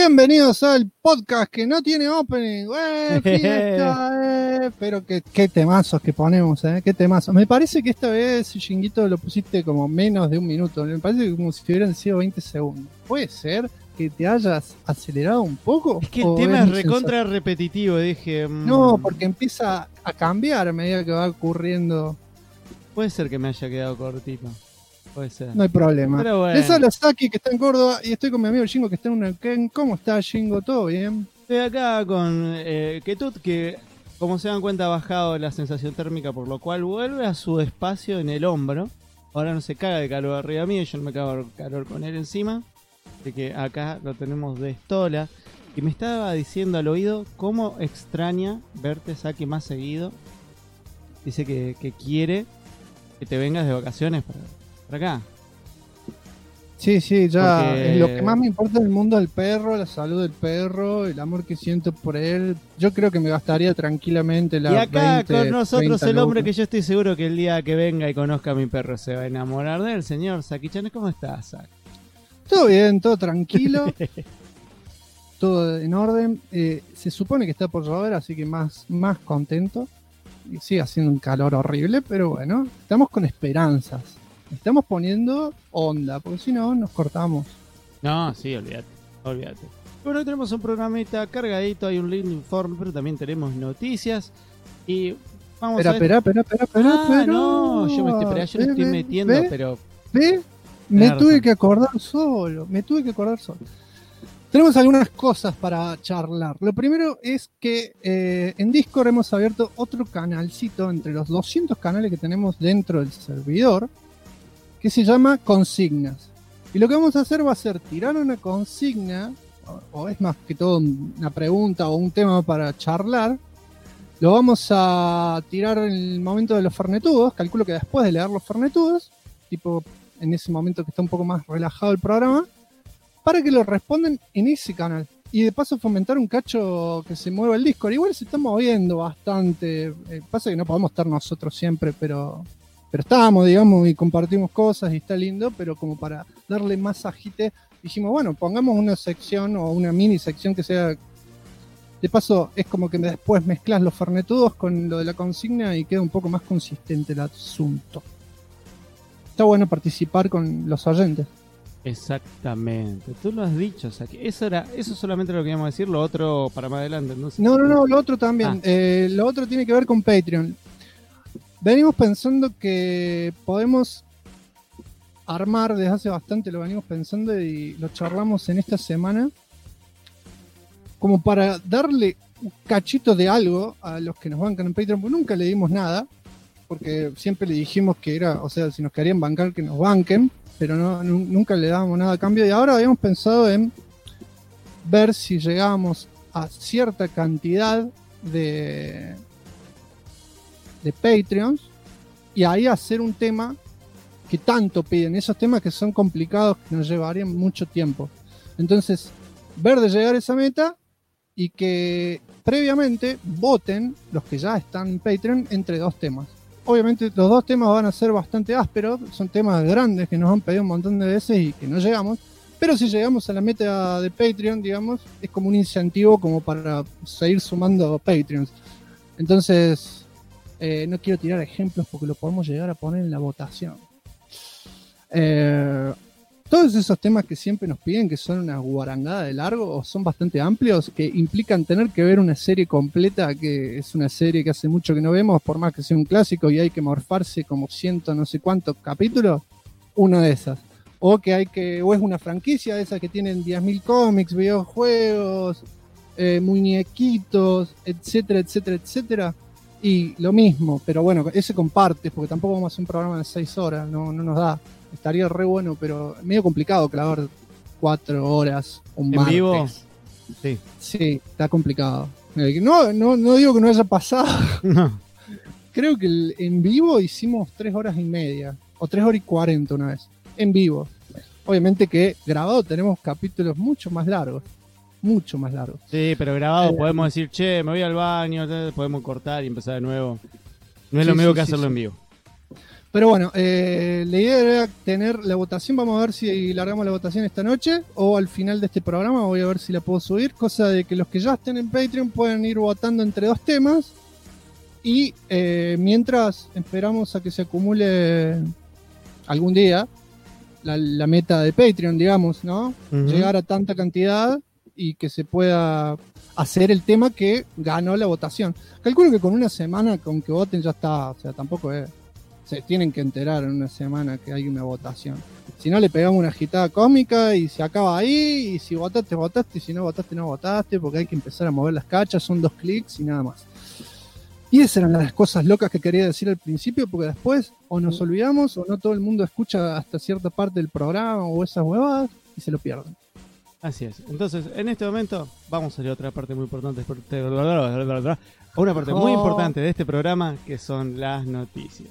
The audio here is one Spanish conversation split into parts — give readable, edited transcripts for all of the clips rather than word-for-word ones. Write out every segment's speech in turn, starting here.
Bienvenidos al podcast que no tiene opening. Fiesta, pero qué temazos que ponemos, qué temazos. Me parece que esta vez, Shinguito, lo pusiste como menos de un minuto. Me parece como si hubieran sido 20 segundos. ¿Puede ser que te hayas acelerado un poco? Es que el tema es recontra repetitivo, dije. No, porque empieza a cambiar a medida que va ocurriendo. Puede ser que me haya quedado cortito. Puede ser. No hay problema. Pero bueno. Les habla Saki, que está en Córdoba, y estoy con mi amigo Shingo, que está en Neuquén. ¿Cómo está, Shingo? ¿Todo bien? Estoy acá con Ketut, que como se dan cuenta ha bajado la sensación térmica, por lo cual vuelve a su espacio en el hombro. Ahora no se caga de calor arriba mío, yo no me cago de calor con él encima. Así que acá lo tenemos de estola. Y me estaba diciendo al oído cómo extraña verte, Saki, más seguido. Dice que quiere que te vengas de vacaciones para acá. Sí, ya. Porque Lo que más me importa en el mundo del perro, la salud del perro, el amor que siento por él. Yo creo que me gastaría tranquilamente la. Y acá 20, con nosotros el hombre lucas. que yo estoy seguro que el día que venga y conozca a mi perro se va a enamorar del señor Saki-chan. ¿Cómo estás, Saki? Todo bien, todo tranquilo. Todo en orden. Se supone que está por llover, así que más contento. Y sigue haciendo un calor horrible, pero bueno, estamos con esperanzas. Estamos poniendo onda, porque si no, nos cortamos. No, sí, olvídate. Bueno, hoy tenemos un programita cargadito, hay un lindo informe, pero también tenemos noticias. Y vamos a ver. Espera. No, yo me estoy metiendo, pero... Me tuve que acordar solo. Tenemos algunas cosas para charlar. Lo primero es que en Discord hemos abierto otro canalcito entre los 200 canales que tenemos dentro del servidor, que se llama Consignas. Y lo que vamos a hacer va a ser tirar una consigna, o es más que todo una pregunta o un tema para charlar. Lo vamos a tirar en el momento de los fernetudos. Calculo que después de leer los fernetudos, tipo en ese momento que está un poco más relajado el programa, para que lo respondan en ese canal. Y de paso fomentar un cacho que se mueva el Discord. Igual se está moviendo bastante. Pasa que no podemos estar nosotros siempre, pero estábamos, digamos, y compartimos cosas y está lindo. Pero como para darle más agite, dijimos, bueno, pongamos una sección o una mini sección que sea... De paso, es como que después mezclas los fernetudos con lo de la consigna y queda un poco más consistente el asunto. Está bueno participar con los oyentes. Exactamente, tú lo has dicho, o sea, que eso solamente lo que íbamos a decir, lo otro para más adelante. No, lo otro también. Lo otro tiene que ver con Patreon. Venimos pensando que podemos armar, desde hace bastante lo venimos pensando y lo charlamos en esta semana, como para darle un cachito de algo a los que nos bancan en Patreon, porque nunca le dimos nada, porque siempre le dijimos que era, o sea, si nos querían bancar, que nos banquen, pero nunca le dábamos nada a cambio. Y ahora habíamos pensado en ver si llegábamos a cierta cantidad de Patreons y ahí hacer un tema que tanto piden, esos temas que son complicados, que nos llevarían mucho tiempo. Entonces, ver de llegar a esa meta y que previamente voten los que ya están en Patreon entre dos temas. Obviamente los dos temas van a ser bastante ásperos, son temas grandes que nos han pedido un montón de veces y que no llegamos, pero si llegamos a la meta de Patreon, digamos, es como un incentivo como para seguir sumando Patreons. Entonces, no quiero tirar ejemplos porque lo podemos llegar a poner en la votación. Todos esos temas que siempre nos piden, que son una guarangada de largo o son bastante amplios, que implican tener que ver una serie completa, que es una serie que hace mucho que no vemos, por más que sea un clásico y hay que morfarse como ciento no sé cuántos capítulos, una de esas. O es una franquicia de esas que tienen 10.000 cómics, videojuegos, muñequitos, etcétera. Y lo mismo, pero bueno, ese compartes, porque tampoco vamos a hacer un programa de 6 horas, no nos da. Estaría re bueno, pero medio complicado clavar 4 horas un martes. ¿En vivo? Sí, está complicado. No digo que no haya pasado. No. Creo que en vivo hicimos 3 horas y media, o 3 horas y 40 una vez, en vivo. Obviamente que grabado tenemos capítulos mucho más largos. Sí, pero grabado podemos decir, che, me voy al baño, podemos cortar y empezar de nuevo. No es lo mismo que hacerlo en vivo. Pero bueno, la idea era tener la votación. Vamos a ver si largamos la votación esta noche o al final de este programa. Voy a ver si la puedo subir. Cosa de que los que ya estén en Patreon pueden ir votando entre dos temas. Y mientras esperamos a que se acumule algún día la meta de Patreon, digamos, ¿no? Uh-huh. Llegar a tanta cantidad y que se pueda hacer el tema que ganó la votación. Calculo que con una semana, con que voten ya está. O sea, tampoco es... Se tienen que enterar en una semana que hay una votación. Si no, le pegamos una agitada cómica y se acaba ahí. Y si votaste, votaste. Y si no votaste, no votaste. Porque hay que empezar a mover las cachas. Son 2 clics y nada más. Y esas eran las cosas locas que quería decir al principio. Porque después o nos olvidamos o no todo el mundo escucha hasta cierta parte del programa o esas huevadas y se lo pierden. Así es. Entonces, en este momento vamos a ir a otra parte muy importante. A una parte muy importante de este programa que son las noticias.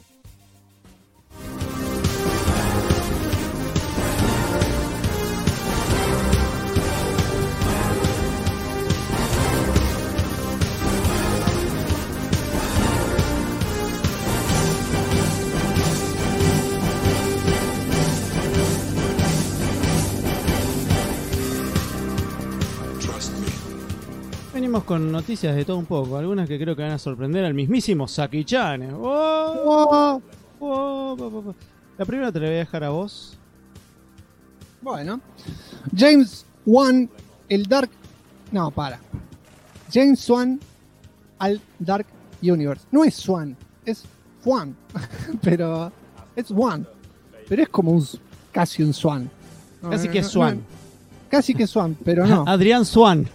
Venimos con noticias de todo un poco, algunas que creo que van a sorprender al mismísimo Saki-chan. ¡Oh! La primera te la voy a dejar a vos. Bueno, James Wan, el Dark... No, para. James Wan al Dark Universe. No es Swan, es Juan. Pero es Wan. Pero es como casi un Swan. No, Casi que Swan. Casi que Swan, pero no. Adrián Swan.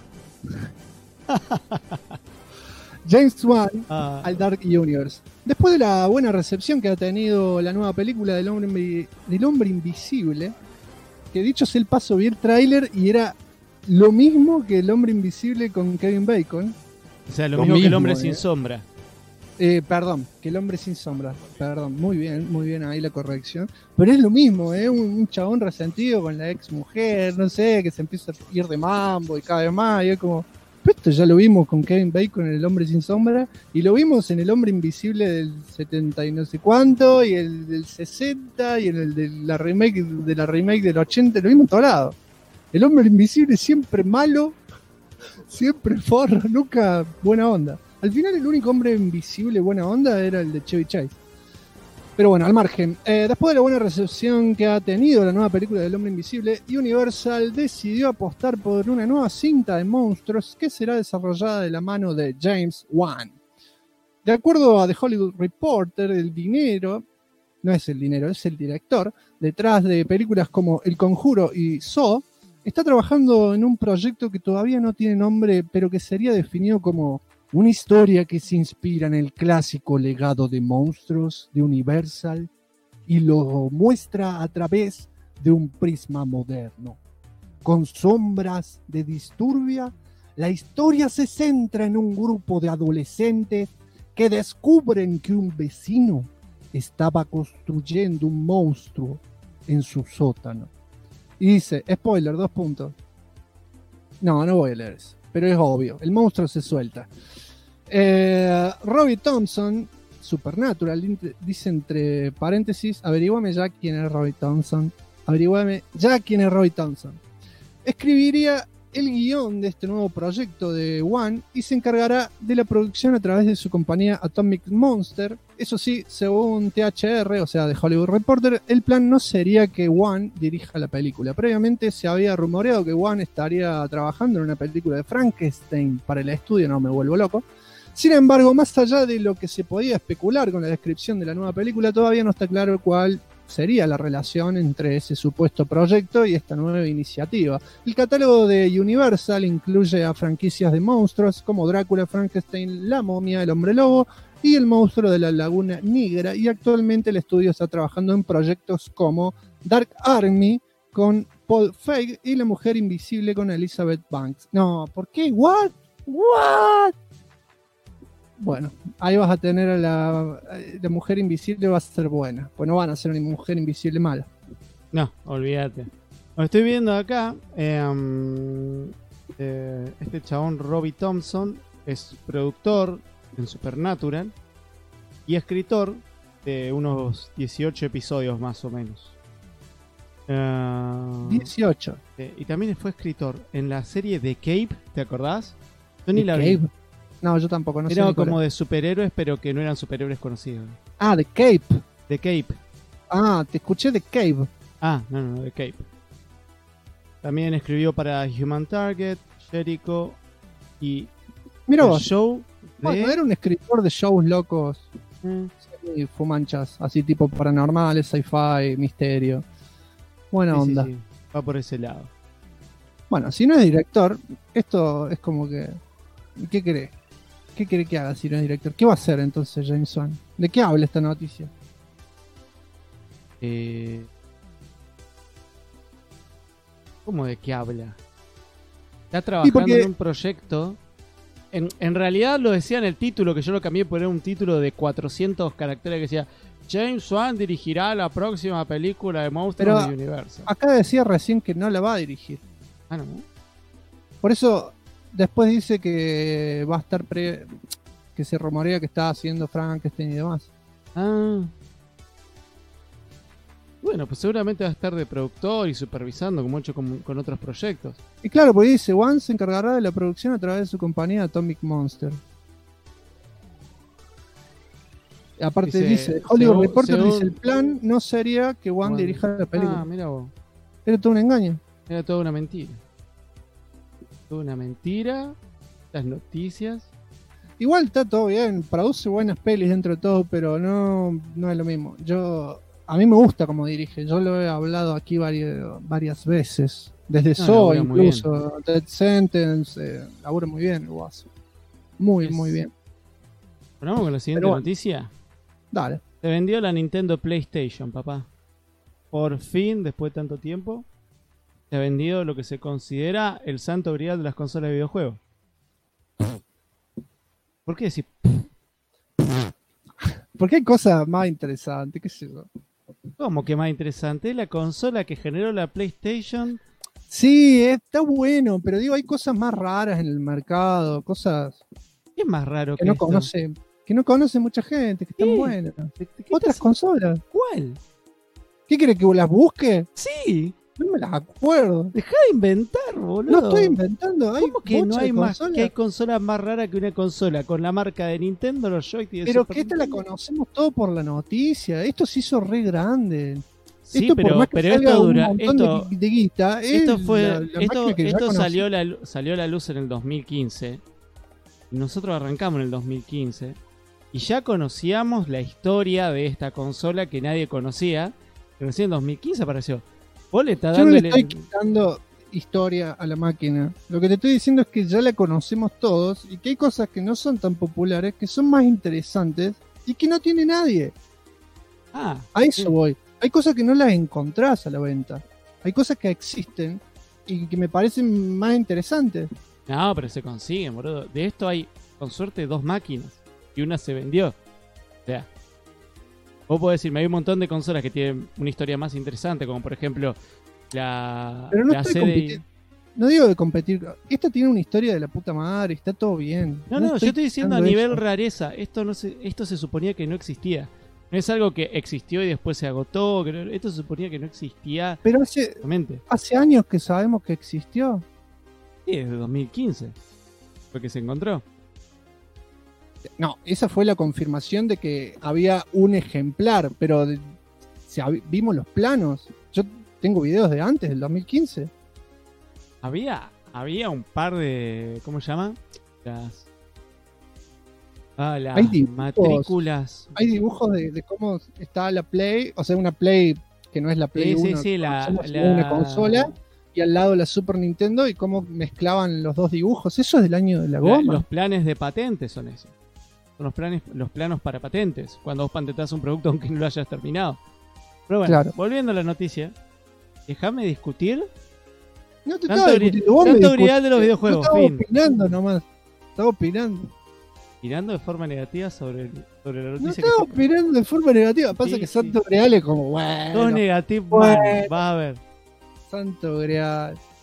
James Wan al Dark Universe. Después de la buena recepción que ha tenido la nueva película del hombre invisible, que dicho sea el paso, vi el tráiler y era lo mismo que el hombre invisible con Kevin Bacon. O sea, lo mismo que el hombre sin sombra. Perdón, que el hombre sin sombra. Perdón, muy bien ahí la corrección. Pero es lo mismo, un chabón resentido con la ex mujer, no sé, que se empieza a ir de mambo y cada vez más, y es como... Esto ya lo vimos con Kevin Bacon en El Hombre Sin Sombra y lo vimos en El Hombre Invisible del 70 y no sé cuánto y el del 60 y en el de la remake del 80, lo vimos en todos lados. El Hombre Invisible siempre malo, siempre forro, nunca buena onda. Al final el único hombre invisible buena onda era el de Chevy Chase. Pero bueno, al margen, después de la buena recepción que ha tenido la nueva película del Hombre Invisible, Universal decidió apostar por una nueva cinta de monstruos que será desarrollada de la mano de James Wan. De acuerdo a The Hollywood Reporter, es el director, detrás de películas como El Conjuro y Saw, está trabajando en un proyecto que todavía no tiene nombre, pero que sería definido como una historia que se inspira en el clásico legado de monstruos de Universal y lo muestra a través de un prisma moderno. Con sombras de disturbia, la historia se centra en un grupo de adolescentes que descubren que un vecino estaba construyendo un monstruo en su sótano. Y dice, spoiler, 2 puntos. No voy a leer eso, pero es obvio, el monstruo se suelta. Robbie Thompson, Supernatural, dice entre paréntesis, averiguame ya quién es Robbie Thompson. Escribiría el guión de este nuevo proyecto de Wan y se encargará de la producción a través de su compañía Atomic Monster. Eso sí, según THR, o sea, de Hollywood Reporter, el plan no sería que Wan dirija la película. Previamente se había rumoreado que Wan estaría trabajando en una película de Frankenstein para el estudio, no me vuelvo loco. Sin embargo, más allá de lo que se podía especular con la descripción de la nueva película, todavía no está claro cuál sería la relación entre ese supuesto proyecto y esta nueva iniciativa. El catálogo de Universal incluye a franquicias de monstruos como Drácula, Frankenstein, La Momia, El Hombre Lobo y El Monstruo de la Laguna Negra, y actualmente el estudio está trabajando en proyectos como Dark Army con Paul Feig y La Mujer Invisible con Elizabeth Banks. No, ¿por qué? ¿What? Bueno, ahí vas a tener a la Mujer Invisible, va a ser buena. Pues no van a ser una Mujer Invisible mala. No, olvídate. Lo estoy viendo acá. Este chabón Robbie Thompson es productor en Supernatural y escritor de unos 18 episodios más o menos. 18. Y también fue escritor en la serie The Cape, ¿te acordás? Yo ¿The ni la vi. Cave? No, yo tampoco, no sé. Era ni cuál como es. de superhéroes, pero que no eran superhéroes conocidos. Ah, The Cape. The Cape. Ah, te escuché The Cave. Ah, no, The Cape. También escribió para Human Target, Jericho y Mira el vos. show Bueno, de... era un escritor de shows locos. Mm, Y fumanchas, así tipo paranormales, sci-fi, misterio. Buena sí, onda. sí, va por ese lado. Bueno, si no es director, esto es como que... ¿Qué querés? ¿Qué querés que haga si no es director? ¿Qué va a hacer entonces James Wan? ¿De qué habla esta noticia? ¿Cómo de qué habla? Está trabajando porque- en un proyecto. En realidad lo decía en el título, que yo lo cambié por un título de 400 caracteres que decía: James Wan dirigirá la próxima película de Monstruos Pero- del Universo. Acá decía recién que no la va a dirigir. Ah, no. Por eso después dice que va a estar que se rumorea que está haciendo Frankenstein y demás. Ah. Bueno, pues seguramente va a estar de productor y supervisando, como ha hecho con otros proyectos. Y claro, pues dice, Wan se encargará de la producción a través de su compañía Atomic Monster. Y aparte dice, Hollywood Reporter dice, el plan no sería que Wan dirija la película. Ah, mira vos. Era todo un engaño. Era toda una mentira. Toda una mentira. Las noticias. Igual está todo bien, produce buenas pelis dentro de todo, pero no es lo mismo. A mí me gusta como dirige, yo lo he hablado aquí varias veces. Desde Saw labura muy incluso, Dead Sentence, labura muy bien el guaso. Muy bien. Bueno, vamos con la siguiente Pero bueno. noticia. Dale. Se vendió la Nintendo PlayStation, papá. Por fin, después de tanto tiempo, se ha vendido lo que se considera el santo grial de las consolas de videojuegos. ¿Por qué decir? Porque hay cosas más interesantes, qué sé yo. ¿Cómo que más interesante? Es la consola que generó la PlayStation. Sí, está bueno, pero digo, hay cosas más raras en el mercado, cosas ¿Qué es más raro que que no esto? conoce mucha gente, que están ¿Qué? buenas. ¿De qué Otras estás- consolas. ¿Cuál? ¿Qué quiere que las busque? Sí, No me las acuerdo. dejá de inventar, boludo. No estoy inventando. Hay ¿Cómo que no muchas hay más? consolas. Que hay consolas más raras que una consola con la marca de Nintendo, los joysticks de Pero Super que esta la Nintendo? conocemos todo por la noticia. Esto se hizo re grande. Sí, esto por pero, más que pero salga esto un dura. montón de guita, es Esto fue. la máquina que ya Esto conocemos. salió a la luz en el 2015. Y nosotros arrancamos en el 2015. Y ya conocíamos la historia de esta consola que nadie conocía. Pero recién en 2015 apareció. Vos le estás Yo no le dándole. estoy quitando historia a la máquina. Lo que te estoy diciendo es que ya la conocemos todos y que hay cosas que no son tan populares, que son más interesantes y que no tiene nadie. Ah, A eso sí. voy. Hay cosas que no las encontrás a la venta. Hay cosas que existen y que me parecen más interesantes. No, pero se consiguen, boludo. De esto hay, con suerte, 2 máquinas. Y una se vendió. O sea, vos podés decirme, hay un montón de consolas que tienen una historia más interesante, como por ejemplo la, Pero no la estoy CDI. compitiendo. No digo de competir. Esta tiene una historia de la puta madre, está todo bien. No, yo estoy diciendo a quitando nivel eso. rareza. Esto se suponía que no existía. No es algo que existió y después se agotó. Esto se suponía que no existía. Pero hace Realmente. años que sabemos que existió. Sí, desde 2015. Fue que se encontró. No, esa fue la confirmación de que había un ejemplar, pero vimos los planos. Yo tengo videos de antes, del 2015. Había un par de. ¿Cómo se llama? Las. Las Hay dibujos. matrículas. Hay dibujos de cómo está la Play, o sea, una Play que no es la Play Sí, 1, sí, que conocemos, sino una consola, y al lado la Super Nintendo, y cómo mezclaban los dos dibujos. Eso es del año de la goma. Los planes de patentes son esos. Son los planos para patentes. Cuando vos patentás un producto aunque no lo hayas terminado. Pero bueno, Claro. volviendo a la noticia. Déjame discutir. No te Tanto estaba discutiendo, vos me tanto discutiste. grial de los videojuegos, Yo estaba fin. opinando nomás. Estaba opinando. Mirando de forma negativa sobre la No noticia estaba opinando de forma negativa. Pasa Sí, que sí. Santo Grial es como, Todo bueno, negativo, bueno. vas a ver. Santo Grial.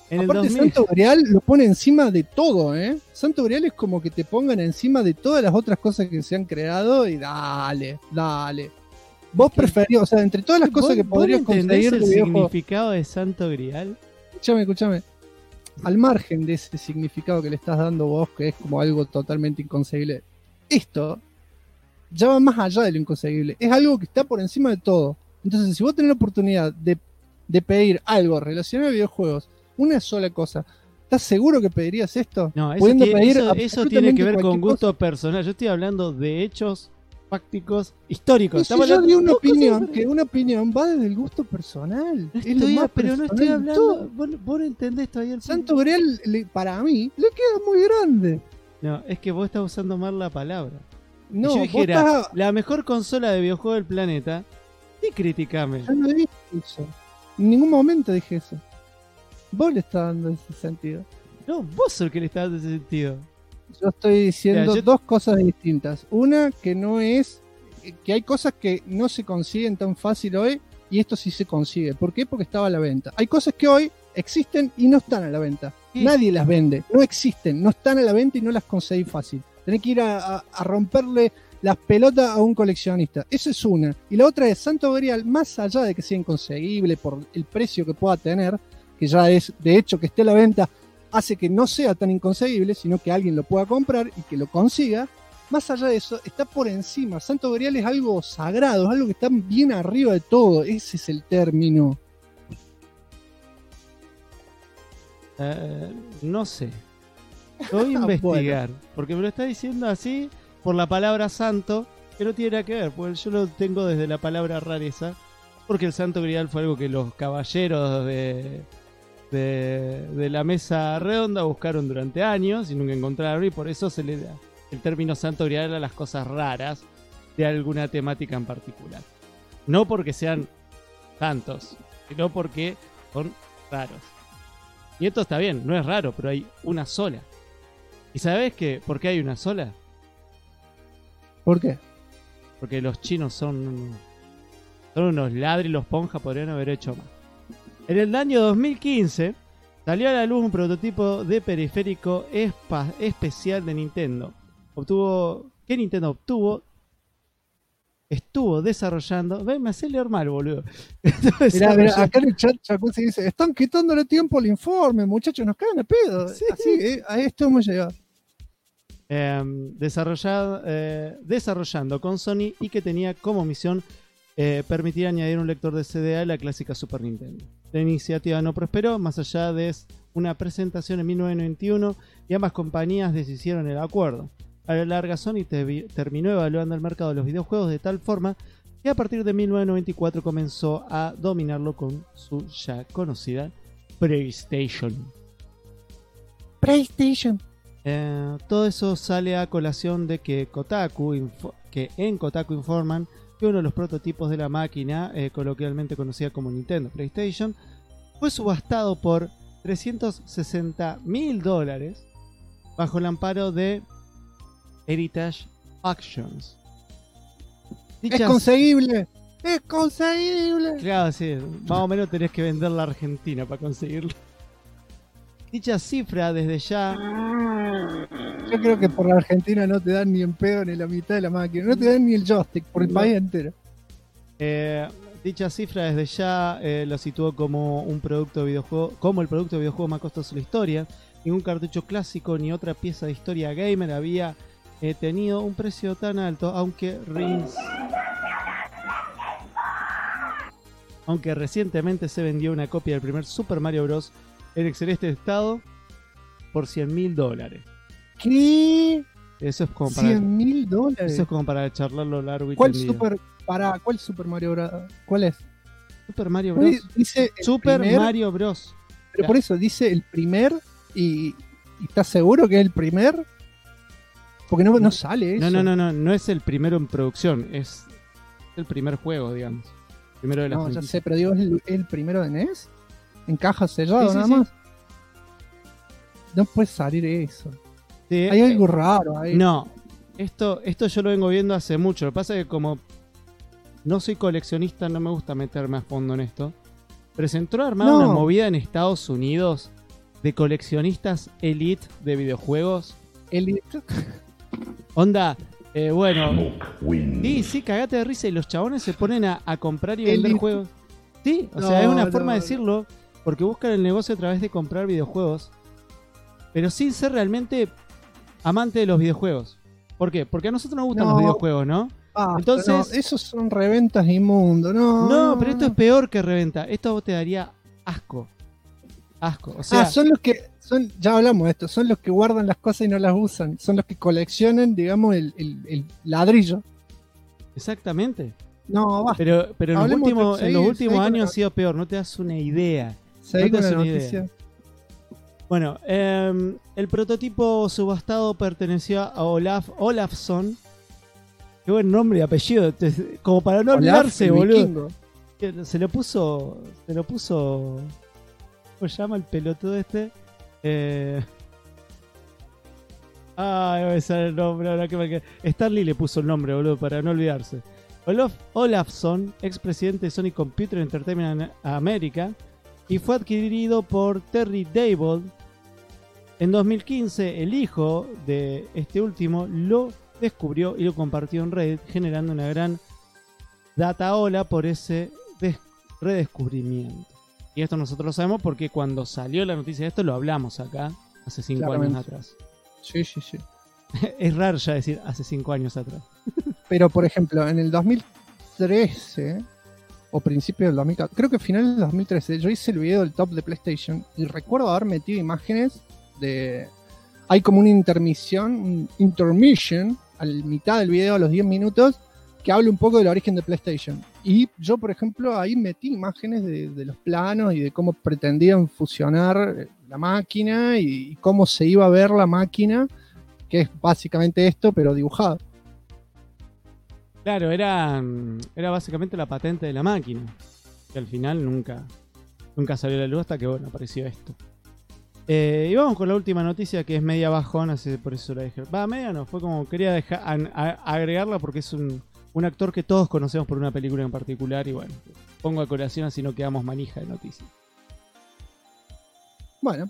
En el Aparte, 2000. Santo Grial lo pone encima de todo, ¿eh? Santo Grial es como que te pongan encima de todas las otras cosas que se han creado y dale. Vos preferís, o sea, entre todas las cosas que podrías conseguir el de videojuegos. significado de Santo Grial? Escúchame. Al margen de ese significado que le estás dando vos, que es como algo totalmente inconcebible, esto ya va más allá de lo inconcebible. Es algo que está por encima de todo. Entonces, si vos tenés la oportunidad de pedir algo relacionado a videojuegos, una sola cosa, ¿estás seguro que pedirías esto? No, eso Pudiendo pedir eso tiene que ver con cualquier gusto cosa. personal. Yo estoy hablando de hechos fácticos históricos. Y si Estamos yo hablando di una de cosas opinión, diferentes. que una opinión va desde el gusto personal. No Es lo estoy, más pero no personal estoy de hablando. todo. Vos no entendés todavía el punto. Santo Grial, para mí, le queda muy grande. No, es que vos estás usando mal la palabra. No, Si yo vos dijera estás... la mejor consola de videojuego del planeta, sí criticame. Yo no dije eso. En ningún momento dije eso. Vos le estás dando ese sentido. No, vos sos el que le está dando ese sentido. Yo estoy diciendo Mira, dos cosas distintas. Una, que no es... que hay cosas que no se consiguen tan fácil hoy y esto sí se consigue. ¿Por qué? Porque estaba a la venta. Hay cosas que hoy existen y no están a la venta. Sí. Nadie las vende. No existen. No están a la venta y no las conseguís fácil. Tenés que ir a romperle las pelotas a un coleccionista. Esa es una. Y la otra es Santo Grial, más allá de que sea inconseguible por el precio que pueda tener, que ya es, de hecho, que esté a la venta, hace que no sea tan inconseguible, sino que alguien lo pueda comprar y que lo consiga. Más allá de eso, está por encima. Santo Grial es algo sagrado, es algo que está bien arriba de todo. Ese es el término. No sé. Lo voy a investigar. Porque me lo está diciendo así por la palabra santo, que no tiene nada que ver. Porque yo lo tengo desde la palabra rareza. Porque el Santo Grial fue algo que los caballeros de la mesa redonda buscaron durante años y nunca encontraron. Y por eso se le da el término Santo Grial a las cosas raras de alguna temática en particular. No porque sean santos, sino porque son raros. Y esto está bien, no es raro, pero hay una sola. ¿Y sabés por qué hay una sola? ¿Por qué? Porque los chinos son unos ladri, los ponjas podrían haber hecho más. En el año 2015 salió a la luz un prototipo de periférico especial de Nintendo. ¿Qué Nintendo obtuvo? Estuvo desarrollando... Me hace leer mal, boludo. Mirá, acá en el chat Jacuzzi dice, están quitándole tiempo al informe, muchachos, nos cagan a pedo. Sí. Así, a esto hemos llegado. Desarrollando con Sony y que tenía como misión permitir añadir un lector de CD a la clásica Super Nintendo. La iniciativa no prosperó, más allá de una presentación en 1991 y ambas compañías deshicieron el acuerdo. A la larga, Sony terminó evaluando el mercado de los videojuegos de tal forma que a partir de 1994 comenzó a dominarlo con su ya conocida PlayStation. Todo eso sale a colación de que en Kotaku informan que uno de los prototipos de la máquina, coloquialmente conocida como Nintendo PlayStation, fue subastado por $360,000 bajo el amparo de Heritage Auctions. ¡Es conseguible! ¡Es conseguible! Claro, sí, más o menos tenés que vender la Argentina para conseguirlo. Dicha cifra desde ya... Yo creo que por la Argentina no te dan ni en pedo ni la mitad de la máquina. No te dan ni el joystick por el país entero. Dicha cifra desde ya lo situó como un producto de videojuego, como el producto de videojuego más costoso de la historia. Ningún cartucho clásico ni otra pieza de historia gamer había tenido un precio tan alto, aunque recientemente se vendió una copia del primer Super Mario Bros. En excelente estado por $100,000. ¿Qué? Eso es como para $100,000. Eso es como para charlarlo largo y ¿Cuál tendido. ¿Cuál Super Mario Bros? ¿Cuál es? Super Mario Bros. Dice Super Mario Bros. Pero por eso dice el primer y ¿estás seguro que es el primer? Porque no sale eso. No es el primero en producción, es el primer juego, digamos. Primero de la No, ya franquicia. sé, pero digo, ¿es el primero de NES? ¿En caja sellado Sí, nada sí. más? No puede salir eso. Sí, Hay algo raro ahí. No, esto yo lo vengo viendo hace mucho. Lo que pasa es que como no soy coleccionista, no me gusta meterme a fondo en esto. Pero se entró a armar una movida en Estados Unidos de coleccionistas elite de videojuegos. Elite. Onda, bueno. Sí, cagate de risa y los chabones se ponen a comprar y vender juegos. Sí, o sea, es una forma de decirlo, porque buscan el negocio a través de comprar videojuegos, pero sin ser realmente amante de los videojuegos. ¿Por qué? Porque a nosotros nos gustan los videojuegos, ¿no? Entonces, esos son reventas inmundos, no. Pero esto es peor que reventa. Esto a vos te daría asco. O sea, son los que ya hablamos de esto, son los que guardan las cosas y no las usan, son los que coleccionan, digamos, el ladrillo. Exactamente. No, basta. Pero en los últimos años ha sido peor, no te das una idea. Seguí con la noticia. Bueno, el prototipo subastado perteneció a Olaf Olafsson. Qué buen nombre y apellido, como para no olvidarse, boludo. Se lo puso. ¿Cómo se llama el pelotudo este? No me sale el nombre ahora que me... Starly le puso el nombre, boludo, para no olvidarse. Olafsson, expresidente de Sony Computer Entertainment America, y fue adquirido por Terry Dable. En 2015, el hijo de este último lo descubrió y lo compartió en Reddit, generando una gran dataola por ese redescubrimiento. Y esto nosotros lo sabemos porque cuando salió la noticia de esto lo hablamos acá, hace 5 años atrás. Sí. Es raro ya decir hace 5 años atrás. Pero, por ejemplo, en el 2013, o principio del 2014, creo que final del 2013, yo hice el video del top de PlayStation y recuerdo haber metido imágenes de... Hay como una intermission, a la mitad del video, a los 10 minutos, que habla un poco del origen de PlayStation. Y yo, por ejemplo, ahí metí imágenes de los planos y de cómo pretendían fusionar la máquina y cómo se iba a ver la máquina, que es básicamente esto, pero dibujado. Claro, era básicamente la patente de la máquina, que al final nunca salió a la luz hasta que, bueno, apareció esto. Y vamos con la última noticia, que es media bajón, así por eso la dejé. Media no, fue como quería agregarla porque es un actor que todos conocemos por una película en particular y bueno, pongo a colación así no quedamos manija de noticias. Bueno.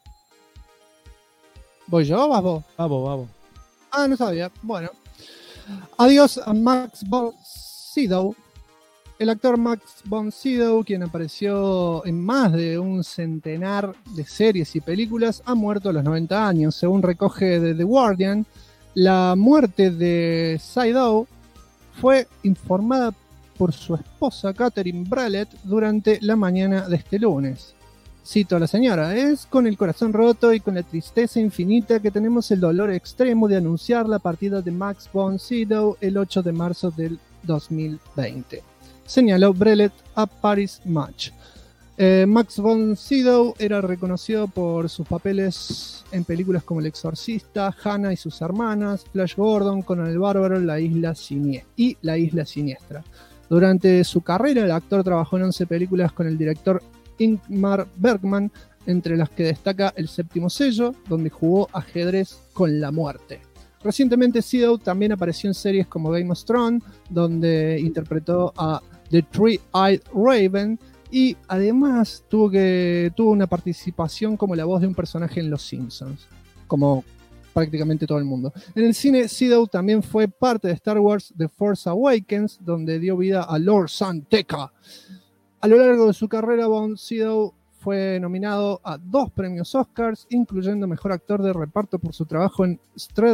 ¿Voy yo o vas vos? Vamos. No sabía. Bueno. Adiós a Max von Sydow. El actor Max von Sydow, quien apareció en más de un centenar de series y películas, ha muerto a los 90 años. Según recoge de The Guardian, la muerte de Sydow fue informada por su esposa Catherine Brelet durante la mañana de este lunes. Cito a la señora: es con el corazón roto y con la tristeza infinita que tenemos el dolor extremo de anunciar la partida de Max von Sydow el 8 de marzo del 2020. Señaló Brelet a Paris Match. Max von Sydow era reconocido por sus papeles en películas como El Exorcista, Hannah y sus hermanas, Flash Gordon, Conan el Bárbaro, La Isla Siniestra. Durante su carrera, el actor trabajó en 11 películas con el director Ingmar Bergman, entre las que destaca El Séptimo Sello, donde jugó ajedrez con la muerte. Recientemente, Sydow también apareció en series como Game of Thrones, donde interpretó a The Three-Eyed Raven, y además tuvo una participación como la voz de un personaje en Los Simpsons, como prácticamente todo el mundo. En el cine, Sydow también fue parte de Star Wars The Force Awakens, donde dio vida a Lord San Tekka. A lo largo de su carrera, von Sydow fue nominado a 2 premios Oscars, incluyendo Mejor Actor de Reparto por su trabajo en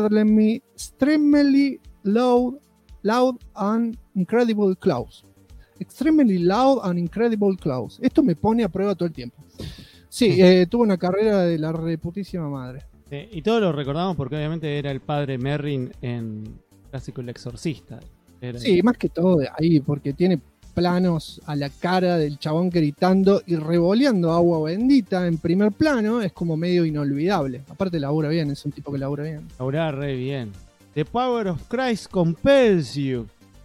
Extremely Loud and Incredible Close. Extremely Loud and Incredible Close. Esto me pone a prueba todo el tiempo. Sí, tuvo una carrera de la reputísima madre. Y todos lo recordamos porque obviamente era el padre Merrin en clásico El Exorcista. Sí, más que todo de ahí, porque tiene planos a la cara del chabón gritando y revoleando agua bendita en primer plano. Es como medio inolvidable. Aparte labura bien, es un tipo que labura bien. Labura re bien. The Power of Christ compels you.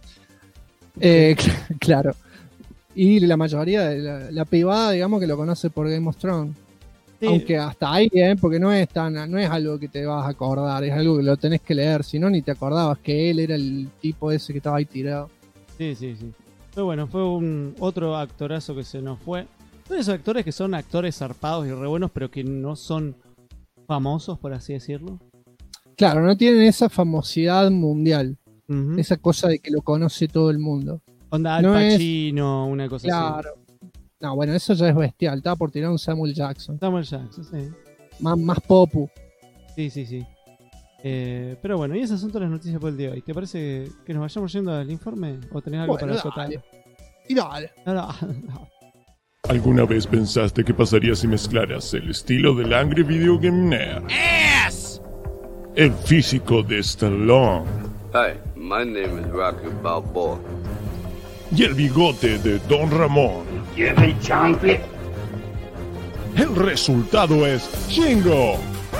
Claro. Y la mayoría de la privada, digamos, que lo conoce por Game of Thrones. Sí. Aunque hasta ahí, porque no es algo que te vas a acordar, es algo que lo tenés que leer, si no ni te acordabas que él era el tipo ese que estaba ahí tirado. Sí. Pero bueno, fue un otro actorazo que se nos fue. Son esos actores que son actores zarpados y re buenos, pero que no son famosos, por así decirlo. Claro, no tienen esa famosidad mundial. Ujú. Esa cosa de que lo conoce todo el mundo. Onda Al No es- Pacino, una cosa así. Claro. No, bueno, eso ya es bestial. Estaba por tirar un Samuel Jackson. Samuel Jackson, sí. Más popu. Sí. Pero bueno, y esas son todas las noticias por el día de hoy. ¿Te parece que nos vayamos yendo al informe? ¿O tenés algo Bueno, para acotar? dale. Y dale. No. ¿Alguna vez pensaste qué pasaría si mezclaras el estilo del Angry Video Game Nerd, el físico de Stallone Hi, my name is Rocky Balboa. y el bigote de Don Ramón? El resultado es Shingo.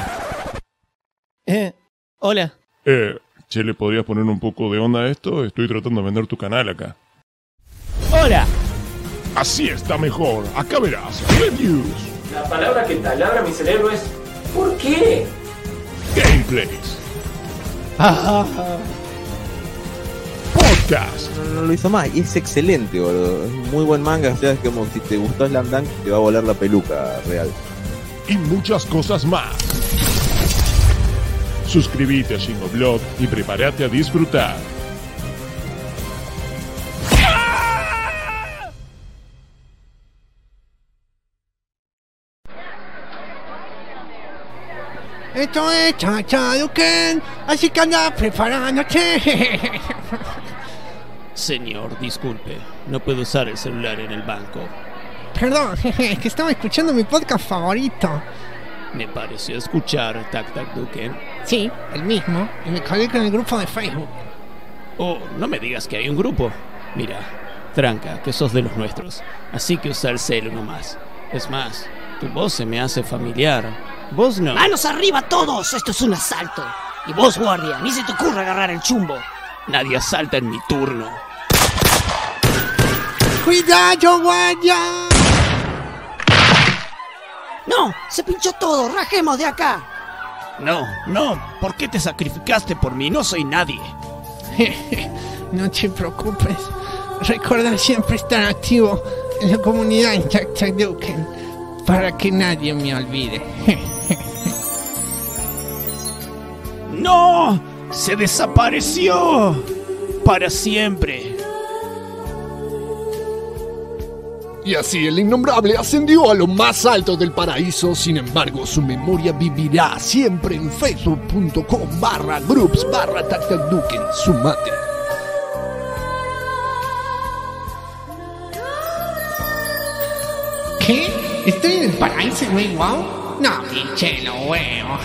Hola. Che, ¿le podrías poner un poco de onda a esto? Estoy tratando de vender tu canal acá. Hola. Así está mejor. Acá verás. Reviews, La palabra que taladra mi cerebro es ¿por qué? gameplays, podcast No lo hizo más y es excelente, boludo. Es muy buen manga. O sea, es como si te gustó Slam Dunk, te va a volar la peluca real. y muchas cosas más. Suscríbete a Shingo Blog y prepárate a disfrutar. Esto es Chachaduken, así que anda preparándote. Señor, disculpe, no puedo usar el celular en el banco. Perdón, es que estaba escuchando mi podcast favorito. Me pareció escuchar Tac Tac Duken. Sí, el mismo. Y me colgué con el grupo de Facebook. Oh, no me digas que hay un grupo. Mira, tranca, que sos de los nuestros. Así que usa el celu nomás. Es más, tu voz se me hace familiar. Vos no. ¡Manos arriba todos! Esto es un asalto. Y vos, guardia, ni se te ocurra agarrar el chumbo. Nadie asalta en mi turno. ¡Cuidado, guardia! ¡No! ¡Se pinchó todo! ¡Rajemos de acá! No, ¿por qué te sacrificaste por mí? No soy nadie. No te preocupes. Recuerda siempre estar activo en la comunidad en Chachaduken para que nadie me olvide. ¡No! ¡Se desapareció! Para siempre. Y así el innombrable ascendió a lo más alto del paraíso. Sin embargo, su memoria vivirá siempre en facebook.com/groups/TacTacDuken. Sumate. ¿Qué? ¿Estoy en el paraíso, güey? ¿Wow? No, pinche lo huevo.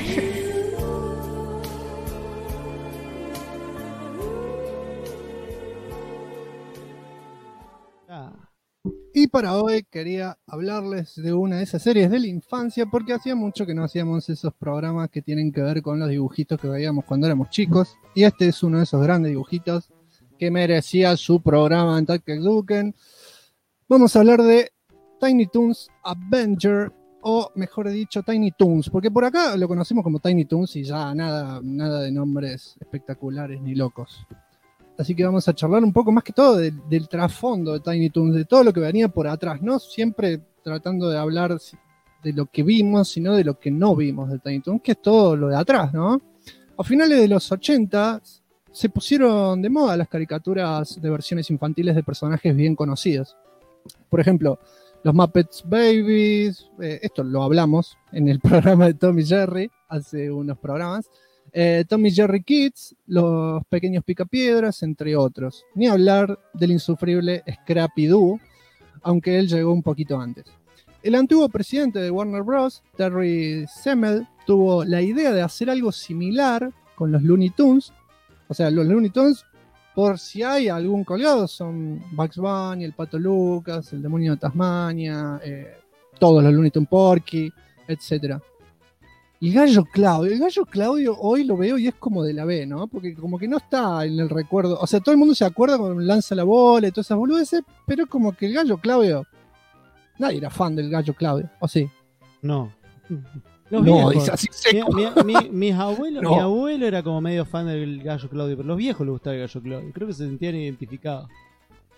Y para hoy quería hablarles de una de esas series de la infancia, porque hacía mucho que no hacíamos esos programas que tienen que ver con los dibujitos que veíamos cuando éramos chicos. Y este es uno de esos grandes dibujitos que merecía su programa en TacTacDuken. Vamos a hablar de Tiny Toons Avenger, o mejor dicho, Tiny Toons, porque por acá lo conocemos como Tiny Toons y ya nada de nombres espectaculares ni locos. Así que vamos a charlar un poco más que todo del trasfondo de Tiny Toons, de todo lo que venía por atrás, no siempre tratando de hablar de lo que vimos, sino de lo que no vimos de Tiny Toons, que es todo lo de atrás, ¿no? A finales de los 80 se pusieron de moda las caricaturas de versiones infantiles de personajes bien conocidos. Por ejemplo, los Muppets Babies, esto lo hablamos en el programa de Tom y Jerry hace unos programas. Tom y Jerry Kids, los pequeños picapiedras, entre otros. Ni hablar del insufrible Scrappy Doo, aunque él llegó un poquito antes. El antiguo presidente de Warner Bros., Terry Semel, tuvo la idea de hacer algo similar con los Looney Tunes. O sea, los Looney Tunes, por si hay algún colgado, son Bugs Bunny, el Pato Lucas, el Demonio de Tasmania, todos los Looney Tunes Porky, etc. El Gallo Claudio hoy lo veo y es como de la B, ¿no? Porque como que no está en el recuerdo. O sea, todo el mundo se acuerda cuando lanza la bola y todas esas boludeces, pero como que el Gallo Claudio... Nadie era fan del Gallo Claudio, ¿o sí? No. Los No, viejos. dice así seco. Mis abuelos, No. Mi abuelo era como medio fan del Gallo Claudio, pero los viejos les gustaba el Gallo Claudio. Creo que se sentían identificados.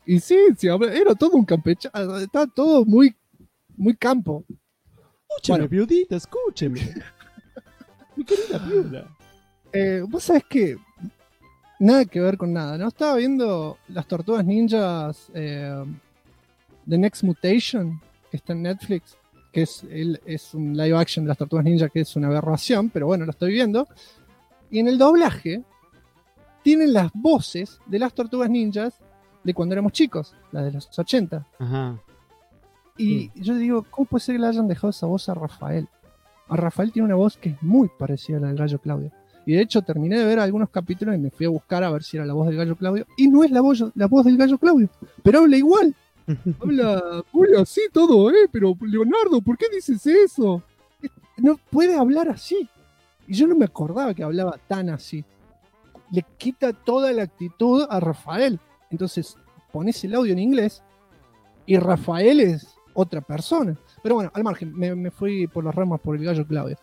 Y sí, era todo un campechano, estaba todo muy, muy campo. Escúcheme, Piudita, escúcheme. Mi querida Piuda. Vos sabés que nada que ver con nada, ¿no? Estaba viendo las Tortugas Ninjas The Next Mutation, que está en Netflix, que es un live action de las Tortugas Ninja, que es una aberración, pero bueno, lo estoy viendo. Y en el doblaje tienen las voces de las Tortugas Ninjas de cuando éramos chicos, las de los 80. Ajá. Y yo digo, ¿cómo puede ser que le hayan dejado esa voz a Rafael? A Rafael tiene una voz que es muy parecida a la del Gallo Claudio. Y de hecho terminé de ver algunos capítulos y me fui a buscar a ver si era la voz del Gallo Claudio. Y no es la voz del Gallo Claudio, pero habla igual. Habla así todo, pero Leonardo, ¿por qué dices eso? No puede hablar así. Y yo no me acordaba que hablaba tan así. Le quita toda la actitud a Rafael. Entonces pones el audio en inglés y Rafael es otra persona. Pero bueno, al margen, me fui por las ramas por el Gallo Claudio.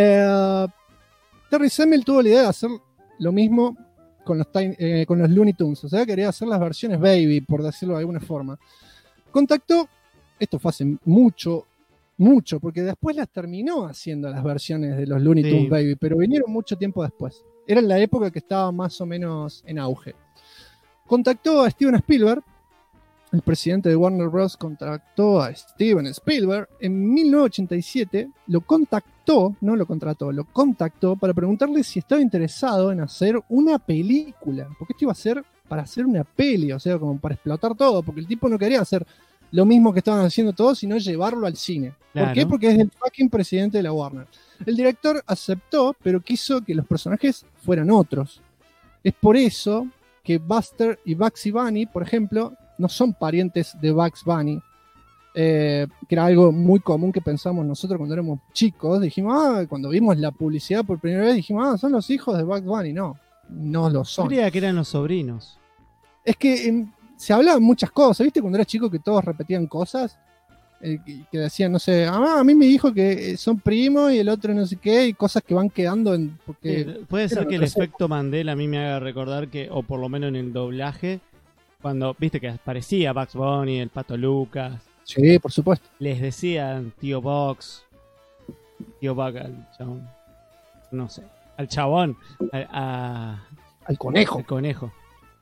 Terry Semel tuvo la idea de hacer lo mismo con los Looney Tunes. O sea, quería hacer las versiones baby, por decirlo de alguna forma. Contactó, esto fue hace mucho, porque después las terminó haciendo las versiones de los Looney Tunes baby, pero vinieron mucho tiempo después. Era en la época que estaba más o menos en auge. Contactó a Steven Spielberg. El presidente de Warner Bros. Contactó a Steven Spielberg en 1987, lo contactó para preguntarle si estaba interesado en hacer una película, porque esto iba a ser para hacer una peli, o sea, como para explotar todo, porque el tipo no quería hacer lo mismo que estaban haciendo todos, sino llevarlo al cine. Claro. ¿Por qué? Porque es el fucking presidente de la Warner. El director aceptó, pero quiso que los personajes fueran otros. Es por eso que Buster y Bugsy Bunny, por ejemplo, no son parientes de Bugs Bunny, que era algo muy común que pensamos nosotros cuando éramos chicos. Dijimos, cuando vimos la publicidad por primera vez, dijimos, son los hijos de Bugs Bunny. No lo son. Creía que eran los sobrinos. Es que se hablaban muchas cosas, ¿viste? Cuando eras chico que todos repetían cosas, que decían, no sé, a mí me dijo que son primos y el otro no sé qué, y cosas que van quedando porque puede ser que el efecto Mandela a mí me haga recordar que, o por lo menos en el doblaje, cuando, viste que aparecía Bugs Bunny, el Pato Lucas. Sí, por supuesto. Les decían tío Bug al chabón. No sé. Al chabón. Al conejo. Al conejo.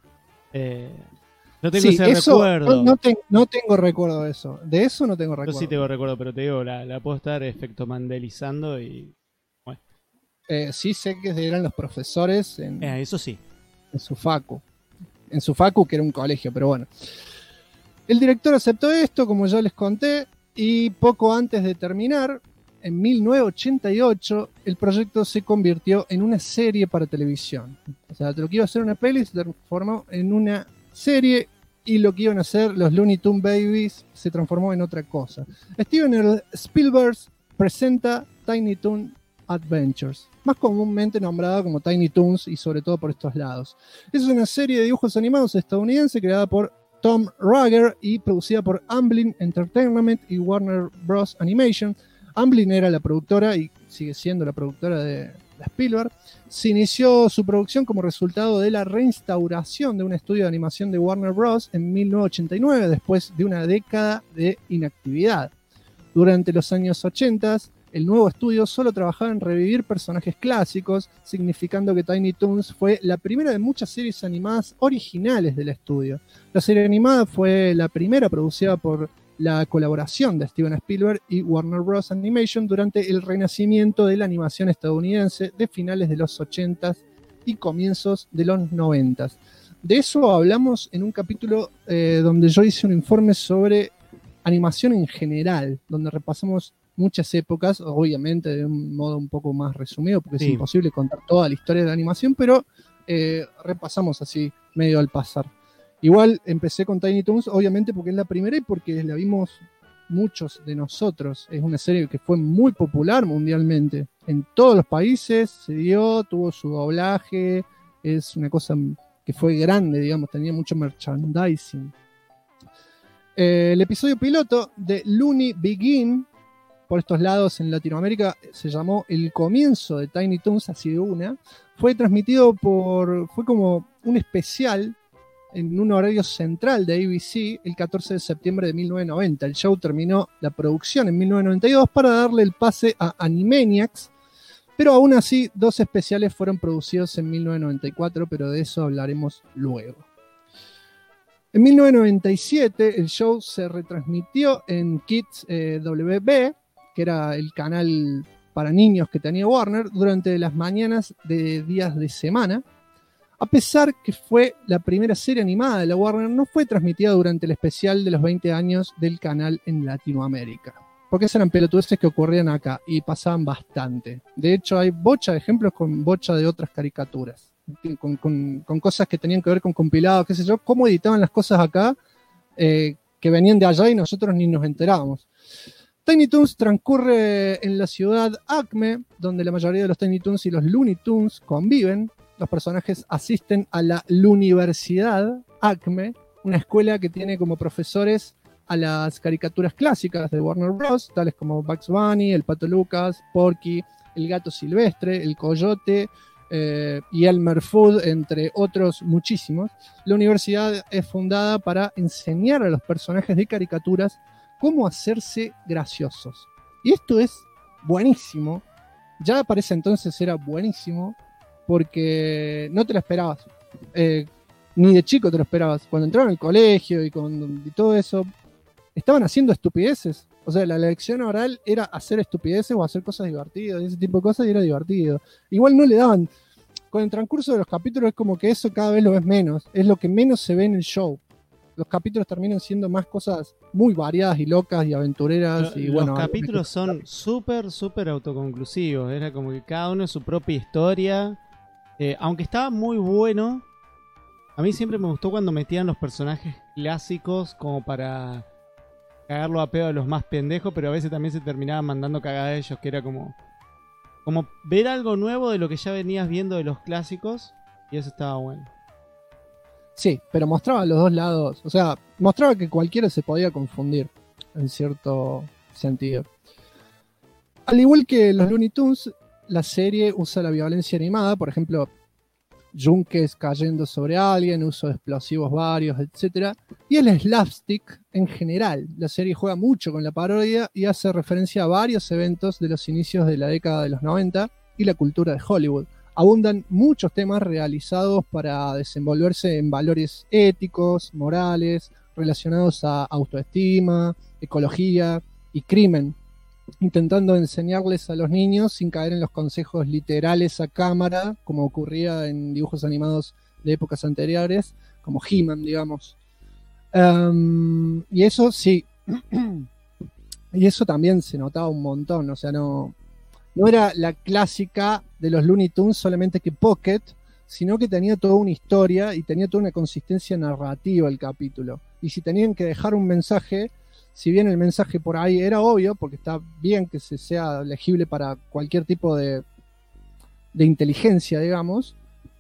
No tengo ese recuerdo. No tengo recuerdo de eso. De eso no tengo recuerdo. Yo sí tengo recuerdo, pero te digo, la puedo estar efecto mandelizando y... Bueno. Sí sé que eran los profesores eso sí. En su facu. En su facu, que era un colegio, pero bueno. El director aceptó esto, como ya les conté, y poco antes de terminar, en 1988, el proyecto se convirtió en una serie para televisión. O sea, lo que iba a ser una peli se transformó en una serie, y lo que iban a hacer los Looney Tunes Babies se transformó en otra cosa. Steven Spielberg presenta Tiny Toon Adventures, más comúnmente nombrada como Tiny Toons y sobre todo por estos lados. Es una serie de dibujos animados estadounidense creada por Tom Ruegger y producida por Amblin Entertainment y Warner Bros. Animation. Amblin era la productora y sigue siendo la productora de Spielberg. Se inició su producción como resultado de la reinstauración de un estudio de animación de Warner Bros. En 1989, después de una década de inactividad. Durante los años 80, el nuevo estudio solo trabajaba en revivir personajes clásicos, significando que Tiny Toons fue la primera de muchas series animadas originales del estudio. La serie animada fue la primera producida por la colaboración de Steven Spielberg y Warner Bros. Animation durante el renacimiento de la animación estadounidense de finales de los 80s y comienzos de los 90s. De eso hablamos en un capítulo donde yo hice un informe sobre animación en general, donde repasamos muchas épocas, obviamente de un modo un poco más resumido, porque es imposible contar toda la historia de la animación, pero repasamos así, medio al pasar. Igual empecé con Tiny Toons, obviamente porque es la primera y porque la vimos muchos de nosotros. Es una serie que fue muy popular mundialmente. En todos los países se dio, tuvo su doblaje, es una cosa que fue grande, digamos, tenía mucho merchandising. El episodio piloto de Looney Begin, por estos lados en Latinoamérica, se llamó El comienzo de Tiny Toons, así de una. Fue transmitido fue como un especial en un horario central de ABC el 14 de septiembre de 1990. El show terminó la producción en 1992 para darle el pase a Animaniacs, pero aún así 2 especiales fueron producidos en 1994, pero de eso hablaremos luego. En 1997 el show se retransmitió en Kids WB, que era el canal para niños que tenía Warner, durante las mañanas de días de semana. A pesar que fue la primera serie animada de la Warner, no fue transmitida durante el especial de los 20 años del canal en Latinoamérica. Porque esas eran pelotudeces que ocurrían acá y pasaban bastante. De hecho, hay bocha de ejemplos con bocha de otras caricaturas. Con cosas que tenían que ver con compilados, qué sé yo, cómo editaban las cosas acá, que venían de allá y nosotros ni nos enterábamos. Tiny Toons transcurre en la ciudad Acme, donde la mayoría de los Tiny Toons y los Looney Tunes conviven. Los personajes asisten a la Universidad Acme, una escuela que tiene como profesores a las caricaturas clásicas de Warner Bros., tales como Bugs Bunny, el Pato Lucas, Porky, el Gato Silvestre, el Coyote y Elmer Fudd, entre otros muchísimos. La universidad es fundada para enseñar a los personajes de caricaturas cómo hacerse graciosos. Y esto es buenísimo. Ya para ese entonces era buenísimo, porque no te lo esperabas. Ni de chico te lo esperabas. Cuando entraron al colegio y todo eso, estaban haciendo estupideces. O sea, la lección oral era hacer estupideces o hacer cosas divertidas, ese tipo de cosas, y era divertido. Igual no le daban. Con el transcurso de los capítulos es como que eso cada vez lo ves menos. Es lo que menos se ve en el show. Los capítulos terminan siendo más cosas muy variadas y locas y aventureras. Y los capítulos son súper autoconclusivos. Era como que cada uno es su propia historia. Aunque estaba muy bueno, a mí siempre me gustó cuando metían los personajes clásicos como para cagarlo a pedo a los más pendejos, pero a veces también se terminaban mandando cagada a ellos, que era como ver algo nuevo de lo que ya venías viendo de los clásicos, y eso estaba bueno. Sí, pero mostraba los dos lados. O sea, mostraba que cualquiera se podía confundir, en cierto sentido. Al igual que los Looney Tunes, la serie usa la violencia animada, por ejemplo, yunques cayendo sobre alguien, uso de explosivos varios, etc. Y el slapstick en general. La serie juega mucho con la parodia y hace referencia a varios eventos de los inicios de la década de los 90 y la cultura de Hollywood. Abundan muchos temas realizados para desenvolverse en valores éticos, morales, relacionados a autoestima, ecología y crimen, intentando enseñarles a los niños sin caer en los consejos literales a cámara, como ocurría en dibujos animados de épocas anteriores, como He-Man, digamos. Y eso sí, y eso también se notaba un montón, o sea, no era la clásica de los Looney Tunes solamente que Pocket, sino que tenía toda una historia y tenía toda una consistencia narrativa el capítulo. Y si tenían que dejar un mensaje, si bien el mensaje por ahí era obvio, porque está bien que se sea legible para cualquier tipo de inteligencia, digamos,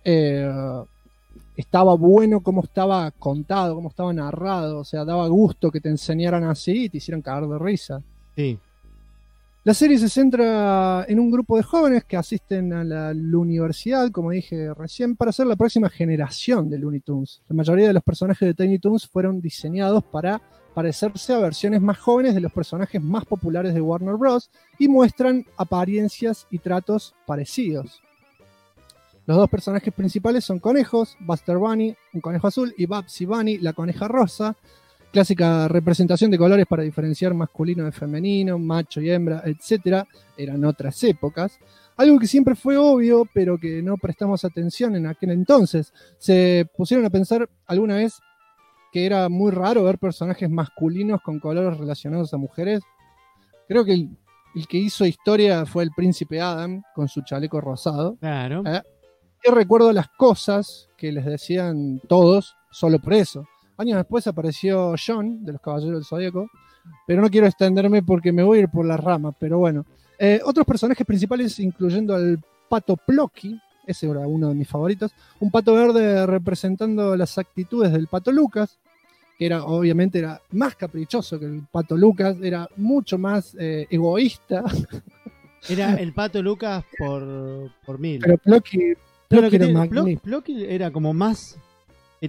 estaba bueno cómo estaba contado, cómo estaba narrado, o sea, daba gusto que te enseñaran así y te hicieran cagar de risa. Sí. La serie se centra en un grupo de jóvenes que asisten a la universidad, como dije recién, para ser la próxima generación de Looney Tunes. La mayoría de los personajes de Tiny Toons fueron diseñados para parecerse a versiones más jóvenes de los personajes más populares de Warner Bros. Y muestran apariencias y tratos parecidos. Los dos personajes principales son conejos, Buster Bunny, un conejo azul, y Babsy Bunny, la coneja rosa. Clásica representación de colores para diferenciar masculino de femenino, macho y hembra, etc. Eran otras épocas. Algo que siempre fue obvio, pero que no prestamos atención en aquel entonces. Se pusieron a pensar alguna vez que era muy raro ver personajes masculinos con colores relacionados a mujeres. Creo que el que hizo historia fue el príncipe Adam con su chaleco rosado. Claro. Y recuerdo las cosas que les decían todos solo por eso. Años después apareció John, de los Caballeros del Zodíaco, pero no quiero extenderme porque me voy a ir por las ramas, pero bueno. Otros personajes principales, incluyendo al Pato Plocky, ese era uno de mis favoritos, un pato verde representando las actitudes del Pato Lucas, que obviamente era más caprichoso que el Pato Lucas, era mucho más egoísta. Era el Pato Lucas por mil. Pero Plocky era magnífico. Plocky era como más... Era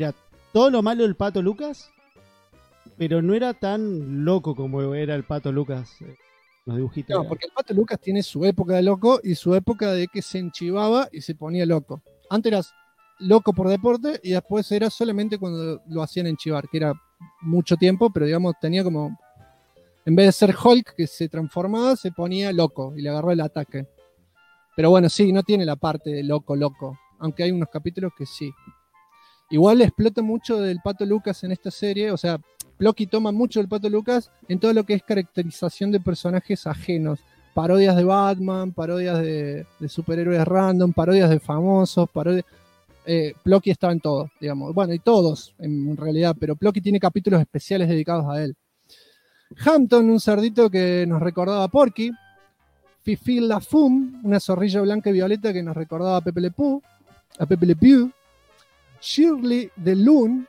todo lo malo del Pato Lucas, pero no era tan loco como era el Pato Lucas. Los dibujitos. No, porque el Pato Lucas tiene su época de loco y su época de que se enchivaba y se ponía loco. Antes eras loco por deporte y después era solamente cuando lo hacían enchivar, que era mucho tiempo, pero digamos tenía como, en vez de ser Hulk que se transformaba, se ponía loco y le agarró el ataque. Pero bueno, sí, no tiene la parte de loco, aunque hay unos capítulos que sí. Igual explota mucho del Pato Lucas en esta serie, o sea, Plocky toma mucho del Pato Lucas en todo lo que es caracterización de personajes ajenos. Parodias de Batman, parodias de superhéroes random, parodias de famosos, Plocky estaba en todo, digamos. Bueno, y todos, en realidad, pero Plocky tiene capítulos especiales dedicados a él. Hampton, un cerdito que nos recordaba a Porky. Fifi la Fum, una zorrilla blanca y violeta que nos recordaba a Pepe Le Pew. Shirley the Loon,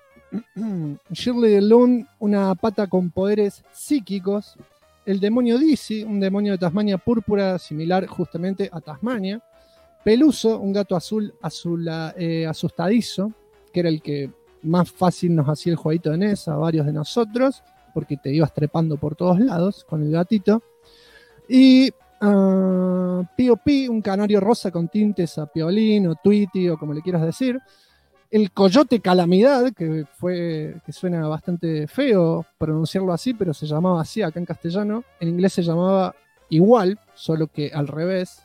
una pata con poderes psíquicos. El demonio Dizzy, un demonio de Tasmania púrpura similar justamente a Tasmania. Peluso, un gato azul asustadizo, que era el que más fácil nos hacía el jueguito de NES a varios de nosotros, porque te ibas trepando por todos lados con el gatito. Y P.O.P., un canario rosa con tintes a Piolín o Tweety o como le quieras decir. El Coyote Calamidad, que suena bastante feo pronunciarlo así, pero se llamaba así acá en castellano. En inglés se llamaba igual, solo que al revés.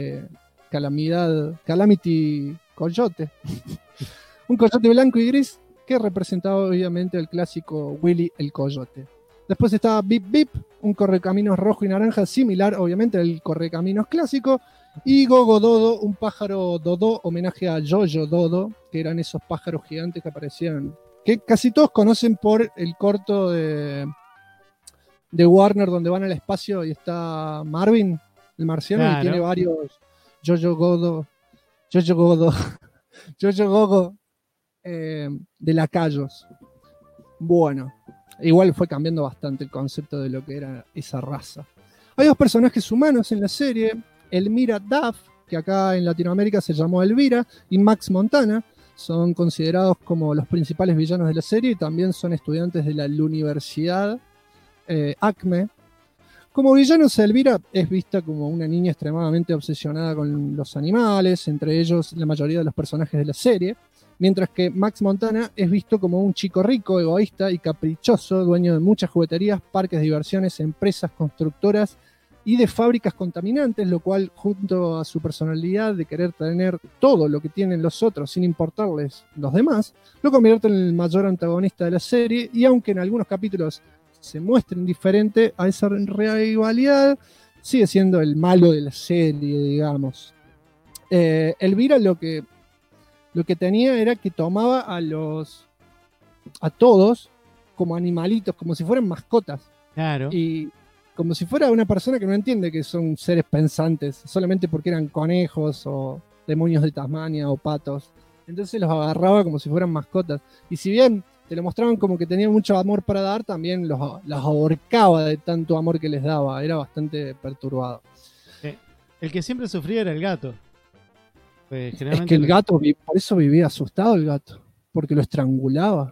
Calamity Coyote. Un coyote blanco y gris que representaba obviamente el clásico Willy el Coyote. Después estaba Bip Bip, un correcaminos rojo y naranja similar obviamente al correcaminos clásico. Y Gogo Dodo, un pájaro Dodo, homenaje a Jojo Dodo, que eran esos pájaros gigantes que aparecían, que casi todos conocen por el corto de Warner donde van al espacio y está Marvin, el marciano, claro. Y tiene varios Jojo Gogo de lacayos. Bueno, igual fue cambiando bastante el concepto de lo que era esa raza. Hay dos personajes humanos en la serie, Elmira Duff, que acá en Latinoamérica se llamó Elvira, y Max Montana. Son considerados como los principales villanos de la serie y también son estudiantes de la Universidad Acme. Como villanos, Elvira es vista como una niña extremadamente obsesionada con los animales, entre ellos la mayoría de los personajes de la serie, mientras que Max Montana es visto como un chico rico, egoísta y caprichoso, dueño de muchas jugueterías, parques de diversiones, empresas constructoras y de fábricas contaminantes, lo cual, junto a su personalidad de querer tener todo lo que tienen los otros sin importarles los demás, lo convierte en el mayor antagonista de la serie, y aunque en algunos capítulos se muestre indiferente a esa rivalidad, sigue siendo el malo de la serie, digamos. Elvira lo que tenía era que tomaba a todos como animalitos, como si fueran mascotas. Claro. Y como si fuera una persona que no entiende que son seres pensantes, solamente porque eran conejos o demonios de Tasmania o patos. Entonces los agarraba como si fueran mascotas. Y si bien te lo mostraban como que tenían mucho amor para dar, también los ahorcaba de tanto amor que les daba. Era bastante perturbado. El que siempre sufría era el gato. Pues, es que el gato, por eso vivía asustado el gato, porque lo estrangulaba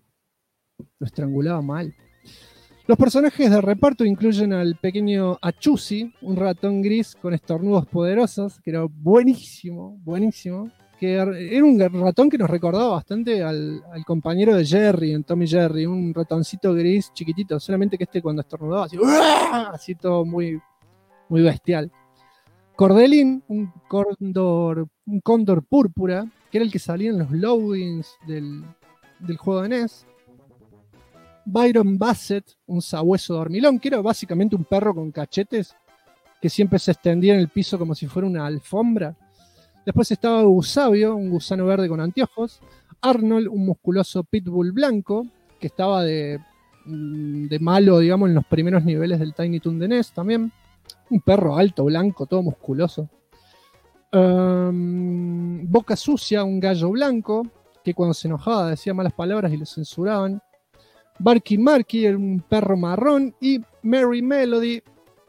mal. Los personajes de reparto incluyen al pequeño Achusi, un ratón gris con estornudos poderosos, que era buenísimo, que era un ratón que nos recordaba bastante al compañero de Jerry en Tom y Jerry, un ratoncito gris chiquitito, solamente que cuando estornudaba así todo muy, muy bestial. Cordelín, un cóndor púrpura, que era el que salía en los loadings del juego de NES. Byron Bassett, un sabueso dormilón, que era básicamente un perro con cachetes que siempre se extendía en el piso como si fuera una alfombra. Después estaba Eusebio, un gusano verde con anteojos. Arnold, un musculoso pitbull blanco, que estaba de malo, digamos, en los primeros niveles del Tiny Toon de NES también. Un perro alto, blanco, todo musculoso. Boca Sucia, un gallo blanco, que cuando se enojaba decía malas palabras y lo censuraban. Barky Marky, era un perro marrón. Y Mary Melody,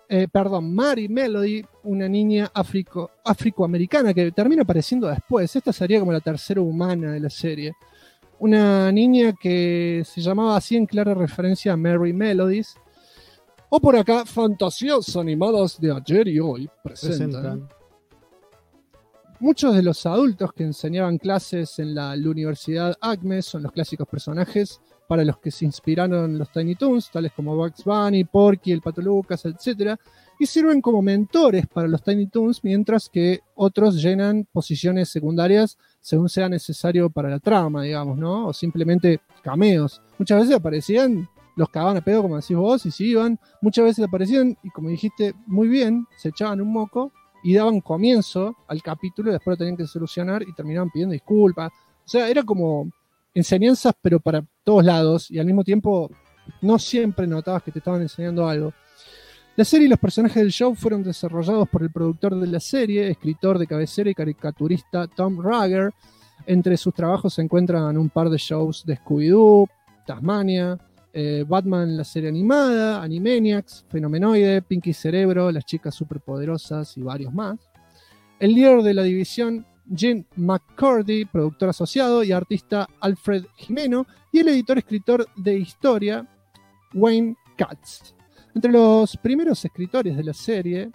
una niña afroamericana que termina apareciendo después. Esta sería como la tercera humana de la serie. una niña que se llamaba así en clara referencia a Merry Melodies. O por acá, fantasías animadas de ayer y hoy presentan. Muchos de los adultos que enseñaban clases en la Universidad Acme son los clásicos personajes para los que se inspiraron los Tiny Toons, tales como Bugs Bunny, Porky, el Pato Lucas, etc. Y sirven como mentores para los Tiny Toons, mientras que otros llenan posiciones secundarias según sea necesario para la trama, digamos, ¿no? O simplemente cameos. Muchas veces aparecían, los cagaban a pedo, como decís vos, y se iban. Muchas veces aparecían, y como dijiste muy bien, se echaban un moco y daban comienzo al capítulo y después lo tenían que solucionar y terminaban pidiendo disculpas. O sea, era como enseñanzas, pero para todos lados, y al mismo tiempo no siempre notabas que te estaban enseñando algo. La serie y los personajes del show fueron desarrollados por el productor de la serie, escritor de cabecera y caricaturista Tom Ruegger. Entre sus trabajos se encuentran un par de shows de Scooby-Doo, Tasmania, Batman la serie animada, Animaniacs, Fenomenoide, Pinky Cerebro, Las Chicas Superpoderosas y varios más. El líder de la división, Jim McCurdy, productor asociado y artista Alfred Jimeno, y el editor-escritor de historia, Wayne Katz. Entre los primeros escritores de la serie,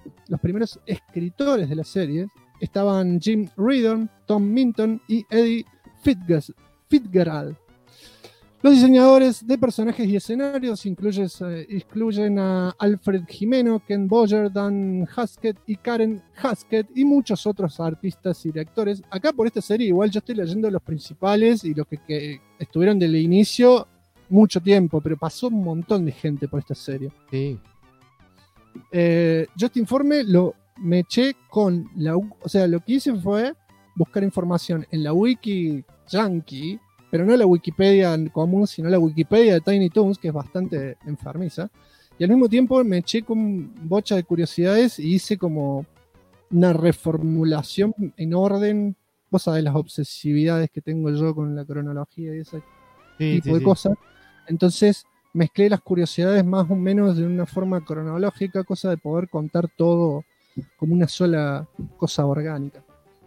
estaban Jim Reardon, Tom Minton y Eddie Fitzgerald. Los diseñadores de personajes y escenarios incluyen a Alfred Jimeno, Ken Boyer, Dan Haskett y Karen Haskett y muchos otros artistas y directores. Acá por esta serie igual yo estoy leyendo los principales y los que estuvieron desde el inicio mucho tiempo, pero pasó un montón de gente por esta serie. Sí. Yo este informe me eché con lo que hice fue buscar información en la wiki yankee, pero no la Wikipedia común, sino la Wikipedia de Tiny Toons, que es bastante enfermiza. Y al mismo tiempo me eché con bocha de curiosidades y hice como una reformulación en orden. Vos sabés las obsesividades que tengo yo con la cronología y ese tipo de cosas. Entonces mezclé las curiosidades más o menos de una forma cronológica, cosa de poder contar todo como una sola cosa orgánica.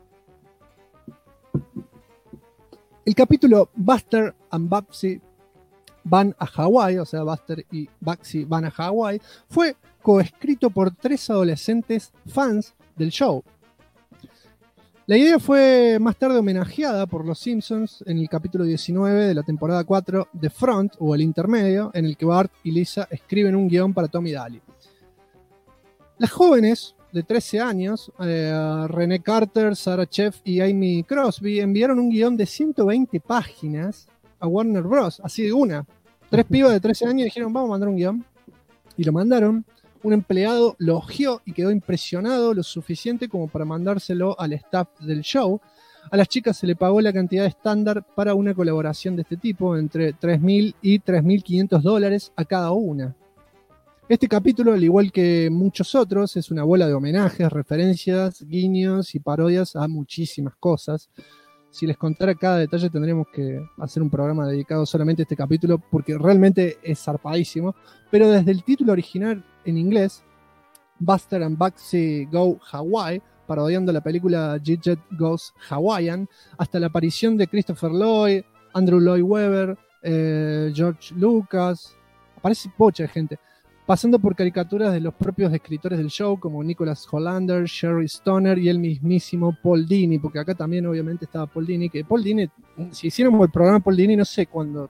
El capítulo Buster and Babsy van a Hawái, o sea, Buster y Babsy van a Hawái, fue coescrito por 3 adolescentes fans del show. La idea fue más tarde homenajeada por los Simpsons en el capítulo 19 de la temporada 4 The Front, o el intermedio, en el que Bart y Lisa escriben un guión para Tom y Daly. Las jóvenes de 13 años, Renee Carter, Sarah Chef y Amy Crosby, enviaron un guión de 120 páginas a Warner Bros. Así de una. 3 pibas de 13 años dijeron, vamos a mandar un guión. Y lo mandaron. Un empleado lo hojeó y quedó impresionado lo suficiente como para mandárselo al staff del show. A las chicas se le pagó la cantidad estándar para una colaboración de este tipo, entre $3,000 y $3,500 a cada una. Este capítulo, al igual que muchos otros, es una bola de homenajes, referencias, guiños y parodias a muchísimas cosas. Si les contara cada detalle tendríamos que hacer un programa dedicado solamente a este capítulo porque realmente es zarpadísimo. Pero desde el título original en inglés, Buster and Babsy Go Hawaii, parodiando la película Gidget Goes Hawaiian, hasta la aparición de Christopher Lloyd, Andrew Lloyd Webber, George Lucas, aparece pocha de gente, pasando por caricaturas de los propios escritores del show como Nicholas Hollander, Sherry Stoner y el mismísimo Paul Dini, porque acá también obviamente estaba Paul Dini, que Paul Dini, si hiciéramos el programa Paul Dini, no sé cuántas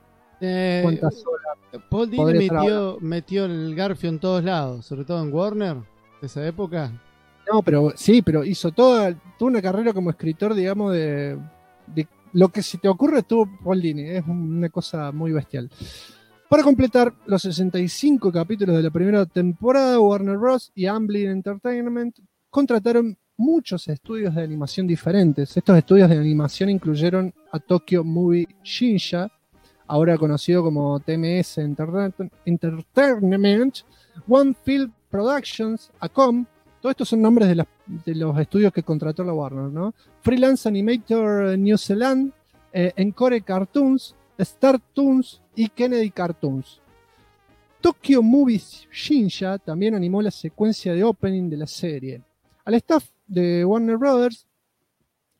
horas. Paul Dini metió el garfio en todos lados, sobre todo en Warner, de esa época. No, pero sí, pero hizo toda una carrera como escritor, digamos, de lo que se te ocurre tuvo Paul Dini, es una cosa muy bestial. Para completar los 65 capítulos de la primera temporada, Warner Bros. Y Amblin Entertainment contrataron muchos estudios de animación diferentes. Estos estudios de animación incluyeron a Tokyo Movie Shinsha, ahora conocido como TMS Entertainment, One Field Productions, ACOM. Todos estos son nombres de los estudios que contrató la Warner, ¿no? Freelance Animator New Zealand, Encore Cartoons, Star Toons y Kennedy Cartoons. Tokyo Movies Shinsha también animó la secuencia de opening de la serie. Al staff de Warner Brothers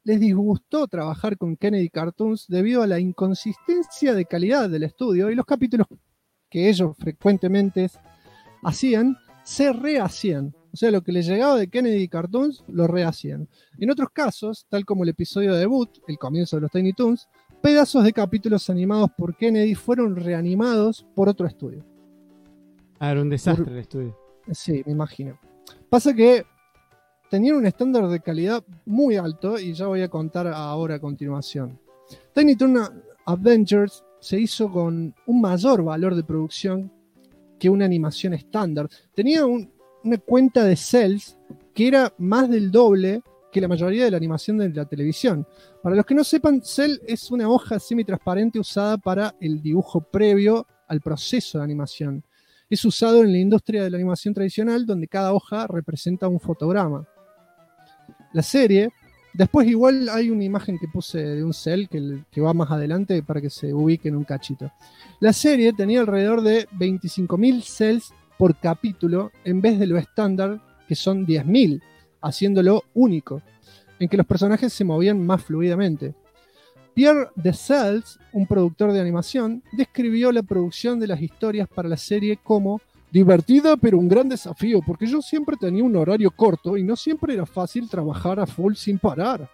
les disgustó trabajar con Kennedy Cartoons debido a la inconsistencia de calidad del estudio y los capítulos que ellos frecuentemente hacían, se rehacían. O sea, lo que les llegaba de Kennedy Cartoons, lo rehacían. En otros casos, tal como el episodio de debut, el comienzo de los Tiny Toons, pedazos de capítulos animados por Kennedy fueron reanimados por otro estudio. Era un desastre el estudio. Sí, me imagino. Pasa que tenían un estándar de calidad muy alto y ya voy a contar ahora a continuación. Tiny Toon Adventures se hizo con un mayor valor de producción que una animación estándar. Tenía una cuenta de cells que era más del doble que la mayoría de la animación de la televisión. Para los que no sepan, cell es una hoja semitransparente usada para el dibujo previo al proceso de animación. Es usado en la industria de la animación tradicional, donde cada hoja representa un fotograma. La serie, después igual hay una imagen que puse de un cel que va más adelante para que se ubique en un cachito. La serie tenía alrededor de 25.000 cells por capítulo en vez de lo estándar, que son 10.000, haciéndolo único, en que los personajes se movían más fluidamente. Pierre de Cells, un productor de animación, describió la producción de las historias para la serie como divertida pero un gran desafío, porque yo siempre tenía un horario corto y no siempre era fácil trabajar a full sin parar.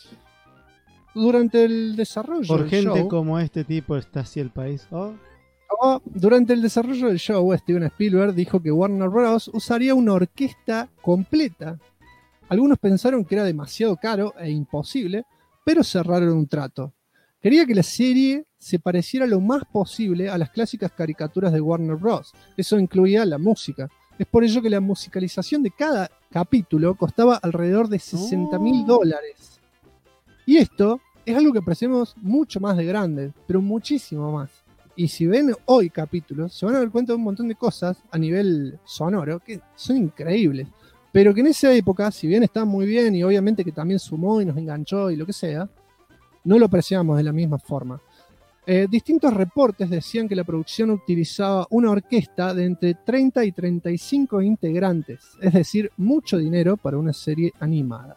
Durante el desarrollo Por del gente show, como este tipo está así el país. durante el desarrollo del show, Steven Spielberg dijo que Warner Bros. Usaría una orquesta completa. Algunos pensaron que era demasiado caro e imposible, pero cerraron un trato. Quería que la serie se pareciera lo más posible a las clásicas caricaturas de Warner Bros. Eso incluía la música. Es por ello que la musicalización de cada capítulo costaba alrededor de $60.000. Y esto es algo que apreciamos mucho más de grande, pero muchísimo más. Y si ven hoy capítulos, se van a dar cuenta de un montón de cosas a nivel sonoro que son increíbles. Pero que en esa época, si bien estaba muy bien y obviamente que también sumó y nos enganchó y lo que sea, no lo apreciamos de la misma forma. Distintos reportes decían que la producción utilizaba una orquesta de entre 30 y 35 integrantes, es decir, mucho dinero para una serie animada.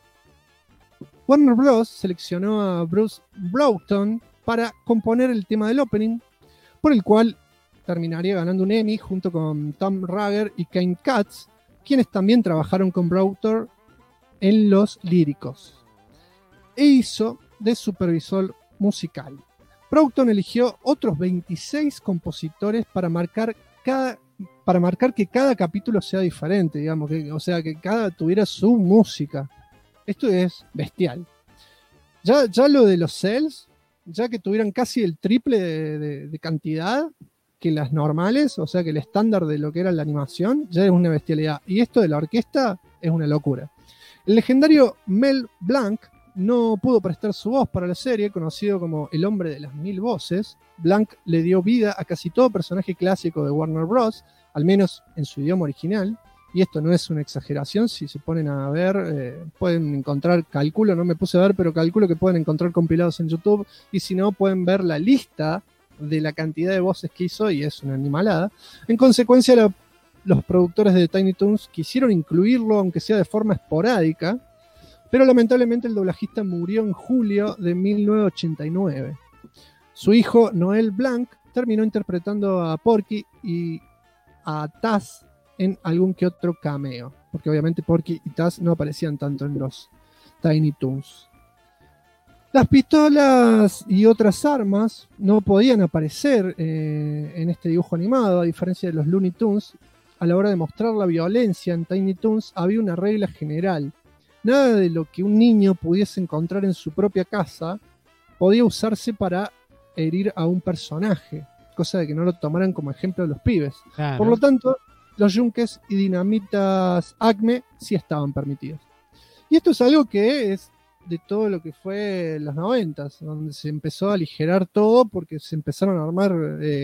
Warner Bros. Seleccionó a Bruce Broughton para componer el tema del opening, por el cual terminaría ganando un Emmy junto con Tom Ruegger y Kane Katz, quienes también trabajaron con Broughton en los líricos, e hizo de supervisor musical. Broughton eligió otros 26 compositores para marcar que cada capítulo sea diferente, digamos, o sea, que cada tuviera su música. Esto es bestial. Ya lo de los cells, ya que tuvieran casi el triple de cantidad que las normales, o sea que el estándar de lo que era la animación, ya es una bestialidad. Y esto de la orquesta es una locura. El legendario Mel Blanc no pudo prestar su voz para la serie, conocido como el hombre de las 1000 voces. Blanc le dio vida a casi todo personaje clásico de Warner Bros., al menos en su idioma original. Y esto no es una exageración, si se ponen a ver, pueden encontrar, calculo, no me puse a ver, pero calculo que pueden encontrar compilados en YouTube, y si no, pueden ver la lista de la cantidad de voces que hizo, y es una animalada. En consecuencia, los productores de Tiny Toons quisieron incluirlo, aunque sea de forma esporádica, pero lamentablemente el doblajista murió en julio de 1989. Su hijo, Noel Blanc, terminó interpretando a Porky y a Taz en algún que otro cameo, porque obviamente Porky y Taz no aparecían tanto en los Tiny Toons. Las pistolas y otras armas no podían aparecer en este dibujo animado, a diferencia de los Looney Tunes. A la hora de mostrar la violencia en Tiny Toons había una regla general. Nada de lo que un niño pudiese encontrar en su propia casa podía usarse para herir a un personaje, cosa de que no lo tomaran como ejemplo los pibes. Claro. Por lo tanto, los yunques y dinamitas Acme sí estaban permitidos. Y esto es algo que es de todo lo que fue los 90s, donde se empezó a aligerar todo porque se empezaron a armar,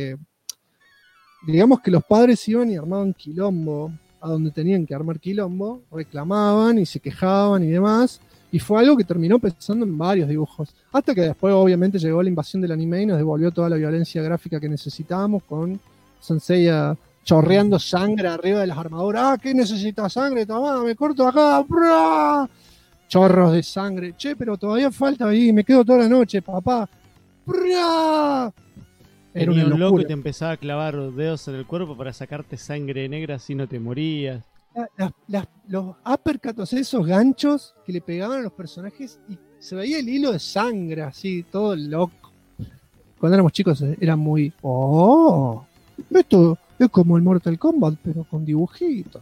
digamos que los padres iban y armaban quilombo a donde tenían que armar quilombo, reclamaban y se quejaban y demás, y fue algo que terminó pensando en varios dibujos, hasta que después obviamente llegó la invasión del anime y nos devolvió toda la violencia gráfica que necesitábamos, con Senseiya chorreando sangre arriba de las armaduras. ¿Qué necesitas? Sangre, tomá, me corto acá, ¡bra! chorros de sangre. Che, pero todavía falta ahí, me quedo toda la noche, papá. ¡Prá! Era Venía una un loco locura. y te empezaba a clavar los dedos en el cuerpo para sacarte sangre negra así no te morías. Los uppercuts, o sea, esos ganchos que le pegaban a los personajes y se veía el hilo de sangre, así, todo loco. Cuando éramos chicos era muy... ¡Oh! Esto es como el Mortal Kombat, pero con dibujitos.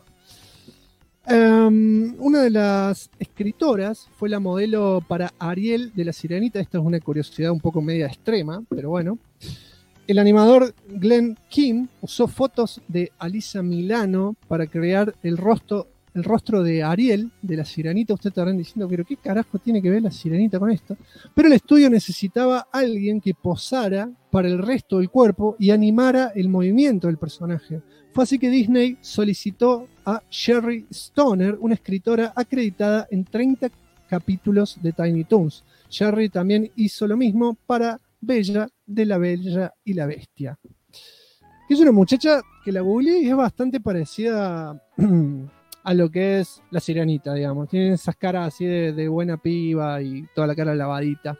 Una de las escritoras fue la modelo para Ariel de La Sirenita. Esta es una curiosidad un poco media extrema, pero bueno. El animador Glenn Keane usó fotos de Alyssa Milano para crear el rostro de Ariel de La Sirenita. Ustedes estarán diciendo, pero ¿qué carajo tiene que ver La Sirenita con esto? Pero el estudio necesitaba a alguien que posara para el resto del cuerpo y animara el movimiento del personaje. Fue así que Disney solicitó a Sherry Stoner, una escritora acreditada en 30 capítulos de Tiny Toons. Sherry también hizo lo mismo para Bella de La Bella y la Bestia. Es una muchacha que la googleé y es bastante parecida a lo que es La Sirenita, digamos. Tiene esas caras así de buena piba y toda la cara lavadita.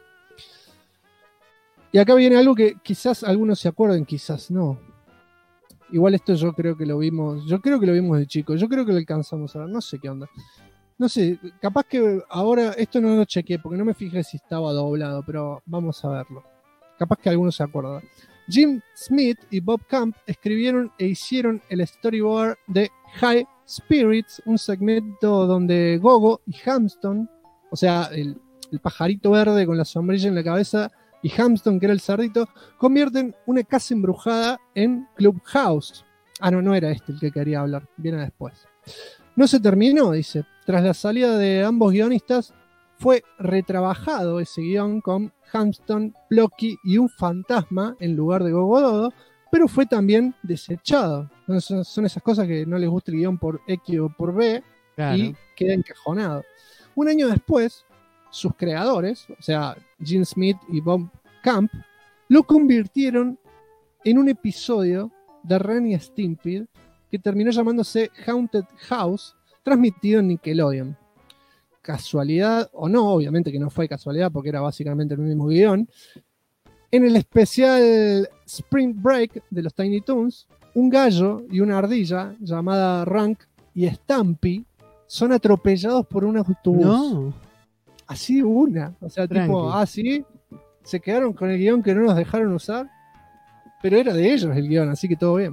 Y acá viene algo que quizás algunos se acuerden, quizás no. Igual esto yo creo que lo vimos de chico, yo creo que lo alcanzamos a ver, no sé qué onda. No sé, capaz que ahora, esto no lo chequeé porque no me fijé si estaba doblado, pero vamos a verlo. Capaz que algunos se acuerdan. Jim Smith y Bob Camp escribieron e hicieron el storyboard de High Spirits, un segmento donde Gogo y Hamston, o sea, el pajarito verde con la sombrilla en la cabeza, y Hamston, que era el cerdito, convierten una casa embrujada en Clubhouse. Ah, no era este el que quería hablar, viene después. No se terminó, dice. Tras la salida de ambos guionistas, fue retrabajado ese guión con Hamston, Blocky y un fantasma en lugar de Gogododo, pero fue también desechado. Son esas cosas que no les gusta el guión por X o por B, claro, y queda encajonado. Un año después, sus creadores, o sea, Jim Smith y Bob Camp, lo convirtieron en un episodio de Ren y Stimpy que terminó llamándose Haunted House, transmitido en Nickelodeon. Casualidad o no, obviamente que no fue casualidad porque era básicamente el mismo guión. En el especial Spring Break de los Tiny Toons, un gallo y una ardilla llamada Rank y Stampy son atropellados por un autobús. No. Así una. O sea, Tranqui. tipo, así se quedaron con el guión que no nos dejaron usar, pero era de ellos el guión, así que todo bien.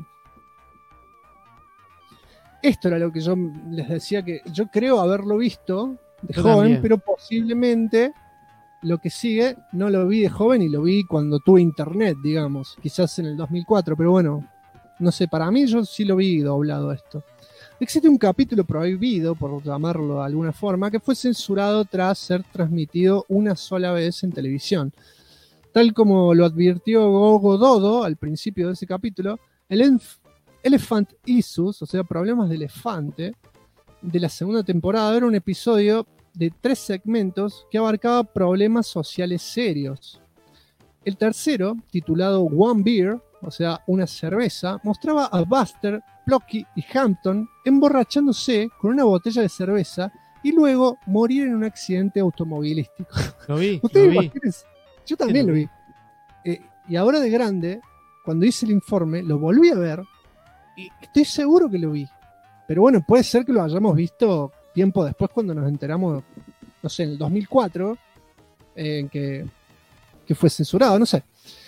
Esto era lo que yo les decía que yo creo haberlo visto de Yo joven, también. pero posiblemente lo que sigue no lo vi de joven y lo vi cuando tuve internet, digamos, quizás en el 2004, pero bueno, no sé, para mí yo sí lo vi doblado esto. Existe un capítulo prohibido, por llamarlo de alguna forma, que fue censurado tras ser transmitido una sola vez en televisión. Tal como lo advirtió Gogo Dodo al principio de ese capítulo, el Elephant Issues, o sea, problemas de elefante, de la segunda temporada era un episodio de 3 segmentos que abarcaba problemas sociales serios. El tercero, titulado One Beer, o sea, una cerveza, mostraba a Buster, Plucky y Hampton emborrachándose con una botella de cerveza y luego morir en un accidente automovilístico. Lo vi, ¿Ustedes lo vi. imagínense? Yo también lo vi. Y ahora de grande, cuando hice el informe, lo volví a ver y estoy seguro que lo vi. Pero bueno, puede ser que lo hayamos visto tiempo después cuando nos enteramos, no sé, en el 2004, que fue censurado, no sé.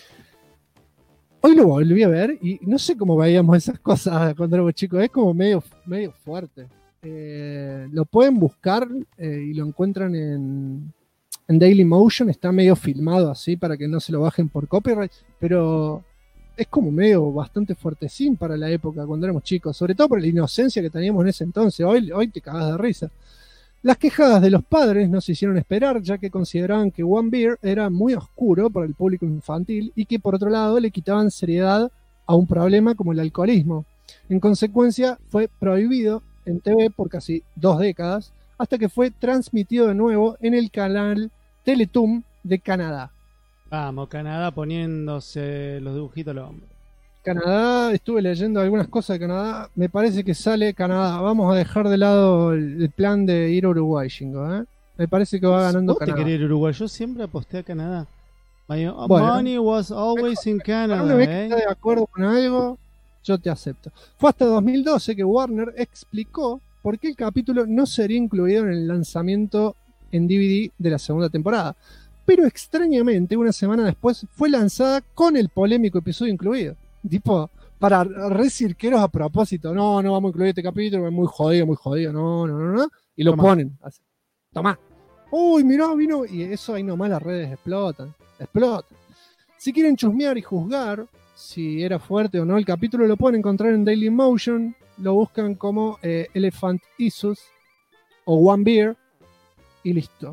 Hoy lo volví a ver y no sé cómo veíamos esas cosas cuando éramos chicos, es como medio fuerte. Lo pueden buscar y lo encuentran en Dailymotion, está medio filmado así para que no se lo bajen por copyright, pero es como medio bastante fuertecín para la época cuando éramos chicos, sobre todo por la inocencia que teníamos en ese entonces. Hoy te cagas de risa. Las quejas de los padres no se hicieron esperar, ya que consideraban que One Beer era muy oscuro para el público infantil y que por otro lado le quitaban seriedad a un problema como el alcoholismo. En consecuencia, fue prohibido en TV por casi 2 décadas, hasta que fue transmitido de nuevo en el canal Teletoon de Canadá. Vamos, Canadá poniéndose los dibujitos a los hombros. Canadá, estuve leyendo algunas cosas de Canadá, me parece que sale Canadá. Vamos a dejar de lado el plan de ir a Uruguay, Shingo, ¿eh? Me parece que va ganando Vos te Canadá. querés ir a Uruguay. Yo siempre aposté a Canadá. My Bueno. money was always in Canada. Una vez que estás de acuerdo con algo, yo te acepto. Fue hasta 2012 que Warner explicó por qué el capítulo no sería incluido en el lanzamiento en DVD de la segunda temporada. Pero extrañamente, una semana después, fue lanzada con el polémico episodio incluido. Tipo, para re cirqueros a propósito. No, vamos a incluir este capítulo, es muy jodido. No. Y lo ponen. Así. Tomá. Uy, mirá, vino. Y eso ahí nomás las redes explotan. Si quieren chusmear y juzgar si era fuerte o no el capítulo, lo pueden encontrar en Dailymotion. Lo buscan como Elephant Issues o One Beer y listo.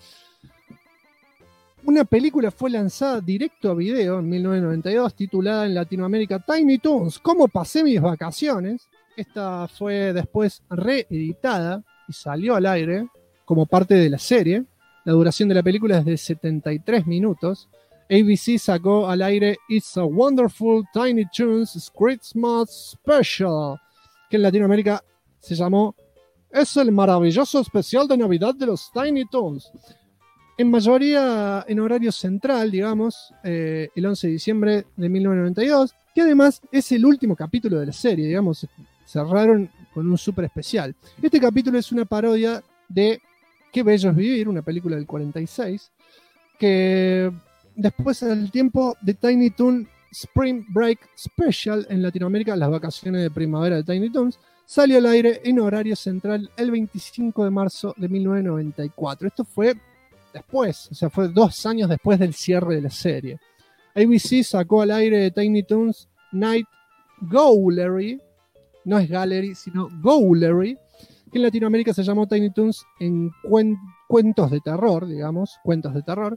Una película fue lanzada directo a video en 1992, titulada en Latinoamérica Tiny Toons, ¿Cómo pasé mis vacaciones? Esta fue después reeditada y salió al aire como parte de la serie. La duración de la película es de 73 minutos. ABC sacó al aire It's a Wonderful Tiny Toons Christmas Special, que en Latinoamérica se llamó Es el maravilloso especial de Navidad de los Tiny Toons. En mayoría en horario central, digamos, el 11 de diciembre de 1992, que además es el último capítulo de la serie, digamos, cerraron con un súper especial. Este capítulo es una parodia de Qué bello es vivir, una película del 46, que después del tiempo de Tiny Toon Spring Break Special en Latinoamérica, las vacaciones de primavera de Tiny Toons, salió al aire en horario central el 25 de marzo de 1994. Esto fue después, o sea, fue 2 años después del cierre de la serie. ABC sacó al aire Tiny Toons Night Gallery, no es Gallery, sino Gallery, que en Latinoamérica se llamó Tiny Toons en cuentos de terror, digamos, cuentos de terror,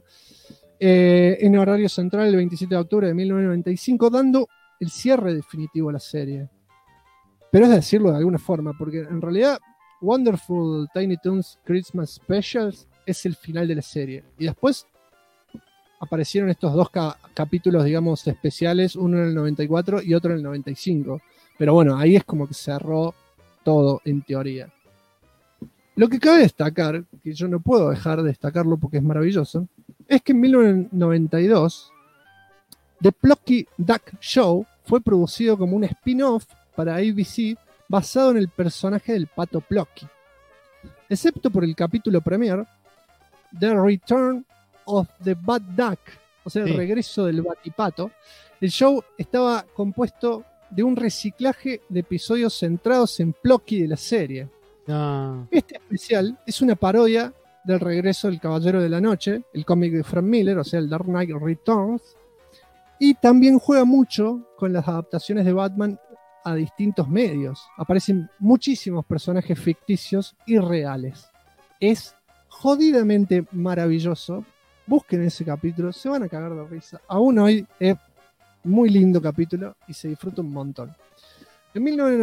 en horario central el 27 de octubre de 1995, dando el cierre definitivo a la serie. Pero es decirlo de alguna forma, porque en realidad Wonderful Tiny Toons Christmas Specials es el final de la serie. Y después aparecieron estos 2 capítulos, digamos, especiales, uno en el 94 y otro en el 95. Pero bueno, ahí es como que cerró todo en teoría. Lo que cabe destacar, que yo no puedo dejar de destacarlo porque es maravilloso, es que en 1992 The Plucky Duck Show fue producido como un spin-off para ABC basado en el personaje del pato Plucky. Excepto por el capítulo premier, The Return of the Bad Duck, o sea, el regreso del batipato, el show estaba compuesto de un reciclaje de episodios centrados en Plucky de la serie. Este especial es una parodia del regreso del Caballero de la Noche, el cómic de Frank Miller, o sea, el Dark Knight Returns, y también juega mucho con las adaptaciones de Batman a distintos medios. Aparecen muchísimos personajes ficticios y reales. Es jodidamente maravilloso. Busquen ese capítulo, se van a cagar de risa. Aún hoy es muy lindo capítulo y se disfruta un montón. En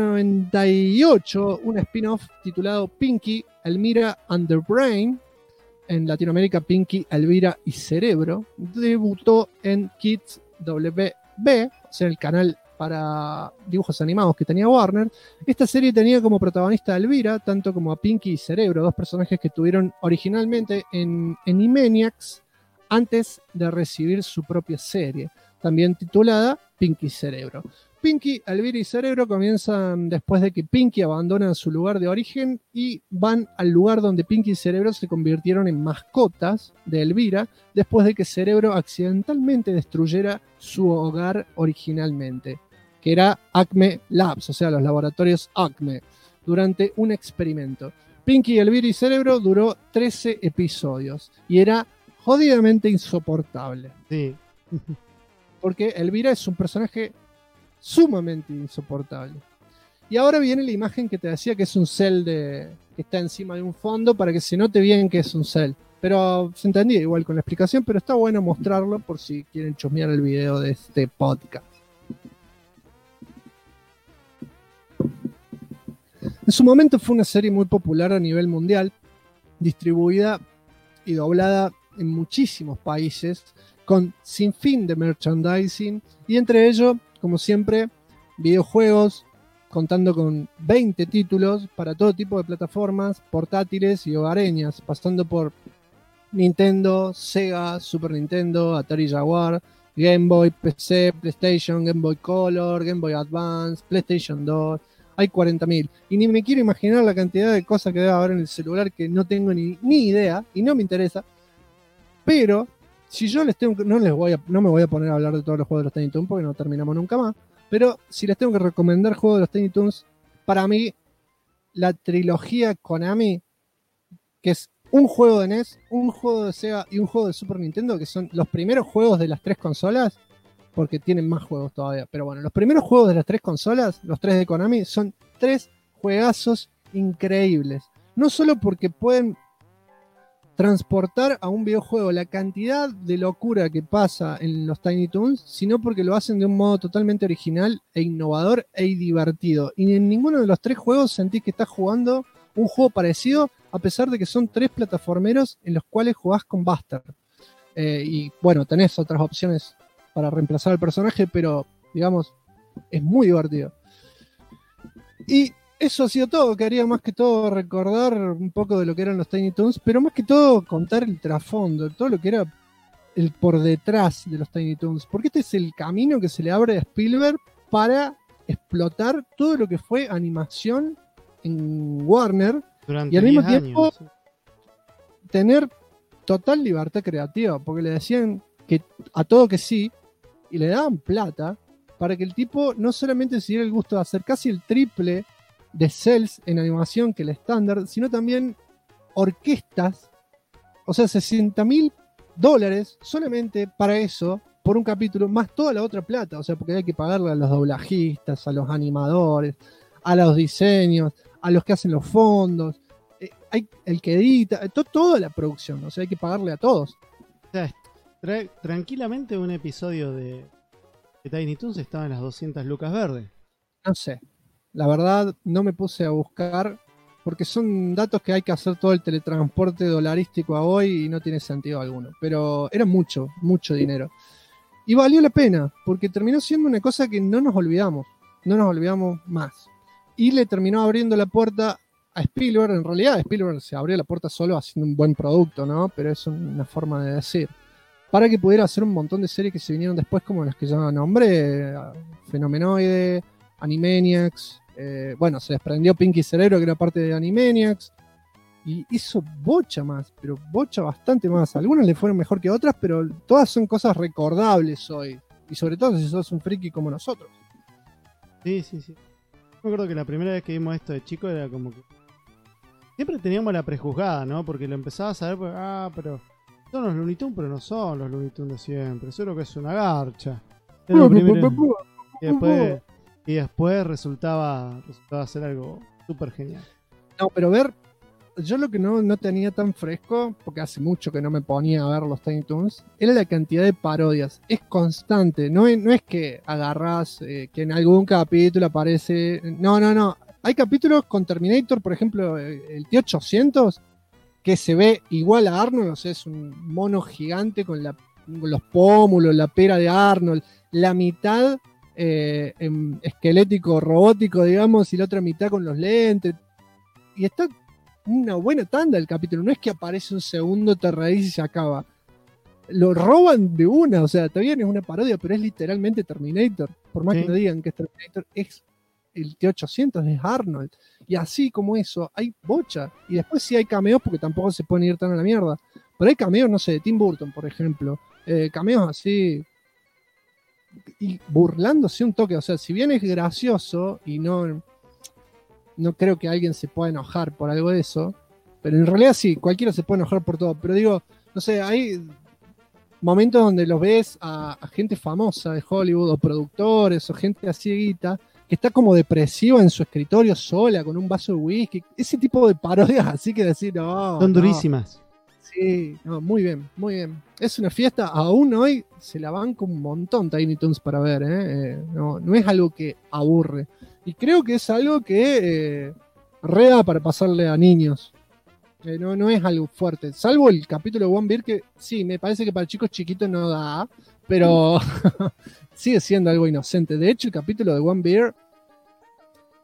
1998, un spin-off titulado Pinky, Elmira and the Brain, en Latinoamérica Pinky, Elvira y Cerebro, debutó en Kids WB, o sea, el canal para dibujos animados que tenía Warner. Esta serie tenía como protagonista a Elvira, tanto como a Pinky y Cerebro, 2 personajes que estuvieron originalmente en Animaniacs antes de recibir su propia serie, también titulada Pinky y Cerebro. Pinky, Elvira y Cerebro comienzan después de que Pinky abandona su lugar de origen y van al lugar donde Pinky y Cerebro se convirtieron en mascotas de Elvira después de que Cerebro accidentalmente destruyera su hogar originalmente, que era Acme Labs, o sea, los laboratorios Acme, durante un experimento. Pinky, Elvira y Cerebro duró 13 episodios y era jodidamente insoportable. Sí. Porque Elvira es un personaje sumamente insoportable. Y ahora viene la imagen que te decía que es un cel que está encima de un fondo para que se note bien que es un cel. Pero se entendía igual con la explicación, pero está bueno mostrarlo por si quieren chusmear el video de este podcast. En su momento fue una serie muy popular a nivel mundial, distribuida y doblada en muchísimos países, con sinfín de merchandising, y entre ellos, como siempre, videojuegos, contando con 20 títulos para todo tipo de plataformas, portátiles y hogareñas, pasando por Nintendo, Sega, Super Nintendo, Atari Jaguar, Game Boy, PC, PlayStation, Game Boy Color, Game Boy Advance, PlayStation 2. Hay 40.000. Y ni me quiero imaginar la cantidad de cosas que debe haber en el celular que no tengo ni idea y no me interesa. Pero si yo les tengo, no me voy a poner a hablar de todos los juegos de los Tiny Toons porque no terminamos nunca más. Pero si les tengo que recomendar juegos de los Tiny Toons, para mí la trilogía Konami, que es un juego de NES, un juego de Sega y un juego de Super Nintendo, que son los primeros juegos de las 3 consolas, porque tienen más juegos todavía. Pero bueno, los primeros juegos de las 3 consolas, los 3 de Konami, son 3 juegazos increíbles. No solo porque pueden transportar a un videojuego la cantidad de locura que pasa en los Tiny Toons, sino porque lo hacen de un modo totalmente original e innovador e divertido. Y en ninguno de los 3 juegos sentís que estás jugando un juego parecido, a pesar de que son 3 plataformeros en los cuales jugás con Buster. Y bueno, tenés otras opciones para reemplazar al personaje, pero digamos, es muy divertido. Y eso ha sido todo. Quería más que todo recordar un poco de lo que eran los Tiny Toons, pero más que todo contar el trasfondo, todo lo que era el por detrás de los Tiny Toons, porque este es el camino que se le abre a Spielberg para explotar todo lo que fue animación en Warner Durante y al mismo 10 tiempo años. tener total libertad creativa, porque le decían que a todo que sí y le daban plata para que el tipo no solamente se diera el gusto de hacer casi el triple de cells en animación que el estándar, sino también orquestas, o sea, $60,000 solamente para eso, por un capítulo, más toda la otra plata, o sea, porque hay que pagarle a los doblajistas, a los animadores, a los diseños, a los que hacen los fondos, hay el que edita, toda la producción, o sea, hay que pagarle a todos. O sea, tranquilamente un episodio de Tiny Toons estaba en las 200 lucas verdes. No sé, la verdad no me puse a buscar porque son datos que hay que hacer todo el teletransporte dolarístico a hoy y no tiene sentido alguno, pero era mucho dinero y valió la pena porque terminó siendo una cosa que no nos olvidamos más y le terminó abriendo la puerta a Spielberg. En realidad Spielberg se abrió la puerta solo haciendo un buen producto, ¿no? Pero es una forma de decir, para que pudiera hacer un montón de series que se vinieron después, como las que ya nombré, Fenomenoide, Animaniacs, bueno, se desprendió Pinky Cerebro, que era parte de Animaniacs, y hizo bocha más, pero bocha bastante más. Algunas le fueron mejor que otras, pero todas son cosas recordables hoy, y sobre todo si sos un friki como nosotros. Sí. Me acuerdo que la primera vez que vimos esto de chico era como que siempre teníamos la prejuzgada, ¿no? Porque lo empezabas a ver, pero son los Looney Tunes, pero no son los Looney Tunes de siempre. Seguro que es una garcha. Es lo primero. Y después resultaba ser algo súper genial. No, pero yo lo que no tenía tan fresco, porque hace mucho que no me ponía a ver los Tiny Toons, era la cantidad de parodias. Es constante, no es que agarrás, que en algún capítulo aparece... No. Hay capítulos con Terminator, por ejemplo, el T-800, que se ve igual a Arnold, o sea, es un mono gigante con los pómulos, la pera de Arnold, la mitad esquelético robótico, digamos, y la otra mitad con los lentes. Y está una buena tanda el capítulo, no es que aparece un segundo, te reís y se acaba. Lo roban de una, o sea, todavía no es una parodia, pero es literalmente Terminator. Por más que no digan que es Terminator, es el T-800, es Arnold. Y así como eso, hay bocha. Y después sí hay cameos, porque tampoco se pueden ir tan a la mierda. Pero hay cameos, no sé, de Tim Burton, por ejemplo. Cameos así, y burlándose un toque. O sea, si bien es gracioso y no creo que alguien se pueda enojar por algo de eso, pero en realidad sí, cualquiera se puede enojar por todo. Pero digo, no sé, hay momentos donde los ves a gente famosa de Hollywood, o productores, o gente así de guita, que está como depresiva en su escritorio sola, con un vaso de whisky. Ese tipo de parodias así que decir, no. Son durísimas. Sí, no, muy bien. Es una fiesta, aún hoy se la banca un montón Tiny Toons para ver, no es algo que aburre. Y creo que es algo que reda para pasarle a niños. No es algo fuerte. Salvo el capítulo de One Beer, que sí, me parece que para chicos chiquitos no da, pero sigue siendo algo inocente. De hecho, el capítulo de One Beer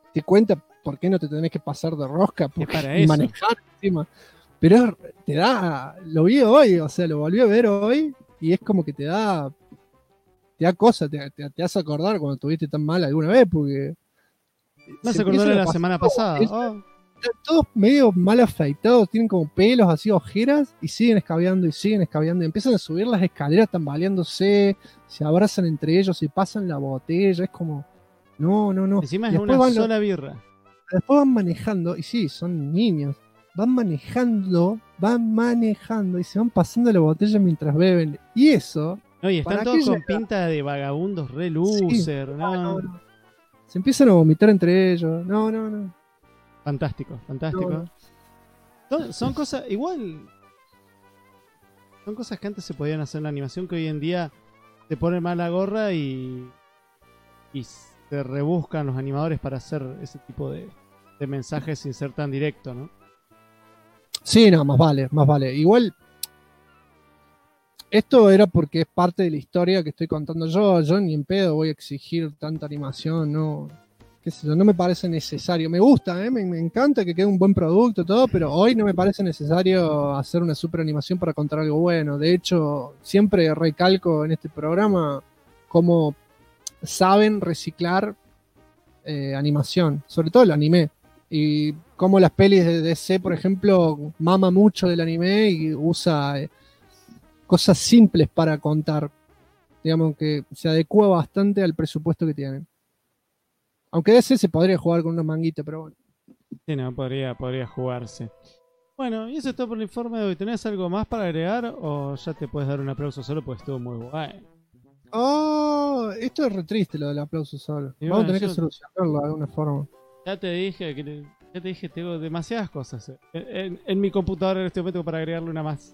te cuenta por qué no te tenés que pasar de rosca para y eso. manejar encima. Pero te da, lo vi hoy, o sea, lo volví a ver hoy y es como que te da cosa, te hace acordar cuando estuviste tan mal alguna vez, porque Me se hace acordar de empiezan a la pasar semana todo, pasada. están todos medio mal afeitados, tienen como pelos así, ojeras, y siguen escabeando y siguen escabeando, y empiezan a subir las escaleras tambaleándose, se abrazan entre ellos, se pasan la botella, es como, no. Encima Y es después una van sola birra. Después van manejando, y sí, son niños, van manejando, y se van pasando la botella mientras beben, y eso... No, y están ¿para todos qué con llega? pinta de vagabundos re loser, Sí, ¿no? no. Se empiezan a vomitar entre ellos, no. Fantástico. Son cosas, igual. Son cosas que antes se podían hacer en la animación que hoy en día te ponen mal la gorra y se rebuscan los animadores para hacer ese tipo de mensajes sin ser tan directo, ¿no? Sí, no, más vale. Igual, esto era porque es parte de la historia que estoy contando yo. Yo ni en pedo voy a exigir tanta animación, no. Qué sé yo, no me parece necesario. Me gusta, me encanta que quede un buen producto, todo, pero hoy no me parece necesario hacer una super animación para contar algo bueno. De hecho, siempre recalco en este programa cómo saben reciclar animación, sobre todo el anime. Y cómo las pelis de DC, por ejemplo, mama mucho del anime y usa cosas simples para contar. Digamos que se adecua bastante al presupuesto que tienen. Aunque DC se podría jugar con una manguita, pero bueno. Sí, no, podría jugarse. Bueno, y eso es todo por el informe de hoy. ¿Tenés algo más para agregar o ya te puedes dar un aplauso solo porque estuvo muy bueno? Oh, esto es re triste lo del aplauso solo. Y Vamos a bueno, tener que solucionarlo de alguna forma. Ya te dije tengo demasiadas cosas en mi computadora en este momento para agregarle una más.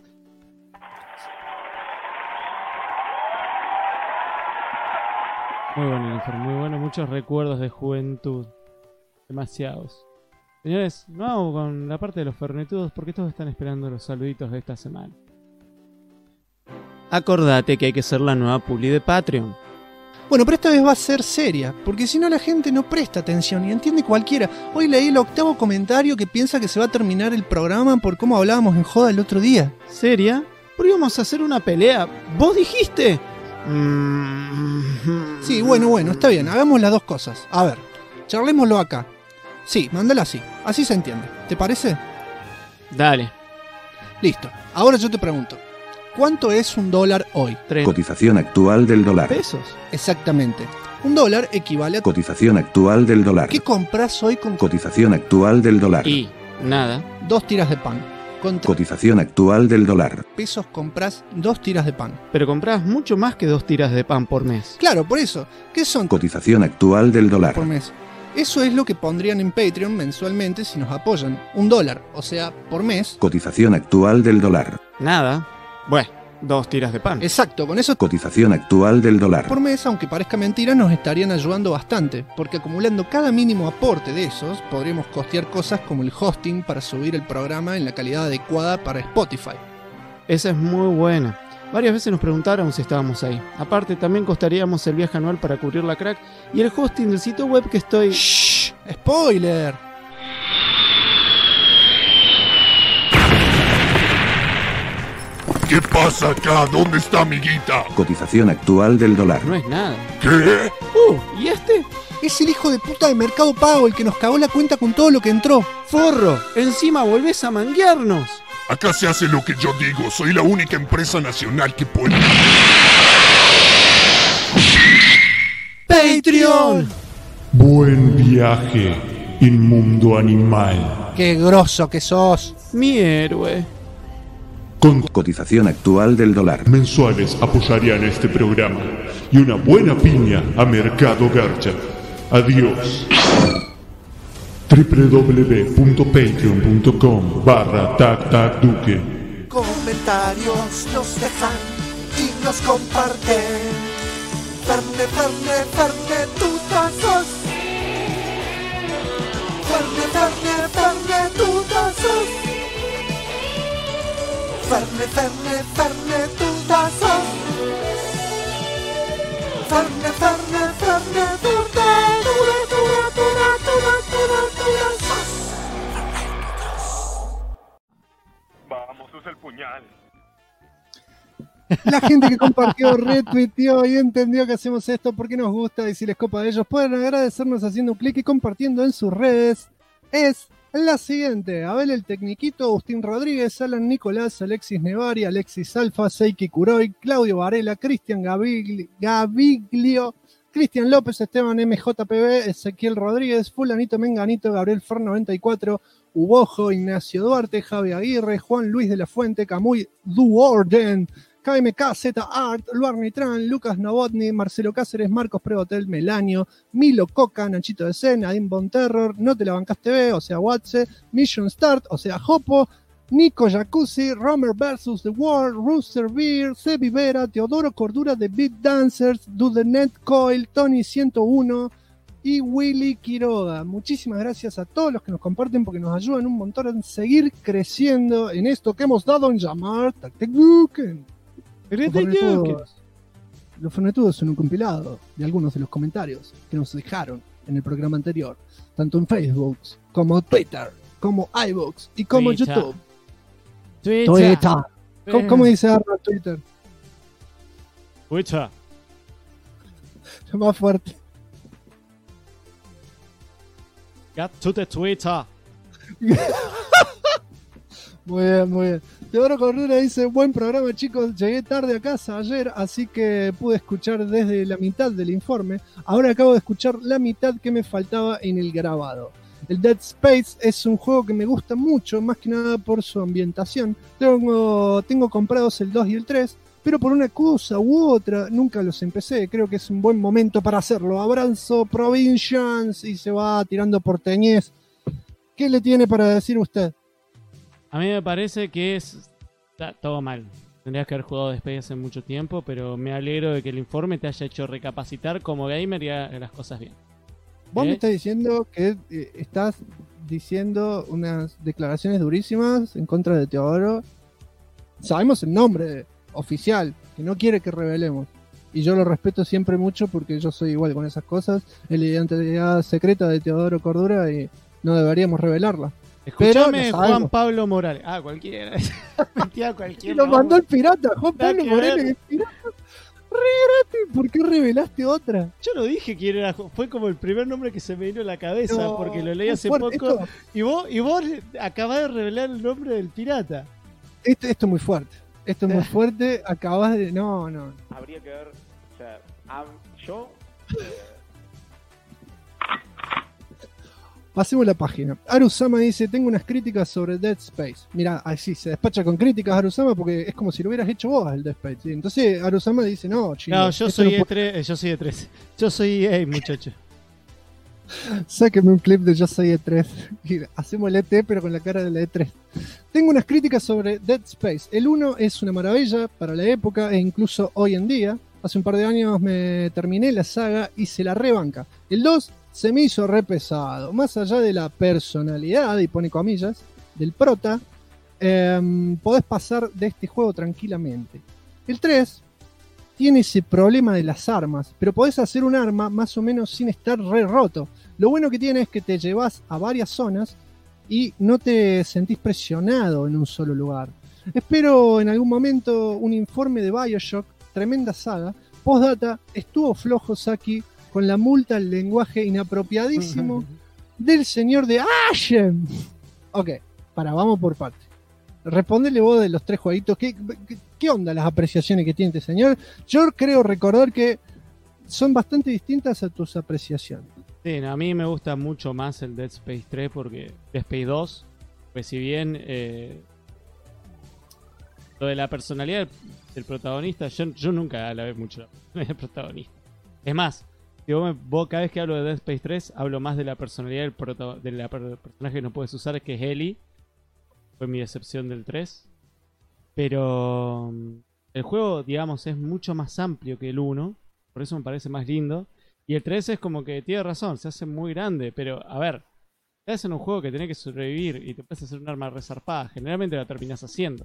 Muy bueno el informe, muy bueno, muchos recuerdos de juventud. Demasiados. Señores, no vamos con la parte de los fernetudos porque todos están esperando los saluditos de esta semana. Acordate que hay que ser la nueva publi de Patreon. Bueno, pero esta vez va a ser seria, porque si no la gente no presta atención y entiende cualquiera. Hoy leí el 8º comentario que piensa que se va a terminar el programa por cómo hablábamos en joda el otro día. ¿Seria? Pero íbamos a hacer una pelea. ¿Vos dijiste? Sí, bueno, está bien, hagamos las dos cosas. A ver, charlémoslo acá. Sí, mándala así se entiende. ¿Te parece? Dale. Listo, ahora yo te pregunto, ¿cuánto es $1 hoy? Cotización actual del dólar. ¿Pesos? Exactamente. $1 equivale a... Cotización actual del dólar. ¿Qué compras hoy con... Cotización actual del dólar. Y nada. 2 tiras de pan. Con Cotización actual del dólar. pesos compras 2 tiras de pan. Pero compras mucho más que 2 tiras de pan por mes. Claro, por eso. ¿Qué son Cotización actual del dólar. por mes? Eso es lo que pondrían en Patreon mensualmente si nos apoyan. $1, o sea, por mes. Cotización actual del dólar. Nada. Bueno, 2 tiras de pan. Exacto, con eso Cotización actual del dólar. por mes, aunque parezca mentira, nos estarían ayudando bastante, porque acumulando cada mínimo aporte de esos, podríamos costear cosas como el hosting para subir el programa en la calidad adecuada para Spotify. Esa es muy buena. Varias veces nos preguntaron si estábamos ahí. Aparte, también costaríamos el viaje anual para cubrir la crack y el hosting del sitio web que estoy... ¡Shh! ¡Spoiler! ¿Qué pasa acá? ¿Dónde está mi guita? Cotización actual del dólar. No es nada. ¿Qué? ¿Y este? Es el hijo de puta de Mercado Pago el que nos cagó la cuenta con todo lo que entró. ¡Forro! Encima volvés a manguearnos. Acá se hace lo que yo digo. Soy la única empresa nacional que puede... ¡Patreon! Buen viaje, inmundo animal. ¡Qué grosso que sos! Mi héroe. Con Cotización actual del dólar. mensuales apoyarían este programa y una buena piña a Mercado Garcha. Adiós. www.patreon.com/tactacduque. Comentarios nos dejan y nos comparten. Ferne, tutazos. Ferne, tutazos. Ferne, tutazos. Ferne, tutazos. puñal. La gente que compartió, retuiteó y entendió que hacemos esto porque nos gusta y si les copa a ellos pueden agradecernos haciendo un clic y compartiendo en sus redes. Es la siguiente: Abel el Tecniquito, Agustín Rodríguez, Alan Nicolás, Alexis Nevari, Alexis Alfa, Seiki Kuroy, Claudio Varela, Cristian Gaviglio, Cristian López, Esteban MJPB, Ezequiel Rodríguez, Fulanito Menganito, Gabriel Fer 94, Ubojo, Ignacio Duarte, Javi Aguirre, Juan Luis de la Fuente, Camuy Duorden, KMK, Z Art, Luar Nitran, Lucas Novotny, Marcelo Cáceres, Marcos Prevotel, Melanio, Milo Coca, Nachito de Zen, Adin Bon Terror, No Te La Bancas TV, o sea Watse, Mission Start, o sea Hopo, Nico Jacuzzi, Romer vs. The World, Rooster Beer, Sebi Vera, Teodoro Cordura de Beat Dancers, Dudenet Coil, Tony 101 y Willy Quiroga. Muchísimas gracias a todos los que nos comparten porque nos ayudan un montón a seguir creciendo en esto que hemos dado en llamar Tacteguken. Los Fornetudos son un compilado de algunos de los comentarios que nos dejaron en el programa anterior, tanto en Facebook como Twitter, como iVoox y como Twitter. YouTube. Twitter. ¿Cómo dice Arnold Twitter? Twitter. Más fuerte. Got to the Twitter. Muy bien, muy bien. Teodoro Cordura dice: buen programa, chicos. Llegué tarde a casa ayer, así que pude escuchar desde la mitad del informe. Ahora acabo de escuchar la mitad que me faltaba en el grabado. El Dead Space es un juego que me gusta mucho, más que nada por su ambientación. Tengo comprados el 2 y el 3, pero por una cosa u otra nunca los empecé. Creo que es un buen momento para hacerlo. Abrazo, Provincians, y se va tirando porteñez. ¿Qué le tiene para decir usted? A mí me parece que está todo mal. Tendrías que haber jugado Dead Space hace mucho tiempo, pero me alegro de que el informe te haya hecho recapacitar como gamer y haga las cosas bien. Vos me estás diciendo que estás diciendo unas declaraciones durísimas en contra de Teodoro. Sabemos el nombre oficial, que no quiere que revelemos. Y yo lo respeto siempre mucho porque yo soy igual con esas cosas. Es la identidad secreta de Teodoro Cordura y no deberíamos revelarla. Escuchame, Juan Pablo Morales. Ah, cualquiera. Metía cualquiera. Y lo mandó el pirata, Juan Pablo Morales, el pirata. Regálate, ¿por qué revelaste otra? Yo no dije quién era, fue como el primer nombre que se me vino a la cabeza, no, porque lo leí hace poco. Esto... Y vos acabás de revelar el nombre del pirata. Esto es muy fuerte. Esto es muy fuerte. Acabas de. No. Habría que ver. O sea, yo. Pasemos la página. Arusama dice: tengo unas críticas sobre Dead Space. Mirá, así se despacha con críticas Arusama porque es como si lo hubieras hecho vos el Dead Space. ¿Sí? Entonces Arusama dice: no, chicos. No, yo soy E3, yo soy E3. Yo soy EA, muchacho. Sáqueme un clip de Yo soy E3. Hacemos el ET pero con la cara de la E3. Tengo unas críticas sobre Dead Space. El 1 es una maravilla para la época e incluso hoy en día. Hace un par de años me terminé la saga y se la rebanca. El 2 se me hizo re pesado. Más allá de la personalidad, y pone comillas, del prota, podés pasar de este juego tranquilamente. El 3 tiene ese problema de las armas, pero podés hacer un arma más o menos sin estar re roto. Lo bueno que tiene es que te llevas a varias zonas y no te sentís presionado en un solo lugar. Espero en algún momento un informe de BioShock, tremenda saga. Postdata, estuvo flojo Saki con la multa al lenguaje inapropiadísimo del señor de Ashen. Ok, vamos por parte. Respondele vos de los 3 jueguitos. ¿Qué onda las apreciaciones que tiene este señor? Yo creo recordar que son bastante distintas a tus apreciaciones. Sí, no, a mí me gusta mucho más el Dead Space 3 porque Dead Space 2, pues si bien lo de la personalidad del protagonista, yo nunca la veo mucho la personalidad del protagonista. Es más, si vos cada vez que hablo de Dead Space 3, hablo más de la personalidad del personaje que no puedes usar, que es Ellie. Fue mi decepción del 3. Pero el juego, digamos, es mucho más amplio que el 1. Por eso me parece más lindo. Y el 3 es como que tiene razón, se hace muy grande. Pero, a ver, te hacen un juego que tenés que sobrevivir y te puedes hacer un arma resarpada. Generalmente la terminás haciendo.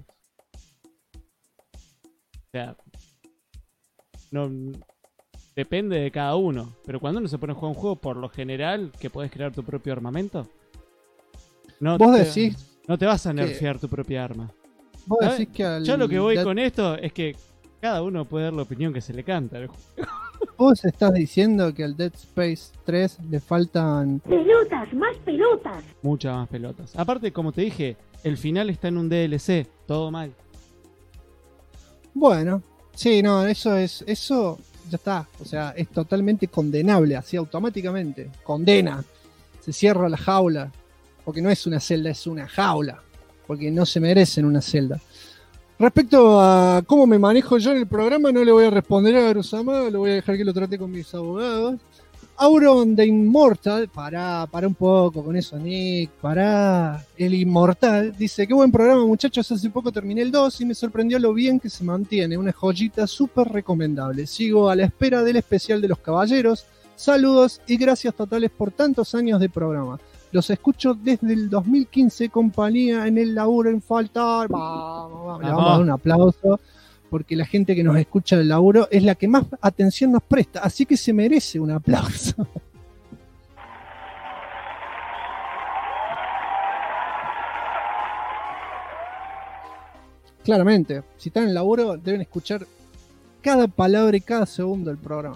O sea, no depende de cada uno. Pero cuando uno se pone a jugar un juego, por lo general, que podés crear tu propio armamento. Vos decís. No te vas a nerfear tu propia arma. Vos decís que al Yo lo que voy Dead- con esto es que cada uno puede dar la opinión que se le canta al juego. Vos estás diciendo que al Dead Space 3 le faltan... Pelotas, más pelotas. Muchas más pelotas. Aparte, como te dije, el final está en un DLC. Todo mal. Bueno, sí, no, eso ya está. O sea, es totalmente condenable, así automáticamente. Condena. Se cierra la jaula. Porque no es una celda, es una jaula. Porque no se merecen una celda. Respecto a cómo me manejo yo en el programa, no le voy a responder a Garuzama, lo voy a dejar que lo trate con mis abogados. Auron de Immortal, pará un poco con eso, Nick, pará. El Inmortal dice: qué buen programa, muchachos. Hace poco terminé el 2 y me sorprendió lo bien que se mantiene. Una joyita súper recomendable. Sigo a la espera del especial de los caballeros. Saludos y gracias totales por tantos años de programa. Los escucho desde el 2015, compañía en el laburo en faltar. Vamos, le vamos a dar un aplauso, porque la gente que nos escucha del laburo es la que más atención nos presta, así que se merece un aplauso. Claramente, si están en el laburo, deben escuchar cada palabra y cada segundo del programa.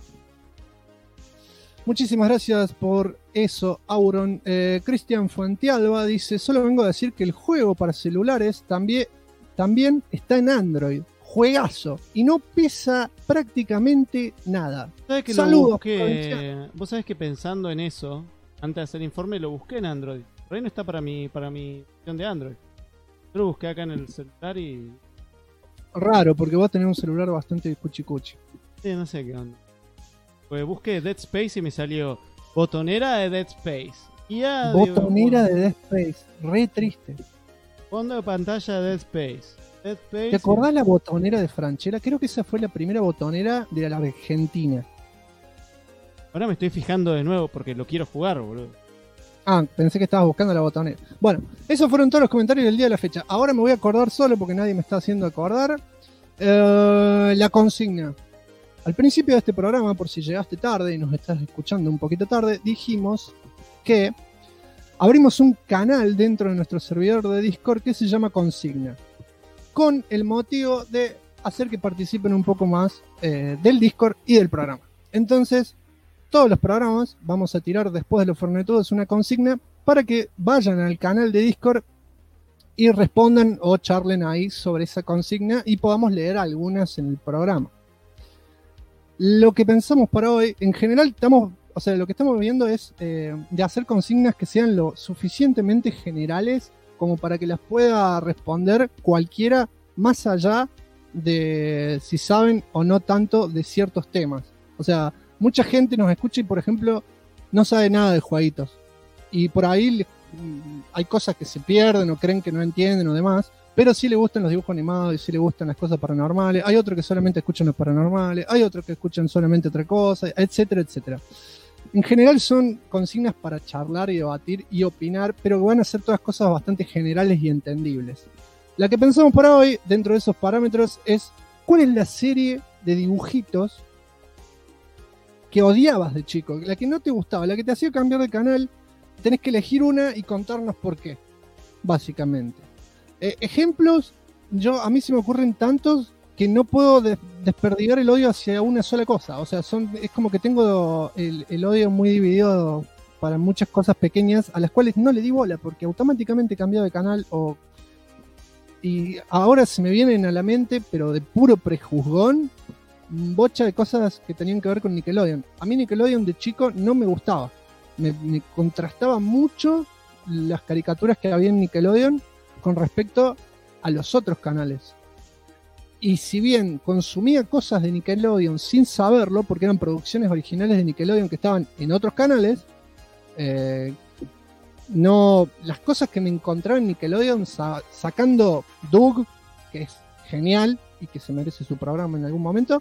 Muchísimas gracias por eso, Auron. Cristian Fuentealba dice: solo vengo a decir que el juego para celulares también está en Android. Juegazo. Y no pesa prácticamente nada. ¿Sabes que Saludos. Vos sabés que pensando en eso, antes de hacer el informe, lo busqué en Android. Por ahí no está para mi versión de Android. Yo lo busqué acá en el celular y... Raro, porque vos tenés un celular bastante cuchicuchi. Sí, no sé qué onda. Pues busqué Dead Space y me salió botonera de Dead Space. Y ya, Botonera de Dead Space. Re triste. Fondo de pantalla de Dead Space. Dead Space. ¿Te acordás la botonera de Franchella? Creo que esa fue la primera botonera de la Argentina. Ahora me estoy fijando de nuevo porque lo quiero jugar, boludo. Ah, pensé que estabas buscando la botonera. Bueno, esos fueron todos los comentarios del día de la fecha. Ahora me voy a acordar solo porque nadie me está haciendo acordar. La consigna. Al principio de este programa, por si llegaste tarde y nos estás escuchando un poquito tarde, dijimos que abrimos un canal dentro de nuestro servidor de Discord que se llama Consigna, con el motivo de hacer que participen un poco más del Discord y del programa. Entonces, todos los programas vamos a tirar después de los Fornetudos una consigna para que vayan al canal de Discord y respondan o charlen ahí sobre esa consigna y podamos leer algunas en el programa. Lo que pensamos para hoy, en general lo que estamos viendo es de hacer consignas que sean lo suficientemente generales como para que las pueda responder cualquiera, más allá de si saben o no tanto de ciertos temas. O sea, mucha gente nos escucha y, por ejemplo, no sabe nada de jueguitos. Y por ahí hay cosas que se pierden o creen que no entienden o demás. Pero sí le gustan los dibujos animados y sí le gustan las cosas paranormales. Hay otros que solamente escuchan los paranormales. Hay otros que escuchan solamente otra cosa, etcétera, etcétera. En general son consignas para charlar y debatir y opinar, pero van a ser todas cosas bastante generales y entendibles. La que pensamos para hoy, dentro de esos parámetros, es ¿cuál es la serie de dibujitos que odiabas de chico? La que no te gustaba, la que te hacía cambiar de canal. Tenés que elegir una y contarnos por qué, básicamente. Ejemplos, a mí se me ocurren tantos que no puedo desperdigar el odio hacia una sola cosa. O sea, es como que tengo el odio muy dividido para muchas cosas pequeñas a las cuales no le di bola porque automáticamente he cambiado de canal y ahora se me vienen a la mente, pero de puro prejuzgón, bocha de cosas que tenían que ver con Nickelodeon. A mí Nickelodeon de chico no me gustaba. Me contrastaba mucho las caricaturas que había en Nickelodeon con respecto a los otros canales. Y si bien consumía cosas de Nickelodeon sin saberlo, porque eran producciones originales de Nickelodeon que estaban en otros canales, las cosas que me encontraba en Nickelodeon, sacando Doug, que es genial y que se merece su programa en algún momento,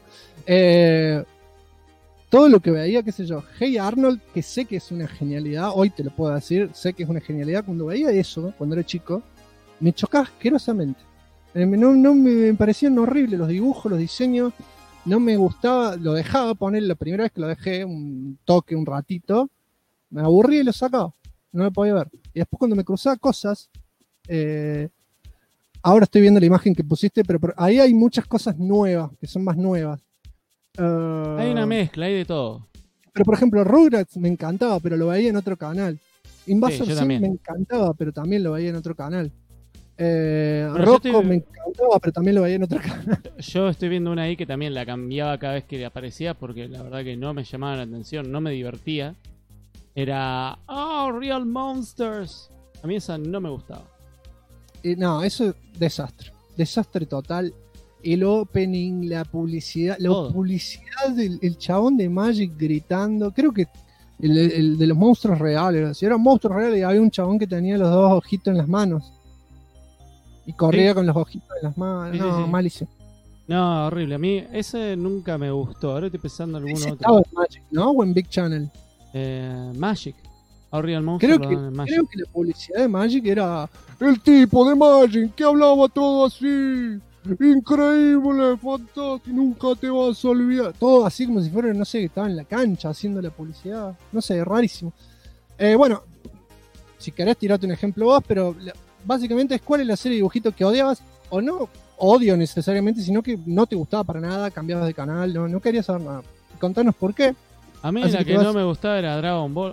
todo lo que veía, qué sé yo, Hey Arnold, que sé que es una genialidad, hoy te lo puedo decir, sé que es una genialidad. Cuando veía eso, cuando era chico, me chocaba asquerosamente. No me parecían horribles los dibujos, los diseños, no me gustaba, lo dejaba poner la primera vez que lo dejé, un ratito, me aburría y lo sacaba, no lo podía ver. Y después cuando me cruzaba cosas, ahora estoy viendo la imagen que pusiste, pero ahí hay muchas cosas nuevas, que son más nuevas. Hay una mezcla, hay de todo. Pero por ejemplo, Rugrats me encantaba, pero lo veía en otro canal. Invasor Sí, yo Sim también. me encantaba, pero también lo veía en otro canal. yo Rocco estoy- me encantaba, pero también lo veía en otro canal. Yo estoy viendo una ahí que también la cambiaba cada vez que aparecía porque la verdad que no me llamaba la atención, no me divertía. Era Real Monsters. A mí esa no me gustaba. No, eso es desastre. Desastre total. El opening, la publicidad, Todo. del el chabón de Magic gritando. Creo que el de los monstruos reales. Si eran monstruos reales, había un chabón que tenía los dos ojitos en las manos. Y corría con los ojitos en las manos. Sí, sí, No, sí. malísimo. No, horrible. A mí ese nunca me gustó. Ahora estoy pensando en Ese alguno estaba otro. en Magic, ¿no? O en Big Channel. Magic. Real Monsters Creo lo dan en Magic. que la publicidad de Magic era el tipo de Magic que hablaba todo así. Increíble, fantástico, nunca te vas a olvidar. Todo así como si fuera, no sé, que estaba en la cancha haciendo la publicidad. No sé, rarísimo. Bueno, si querés tirarte un ejemplo vos, pero básicamente es cuál es la serie de dibujitos que odiabas o no odio necesariamente, sino que no te gustaba para nada, cambiabas de canal, no querías saber nada. Contanos por qué. A mí Así la que que te vas- no me gustaba era Dragon Ball.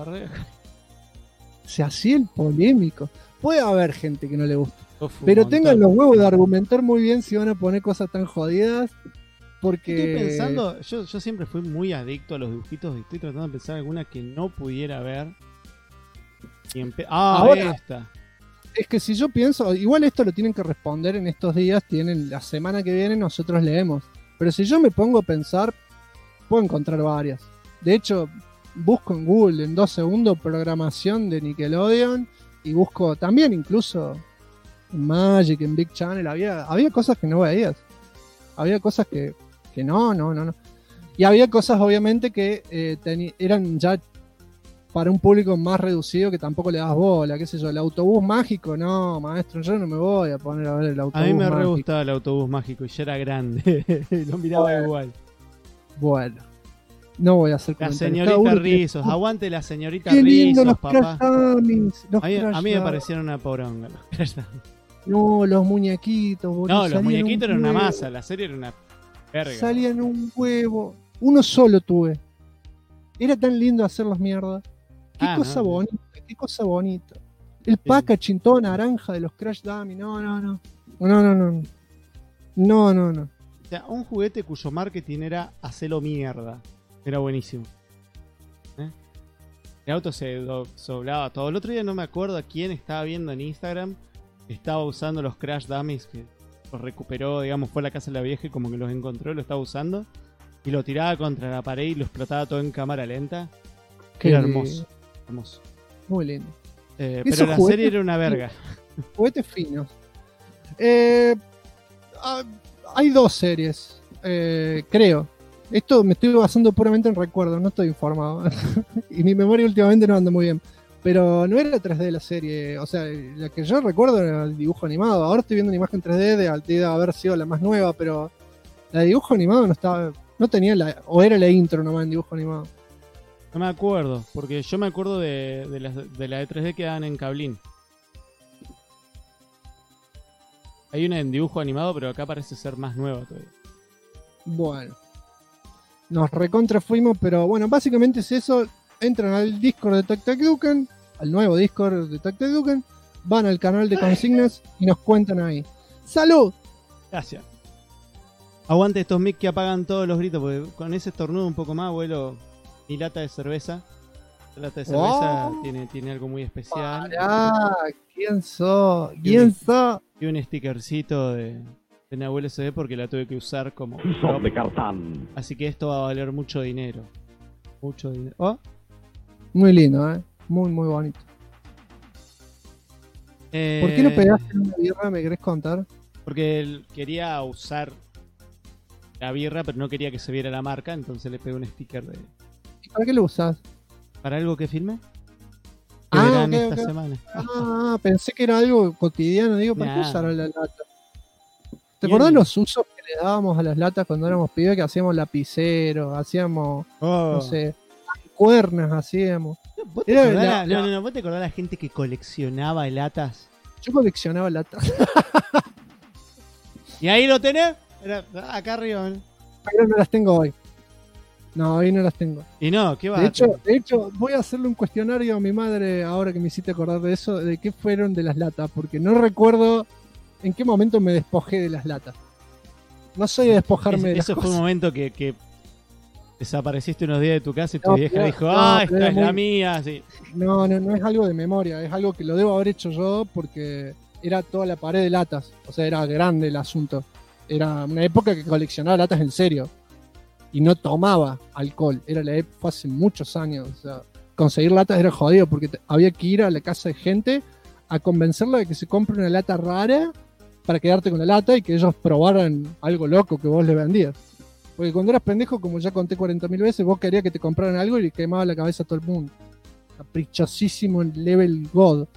Se hacía el polémico. Puede haber gente que no le gusta. Un Pero montón. tengan los huevos de argumentar muy bien si van a poner cosas tan jodidas. Porque. Estoy pensando, yo siempre fui muy adicto a los dibujitos y estoy tratando de pensar alguna que no pudiera ver. Ahora- Esta. Es que si yo pienso, igual esto lo tienen que responder en estos días, tienen la semana que viene, nosotros leemos. Pero si yo me pongo a pensar, puedo encontrar varias. De hecho, busco en Google en 2 segundos programación de Nickelodeon y busco también incluso en Magic, en Big Channel, había cosas que no veías. Había cosas que no. Y había cosas obviamente que eran ya para un público más reducido que tampoco le das bola, qué sé yo, el autobús mágico, no, maestro, yo no me voy a poner a ver el A autobús mí me re mágico. gustaba el autobús mágico y ya era grande. Y lo miraba Bueno. igual. Bueno, no voy a hacer La comentarios. Cada señorita uno tiene- Rizos, aguante la señorita Qué lindo Rizos, los papá. Crash Dummies, los A mí Crash me Dummies. parecieron una poronga los Crash Dummies. No, los muñequitos, boludo. No, los salían muñequitos un eran una huevo, masa, la serie era una verga. Salían un huevo. Uno solo tuve. Era tan lindo hacerlos mierda. Qué cosa bonita, qué cosa bonita. El packaging todo naranja de los Crash Dummies. No. O sea, un juguete cuyo marketing era hacerlo mierda. Era buenísimo. El auto se doblaba todo. El otro día no me acuerdo a quién estaba viendo en Instagram. Estaba usando los Crash Dummies que los recuperó, digamos, fue a la casa de la vieja y como que los encontró y lo estaba usando. Y lo tiraba contra la pared y lo explotaba todo en cámara lenta. Qué Era lindo. hermoso. Hermoso. Muy lindo. Pero Esos la juguetes serie era una verga. Juguetes finos. Hay 2 series, creo. Esto me estoy basando puramente en recuerdos, no estoy informado. Y mi memoria últimamente no anda muy bien. Pero no era 3D la serie, o sea, la que yo recuerdo era el dibujo animado. Ahora estoy viendo una imagen 3D de haber sido la más nueva, pero la de dibujo animado no tenía o era la intro nomás en dibujo animado. No me acuerdo, porque yo me acuerdo de la de 3D que daban en Cablín. Hay una en dibujo animado, pero acá parece ser más nueva todavía. Bueno, nos recontra fuimos, pero bueno, básicamente es eso. Entran al Discord de Tac Tac Duken, al nuevo Discord de Tac Tac Duken, van al canal de consignas y nos cuentan ahí. ¡Salud! Gracias. Aguante estos mic que apagan todos los gritos, porque con ese estornudo un poco más vuelo mi lata de cerveza. La lata de cerveza tiene algo muy especial. ¿Quién sos? ¿Quién sos? Y un stickercito de Nahuel SD porque la tuve que usar como Son de cartán. Así que esto va a valer mucho dinero. Mucho dinero. ¿Oh? Muy lindo, muy bonito. ¿Por qué no pegaste en una birra? ¿Me querés contar? Porque él quería usar la birra, pero no quería que se viera la marca, entonces le pegué un sticker de... ¿Y para qué lo usás? ¿Para algo que filme? Que verán esta semana. Pensé que era algo cotidiano. Digo, ¿para qué Nah. usar la lata? ¿Te acordás los usos que le dábamos a las latas cuando éramos pibes? Que hacíamos lapicero, hacíamos, no sé, cuernas hacíamos. ¿Vos te Era acordás la- ¿Vos te acordás la gente que coleccionaba latas? Yo coleccionaba latas. ¿Y ahí lo tenés? Acá arriba. Pero no las tengo hoy. No, hoy no las tengo. Y no, ¿qué va? De hecho, voy a hacerle un cuestionario a mi madre ahora que me hiciste acordar de eso, de qué fueron de las latas, porque no recuerdo en qué momento me despojé de las latas. No soy de despojarme de las cosas. Eso fue un momento que desapareciste unos días de tu casa y tu No, vieja pero- dijo, no, esta pero es muy- la mía. Sí. No es algo de memoria, es algo que lo debo haber hecho yo porque era toda la pared de latas, o sea, era grande el asunto. Era una época que coleccionaba latas en serio y no tomaba alcohol, fue hace muchos años, o sea, conseguir latas era jodido porque había que ir a la casa de gente a convencerla de que se compre una lata rara para quedarte con la lata y que ellos probaran algo loco que vos les vendías. Porque cuando eras pendejo, como ya conté 40.000 veces, vos querías que te compraran algo y le quemaba la cabeza a todo el mundo. Caprichosísimo en level God.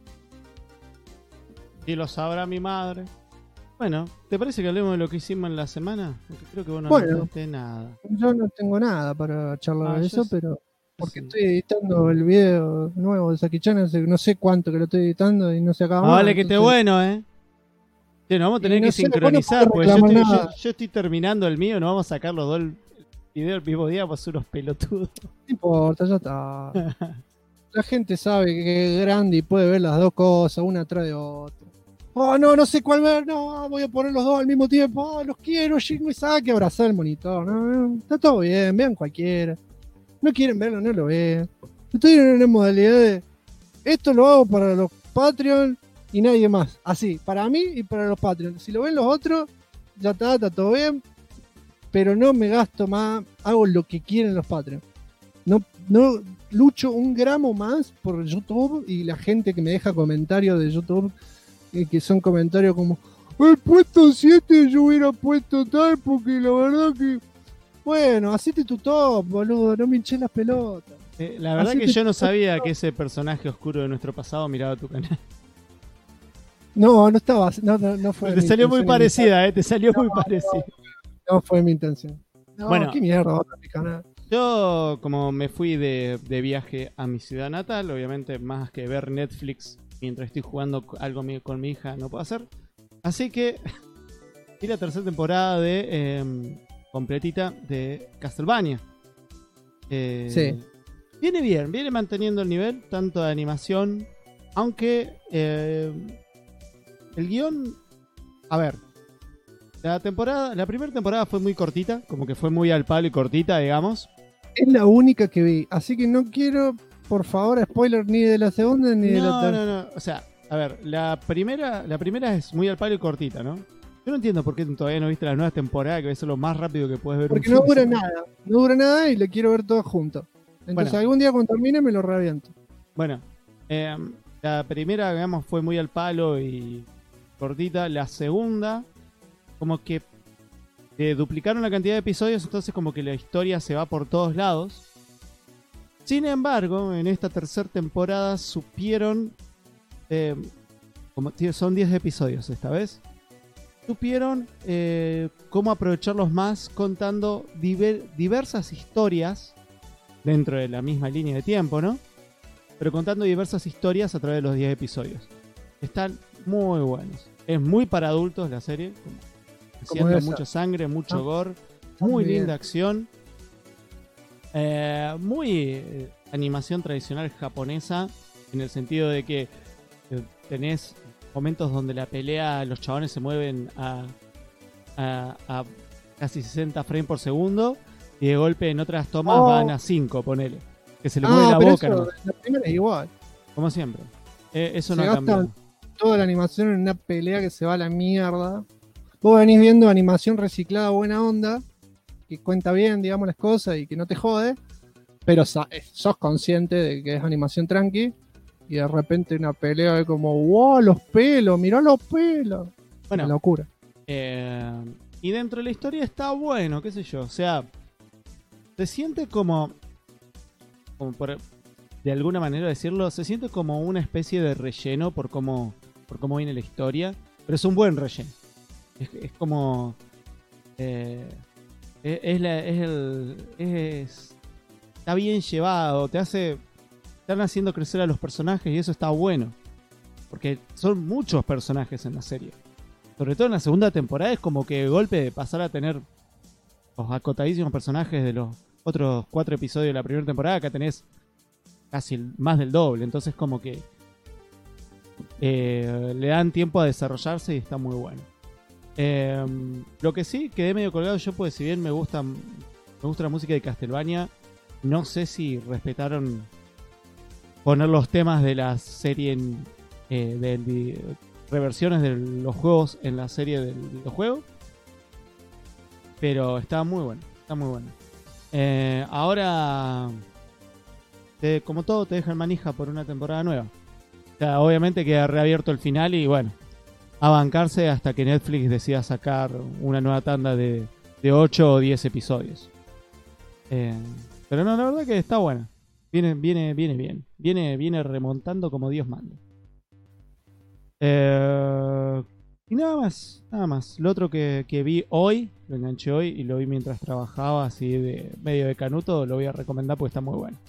Y lo sabrá mi madre. Bueno, ¿te parece que hablemos de lo que hicimos en la semana? Porque creo que vos no Bueno. contaste nada. Yo no tengo nada para charlar de yo eso, sí. pero porque estoy editando el video nuevo de Saki-chan hace no sé cuánto que lo estoy editando y no se acaba Ah, más. vale, que esté entonces- bueno, ¿eh? Sí, nos vamos a tener Y no que sé, vos no sincronizar, porque podés yo reclamar estoy, nada. yo estoy terminando el mío, no vamos a sacar los dos el video el mismo día, vamos a ser unos pelotudos. No importa, ya está. La gente sabe que es grande y puede ver las dos cosas, una atrás de otra. Oh, no sé cuál ver, no, voy a poner los dos al mismo tiempo. Oh, los quiero, Shingo y Saki, abrazar el monitor. No, está todo bien, vean cualquiera. No quieren verlo, no lo vean. Estoy en una modalidad de esto lo hago para los Patreon y nadie más. Así, para mí y para los Patreon. Si lo ven los otros, ya está todo bien. Pero no me gasto más, hago lo que quieren los Patreon. No lucho un gramo más por YouTube y la gente que me deja comentarios de YouTube, que son comentarios como el puesto 7 yo hubiera puesto tal porque la verdad que bueno, hacete tu top, boludo, no me hinché las pelotas. La verdad Hacete que yo no tu sabía top. que ese personaje oscuro de nuestro pasado miraba tu canal. No estaba, no fue. Te mi salió muy intención parecida, te salió muy parecida. No fue mi intención. No, Bueno. qué mierda, va a mi canal. Yo, como me fui de viaje a mi ciudad natal, obviamente más que ver Netflix mientras estoy jugando algo con mi hija, no puedo hacer. Así que vi la tercera temporada de completita de Castlevania. Sí. Viene bien, viene manteniendo el nivel, tanto de animación, aunque el guión... A ver, la primera temporada fue muy cortita, como que fue muy al palo y cortita, digamos. Es la única que vi, así que no quiero, por favor, spoiler ni de la segunda ni de la tercera. No. O sea, a ver, la primera es muy al palo y cortita, ¿no? Yo no entiendo por qué todavía no viste las nuevas temporadas, que es lo más rápido que puedes ver. Porque un no fin de dura semana. nada, no dura nada y le quiero ver todo junto. Entonces Bueno. algún día cuando termine me lo reviento. Bueno, la primera, digamos, fue muy al palo y cortita. La segunda, como que duplicaron la cantidad de episodios, entonces como que la historia se va por todos lados. Sin embargo, en esta tercera temporada supieron, son 10 episodios esta vez, supieron cómo aprovecharlos más contando diversas historias dentro de la misma línea de tiempo, ¿no? Pero contando diversas historias a través de los 10 episodios. Están muy buenos. Es muy para adultos la serie. Haciendo debe ser. mucha sangre, mucho Ah, gore. muy Muy bien. linda acción. Muy animación tradicional japonesa. En el sentido de que tenés momentos donde la pelea, los chabones se mueven a casi 60 frames por segundo. Y de golpe en otras tomas van a 5, ponele. Que se le mueve la pero boca, eso, ¿no? la primera es igual. Como siempre. Eso Se no ha cambiado. gastan toda la animación en una pelea que se va a la mierda. Vos venís viendo animación reciclada buena onda, que cuenta bien, digamos, las cosas y que no te jode, pero sos consciente de que es animación tranqui y de repente una pelea de como, wow, los pelos, mirá los pelos. Bueno, Una locura. Y dentro de la historia está bueno, qué sé yo. O sea, se siente como por de alguna manera decirlo, se siente como una especie de relleno por cómo viene la historia, pero es un buen relleno. Es como está bien llevado, están haciendo crecer a los personajes y eso está bueno. porque son muchos personajes en la serie. Sobre todo en la segunda temporada es como que de golpe de pasar a tener los acotadísimos personajes de los otros 4 episodios de la primera temporada, que tenés casi más del doble. Entonces como que le dan tiempo a desarrollarse y está muy bueno. Lo que sí, quedé medio colgado yo, pues si bien me gusta la música de Castlevania, no sé si respetaron poner los temas de la serie reversiones de los juegos en la serie del videojuego. Pero está muy bueno, está muy bueno. Ahora, como todo, te dejan manija por una temporada nueva. O sea, obviamente queda reabierto el final y bueno, a bancarse hasta que Netflix decida sacar una nueva tanda de 8 o 10 episodios. Pero no, la verdad que está buena. Viene bien. Viene remontando como Dios manda. Y nada más. Lo otro que vi hoy, lo enganché hoy y lo vi mientras trabajaba, así de medio de canuto, lo voy a recomendar porque está muy bueno.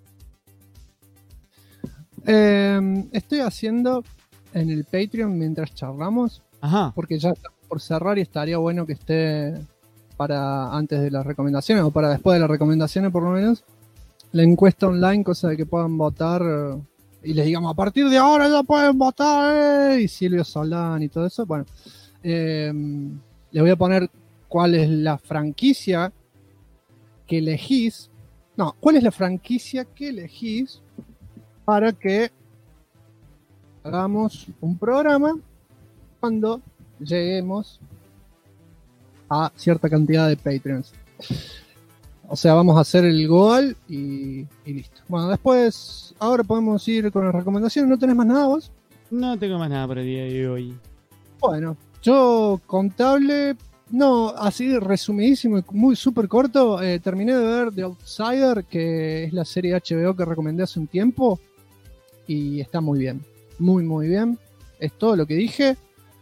Estoy haciendo en el Patreon mientras charlamos. Ajá. Porque ya está por cerrar y estaría bueno que esté para antes de las recomendaciones o para después de las recomendaciones por lo menos. La encuesta online, cosa de que puedan votar y les digamos a partir de ahora ya pueden votar y Silvio Soldán y todo eso. Bueno, les voy a poner cuál es la franquicia que elegís. No, cuál es la franquicia que elegís para que hagamos un programa cuando lleguemos a cierta cantidad de Patreons. O sea, vamos a hacer el goal y listo. Bueno, después, ahora podemos ir con las recomendaciones. ¿No tenés más nada vos? No tengo más nada para el día de hoy. Bueno, yo contable, no, así resumidísimo y muy súper corto, terminé de ver The Outsider, que es la serie HBO que recomendé hace un tiempo, y está muy bien, muy bien. Es todo lo que dije.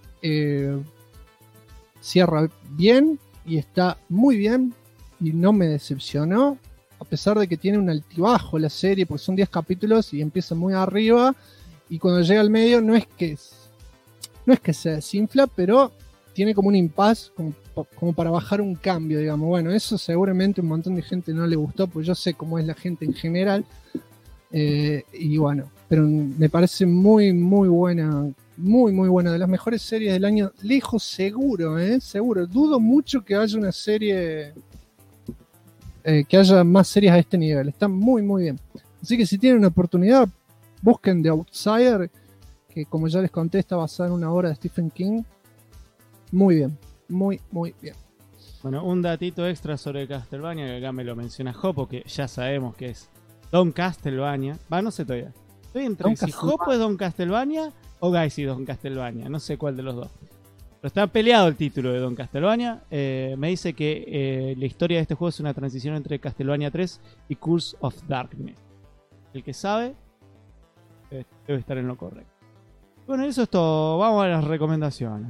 Cierra bien y está muy bien. Y no me decepcionó, a pesar de que tiene un altibajo la serie, porque son 10 capítulos y empieza muy arriba, y cuando llega al medio no es que se desinfla, pero tiene como un impasse, como para bajar un cambio, digamos. Bueno, eso seguramente un montón de gente no le gustó, porque yo sé cómo es la gente en general, y bueno, pero me parece muy buena, muy buena, de las mejores series del año, lejos, seguro, seguro. Dudo mucho que haya una serie... que haya más series a este nivel. Está muy bien. Así que si tienen una oportunidad, busquen The Outsider, que como ya les conté está basada en una obra de Stephen King. Muy bien, muy bien. Bueno, un datito extra sobre Castlevania, que acá me lo menciona Jopo, que ya sabemos que es Don Castlevania. No sé todavía. Estoy entre si Jopo es Don Castlevania o Gaisi Don Castlevania. No sé cuál de los dos. Pero está peleado el título de Don Castlevania. Me dice que la historia de este juego es una transición entre Castlevania 3 y Curse of Darkness. El que sabe debe estar en lo correcto. Bueno, eso es todo. Vamos a las recomendaciones.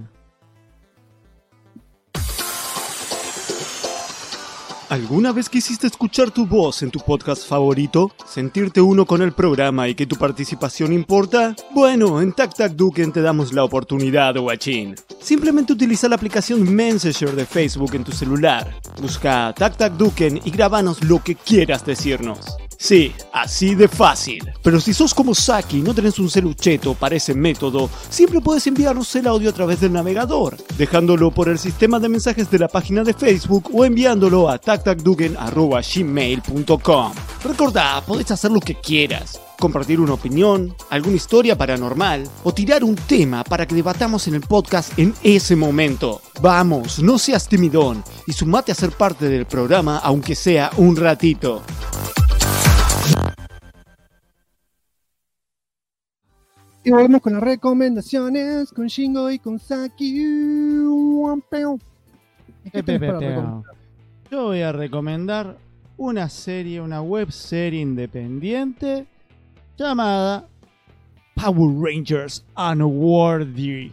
¿Alguna vez quisiste escuchar tu voz en tu podcast favorito? ¿Sentirte uno con el programa y que tu participación importa? Bueno, en Tac Tac Duken te damos la oportunidad, guachín. Simplemente utiliza la aplicación Messenger de Facebook en tu celular. Busca Tac Tac Duken y grábanos lo que quieras decirnos. Sí, así de fácil. Pero si sos como Saki y no tenés un celucheto para ese método, siempre puedes enviarnos el audio a través del navegador, dejándolo por el sistema de mensajes de la página de Facebook o enviándolo a tactacduken@gmail.com. Recordá, podés hacer lo que quieras. Compartir una opinión, alguna historia paranormal o tirar un tema para que debatamos en el podcast en ese momento. Vamos, no seas timidón y sumate a ser parte del programa aunque sea un ratito. Y volvemos con las recomendaciones, con Shingo y con Saki. Yo voy a recomendar una serie, una web serie independiente llamada Power Rangers Unworthy.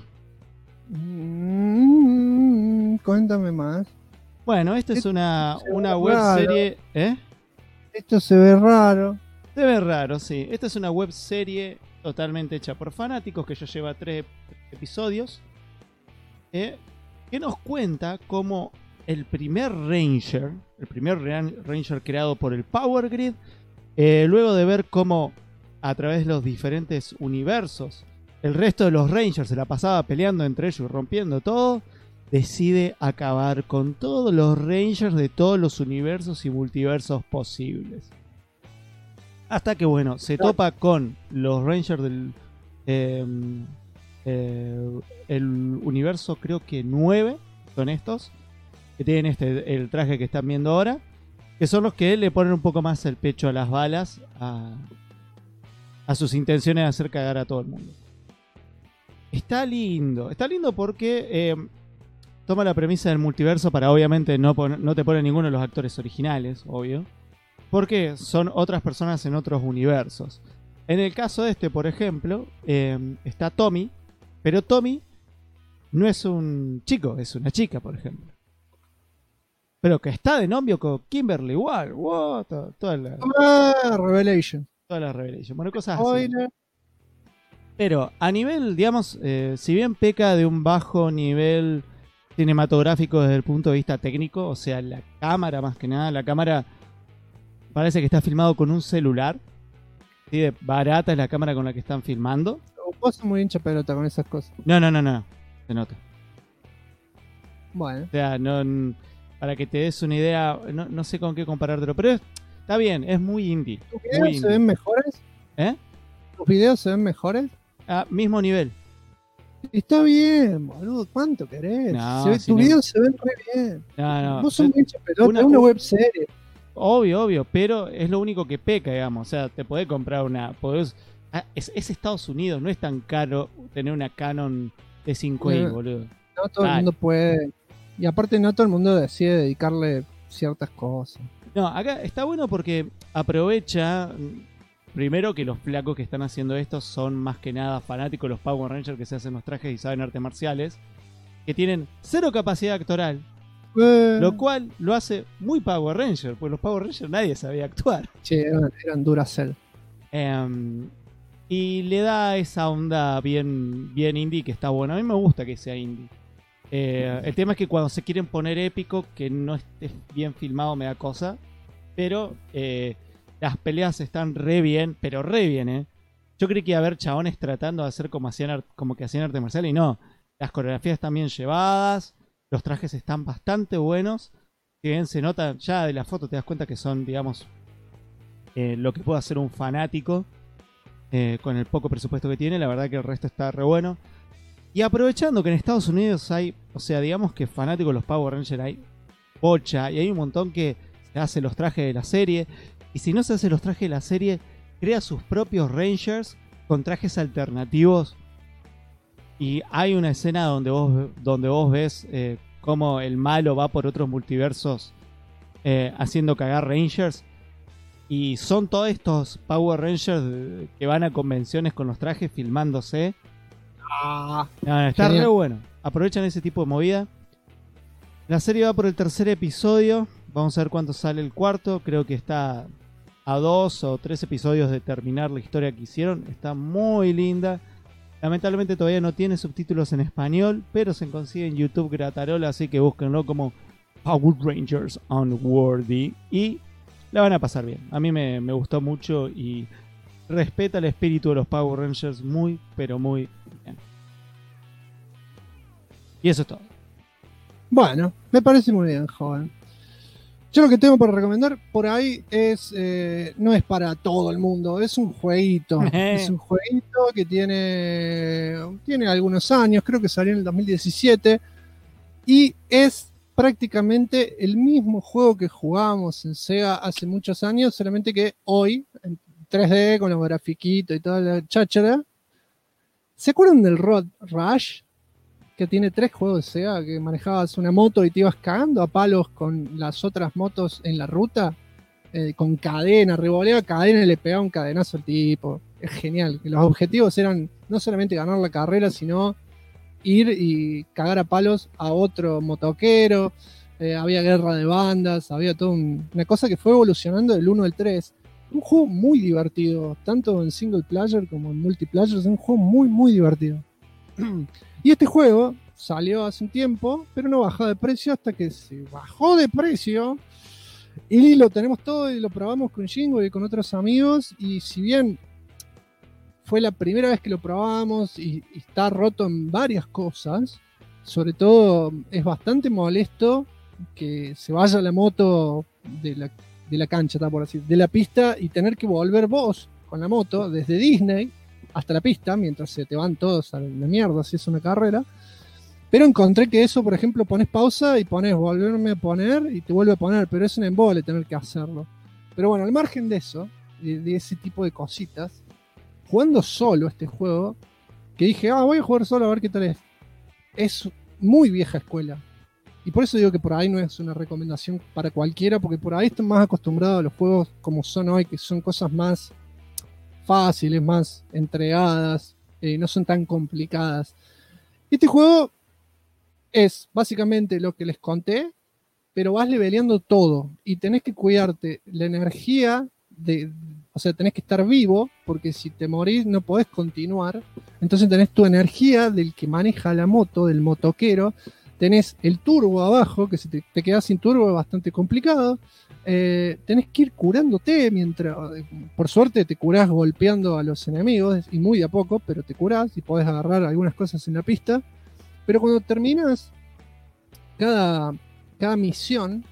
Cuéntame más. Bueno, esta es una web serie. Esto se ve raro. Se ve raro, sí. Esta es una web serie totalmente hecha por fanáticos, que ya lleva 3 episodios, que nos cuenta cómo el primer Ranger creado por el Power Grid, luego de ver cómo a través de los diferentes universos el resto de los Rangers se la pasaba peleando entre ellos y rompiendo todo, decide acabar con todos los Rangers de todos los universos y multiversos posibles. Hasta que, bueno, se topa con los Rangers del el universo, creo que 9 son estos, que tienen el traje que están viendo ahora, que son los que le ponen un poco más el pecho a las balas a sus intenciones de hacer cagar a todo el mundo. Está lindo porque toma la premisa del multiverso para obviamente no te pone ninguno de los actores originales, obvio, porque son otras personas en otros universos. En el caso de por ejemplo, está Tommy, pero Tommy no es un chico, es una chica, por ejemplo. Pero que está de novio con Kimberly igual. Wow, toda la Revelation. Toda la Revelation. Bueno, cosas así. Pero a nivel, digamos, si bien peca de un bajo nivel cinematográfico desde el punto de vista técnico, o sea, la cámara más que nada, la cámara parece que está filmado con un celular. ¿Sí? De barata es la cámara con la que están filmando. Vos sos muy hincha pelota con esas cosas. No. Se nota. Bueno. O sea, no, para que te des una idea, no sé con qué comparártelo, pero está bien, es muy indie. ¿Tus videos se ven mejores? ¿Tus videos se ven mejores? Mismo nivel. Está bien, boludo. ¿Cuánto querés? Tus videos se ven re bien. No. Vos sos muy hincha pelota, es una webserie. Obvio, pero es lo único que peca, digamos. O sea, te podés comprar una... Es Estados Unidos, no es tan caro tener una Canon de 5i, boludo. No todo el mundo puede. Y aparte no todo el mundo decide dedicarle ciertas cosas. No, acá está bueno porque aprovecha... Primero que los flacos que están haciendo esto son más que nada fanáticos de los Power Rangers que se hacen los trajes y saben artes marciales. Que tienen 0 capacidad actoral. Lo cual lo hace muy Power Ranger, porque los Power Rangers nadie sabía actuar. Che, eran Duracell. Y le da esa onda bien indie que está bueno. A mí me gusta que sea indie. El tema es que cuando se quieren poner épico, que no esté bien filmado me da cosa. Pero las peleas están re bien, pero re bien, Yo creí que iba a haber chabones tratando de hacer como que hacían arte marcial y no. Las coreografías están bien llevadas. Los trajes están bastante buenos. Si bien se nota, ya de la foto te das cuenta que son, digamos, lo que puede hacer un fanático con el poco presupuesto que tiene. La verdad que el resto está re bueno. Y aprovechando que en Estados Unidos hay, o sea, digamos que fanáticos de los Power Rangers hay bocha. Y hay un montón que se hace los trajes de la serie. Y si no se hace los trajes de la serie, crea sus propios Rangers con trajes alternativos. Y hay una escena donde vos ves cómo el malo va por otros multiversos haciendo cagar Rangers. Y son todos estos Power Rangers que van a convenciones con los trajes filmándose. Está re bueno. Aprovechan ese tipo de movida. La serie va por el 3er episodio. Vamos a ver cuánto sale el 4. Creo que está a 2 o 3 episodios de terminar la historia que hicieron. Está muy linda. Lamentablemente todavía no tiene subtítulos en español, pero se consigue en YouTube gratarola, así que búsquenlo como Power Rangers Unworthy y la van a pasar bien. A mí me gustó mucho y respeta el espíritu de los Power Rangers muy, pero muy bien. Y eso es todo. Bueno, me parece muy bien, joven. Yo lo que tengo para recomendar por ahí es, no es para todo el mundo, es un jueguito. Es un jueguito que tiene algunos años, creo que salió en el 2017. Y es prácticamente el mismo juego que jugábamos en Sega hace muchos años, solamente que hoy, en 3D, con los grafiquitos y toda la cháchara. ¿Se acuerdan del Road Rush? Que tiene 3 juegos de Sega, que manejabas una moto y te ibas cagando a palos con las otras motos en la ruta, con cadena, revoleaba cadena y le pegaba un cadenazo al tipo. Es genial. Los objetivos eran no solamente ganar la carrera, sino ir y cagar a palos a otro motoquero. Había guerra de bandas, había toda una cosa que fue evolucionando del 1 al 3. Un juego muy divertido, tanto en single player como en multiplayer. Es un juego muy, muy divertido. Y este juego salió hace un tiempo, pero no bajó de precio hasta que se bajó de precio. Y lo tenemos todo y lo probamos con Jingo y con otros amigos. Y si bien fue la primera vez que lo probamos y está roto en varias cosas, sobre todo es bastante molesto que se vaya la moto de la cancha, está por decir, de la pista, y tener que volver vos con la moto desde Disney hasta la pista mientras se te van todos a la mierda si es una carrera. Pero encontré que eso, por ejemplo, pones pausa y pones volverme a poner y te vuelve a poner, pero es un embole tener que hacerlo. Pero bueno, al margen de eso, de ese tipo de cositas, jugando solo este juego, que dije, voy a jugar solo a ver qué tal es muy vieja escuela. Y por eso digo que por ahí no es una recomendación para cualquiera, porque por ahí están más acostumbrados a los juegos como son hoy, que son cosas más fáciles, más entregadas, no son tan complicadas. Este juego es básicamente lo que les conté, pero vas leveleando todo y tenés que cuidarte la energía, o sea, tenés que estar vivo, porque si te morís no podés continuar. Entonces tenés tu energía del que maneja la moto, del motoquero. Tenés el turbo abajo, que si te quedás sin turbo es bastante complicado. Tenés que ir curándote mientras, por suerte te curás golpeando a los enemigos, y muy de a poco, pero te curás y podés agarrar algunas cosas en la pista. Pero cuando terminas cada misión,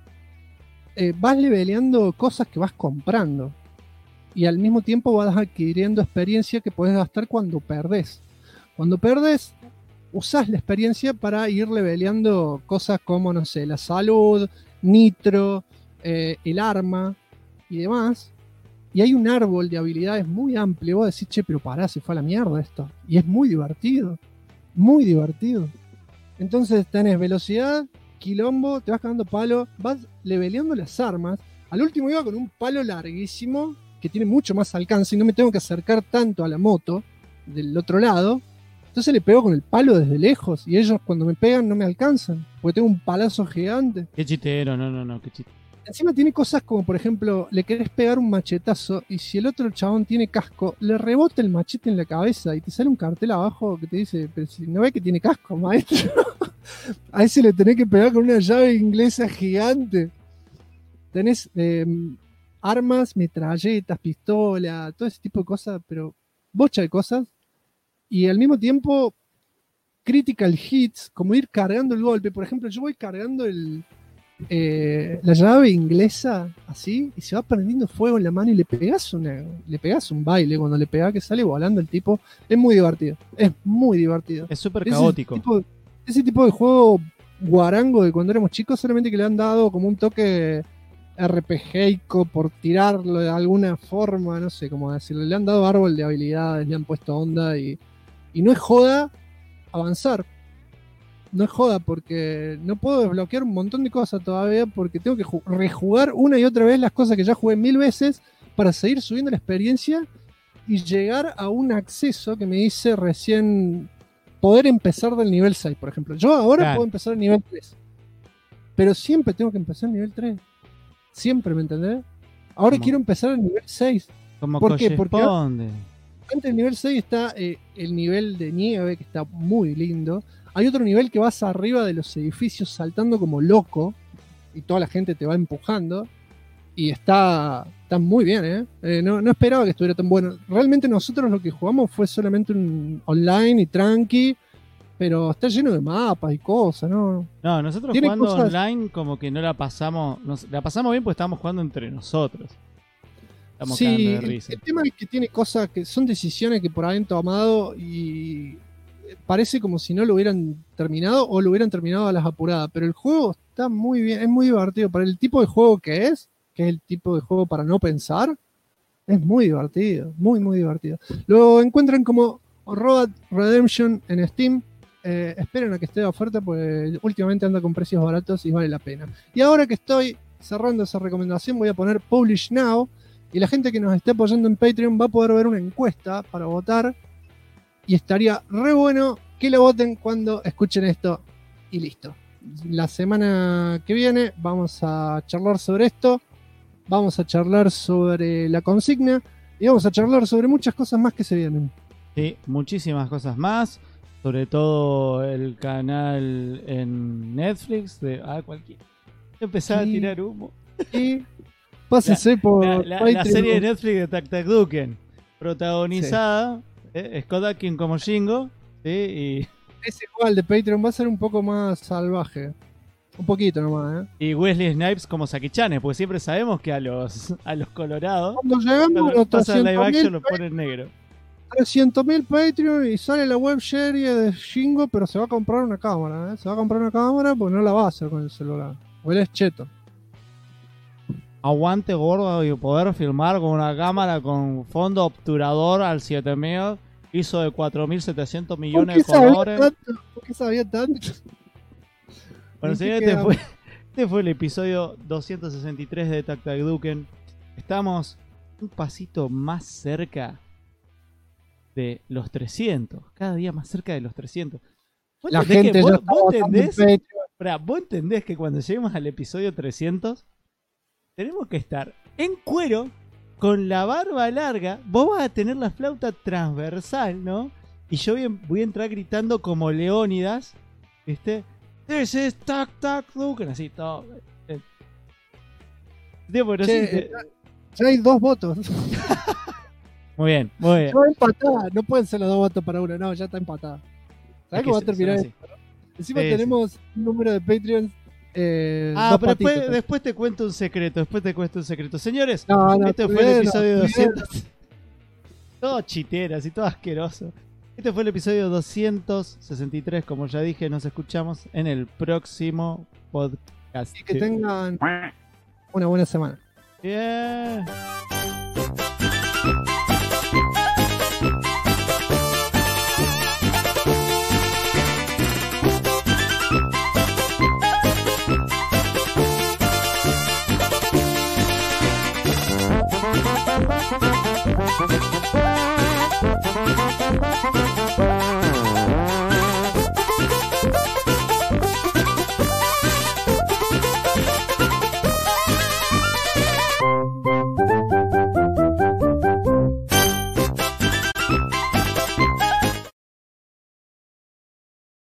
vas leveleando cosas que vas comprando. Y al mismo tiempo vas adquiriendo experiencia que podés gastar cuando perdés. Cuando perdés, usás la experiencia para ir leveleando cosas como, no sé, la salud, nitro, el arma y demás. Y hay un árbol de habilidades muy amplio. Vos decís, che, pero pará, se fue a la mierda esto. Y es muy divertido. Muy divertido. Entonces tenés velocidad, quilombo, te vas cagando palo, vas leveleando las armas. Al último iba con un palo larguísimo que tiene mucho más alcance y no me tengo que acercar tanto a la moto del otro lado. Entonces le pego con el palo desde lejos y ellos cuando me pegan no me alcanzan porque tengo un palazo gigante. Qué chitero, no, qué chitero. Encima tiene cosas como, por ejemplo, le querés pegar un machetazo y si el otro chabón tiene casco, le rebota el machete en la cabeza y te sale un cartel abajo que te dice, pero si no ve que tiene casco, maestro. A ese le tenés que pegar con una llave inglesa gigante. Tenés armas, metralletas, pistola, todo ese tipo de cosas, pero bocha de cosas. Y al mismo tiempo, critical hits, como ir cargando el golpe. Por ejemplo, yo voy cargando la llave inglesa así y se va prendiendo fuego en la mano y le pegás un baile cuando le pegás que sale volando el tipo. Es muy divertido, es muy divertido. Es súper caótico. Ese tipo de juego guarango de cuando éramos chicos, solamente que le han dado como un toque RPG por tirarlo de alguna forma, no sé cómo decirlo. Le han dado árbol de habilidades, le han puesto onda y no es joda avanzar. No es joda porque no puedo desbloquear un montón de cosas todavía porque tengo que rejugar una y otra vez las cosas que ya jugué 1000 veces para seguir subiendo la experiencia y llegar a un acceso que me dice recién poder empezar del nivel 6, por ejemplo. Yo ahora puedo empezar el nivel 3, pero siempre tengo que empezar el nivel 3. Siempre, ¿me entendés? Ahora quiero empezar el nivel 6. ¿Por qué? Porque antes del nivel 6 está el nivel de nieve, que está muy lindo. Hay otro nivel que vas arriba de los edificios saltando como loco y toda la gente te va empujando y está muy bien, no esperaba que estuviera tan bueno. Realmente nosotros lo que jugamos fue solamente un online y tranqui, pero está lleno de mapas y cosas, ¿no? No, nosotros jugando online como que no la pasamos, la pasamos bien porque estábamos jugando entre nosotros. Estamos cagando de risa. El tema es que tiene cosas que son decisiones que por ahí han tomado y parece como si no lo hubieran terminado o lo hubieran terminado a las apuradas, pero el juego está muy bien, es muy divertido para el tipo de juego que es el tipo de juego para no pensar, es muy divertido, muy muy divertido. Lo encuentran como Road Redemption en Steam, esperen a que esté de oferta porque últimamente anda con precios baratos y vale la pena. Y ahora que estoy cerrando esa recomendación voy a poner Publish Now y la gente que nos esté apoyando en Patreon va a poder ver una encuesta para votar. Y estaría re bueno que lo voten cuando escuchen esto. Y listo. La semana que viene vamos a charlar sobre esto. vamos a charlar sobre la consigna y vamos a charlar sobre muchas cosas más que se vienen. Sí, muchísimas cosas más. Sobre todo el canal en Netflix de cualquiera. Empezaba a tirar humo. Y pásense por la serie de Netflix de Tac Tac Duken, protagonizada Scott Adkins como Shingo, ¿sí? Y es igual de Patreon, va a ser un poco más salvaje. Un poquito nomás, Y Wesley Snipes como Saki-chan, porque siempre sabemos que a los colorados, cuando llegamos a los pasan live action, 300.000 lo ponen negro. 300.000 Patreon y sale la web serie de Shingo, pero se va a comprar una cámara, Se va a comprar una cámara porque no la va a hacer con el celular. O él es cheto. Aguante gordo y poder filmar con una cámara con fondo obturador al 7000, ISO de 4700 millones de colores. ¿Por qué sabía tanto? Bueno, señores, este fue el episodio 263 de Tac Tac Duken. Estamos un pasito más cerca de los 300. Cada día más cerca de los 300. La gente ya ¿Vos entendés que cuando lleguemos al episodio 300 tenemos que estar en cuero, con la barba larga? Vos vas a tener la flauta transversal, ¿no? Y yo voy a entrar gritando como Leónidas, ¿viste? This is Tac Tac Duken, así todo. Ya hay 2 votos. Muy bien, muy bien. Ya empatada, no pueden ser los 2 votos para uno, no, ya está empatada. ¿Sabes cómo va a terminar esto? Encima tenemos un número de Patreon. Pero después te cuento un secreto. Señores, este fue el episodio 200. Todo chiteras y todo asqueroso. Este fue el episodio 263. Como ya dije, nos escuchamos en el próximo podcast. Y que tengan una buena semana. Yeah.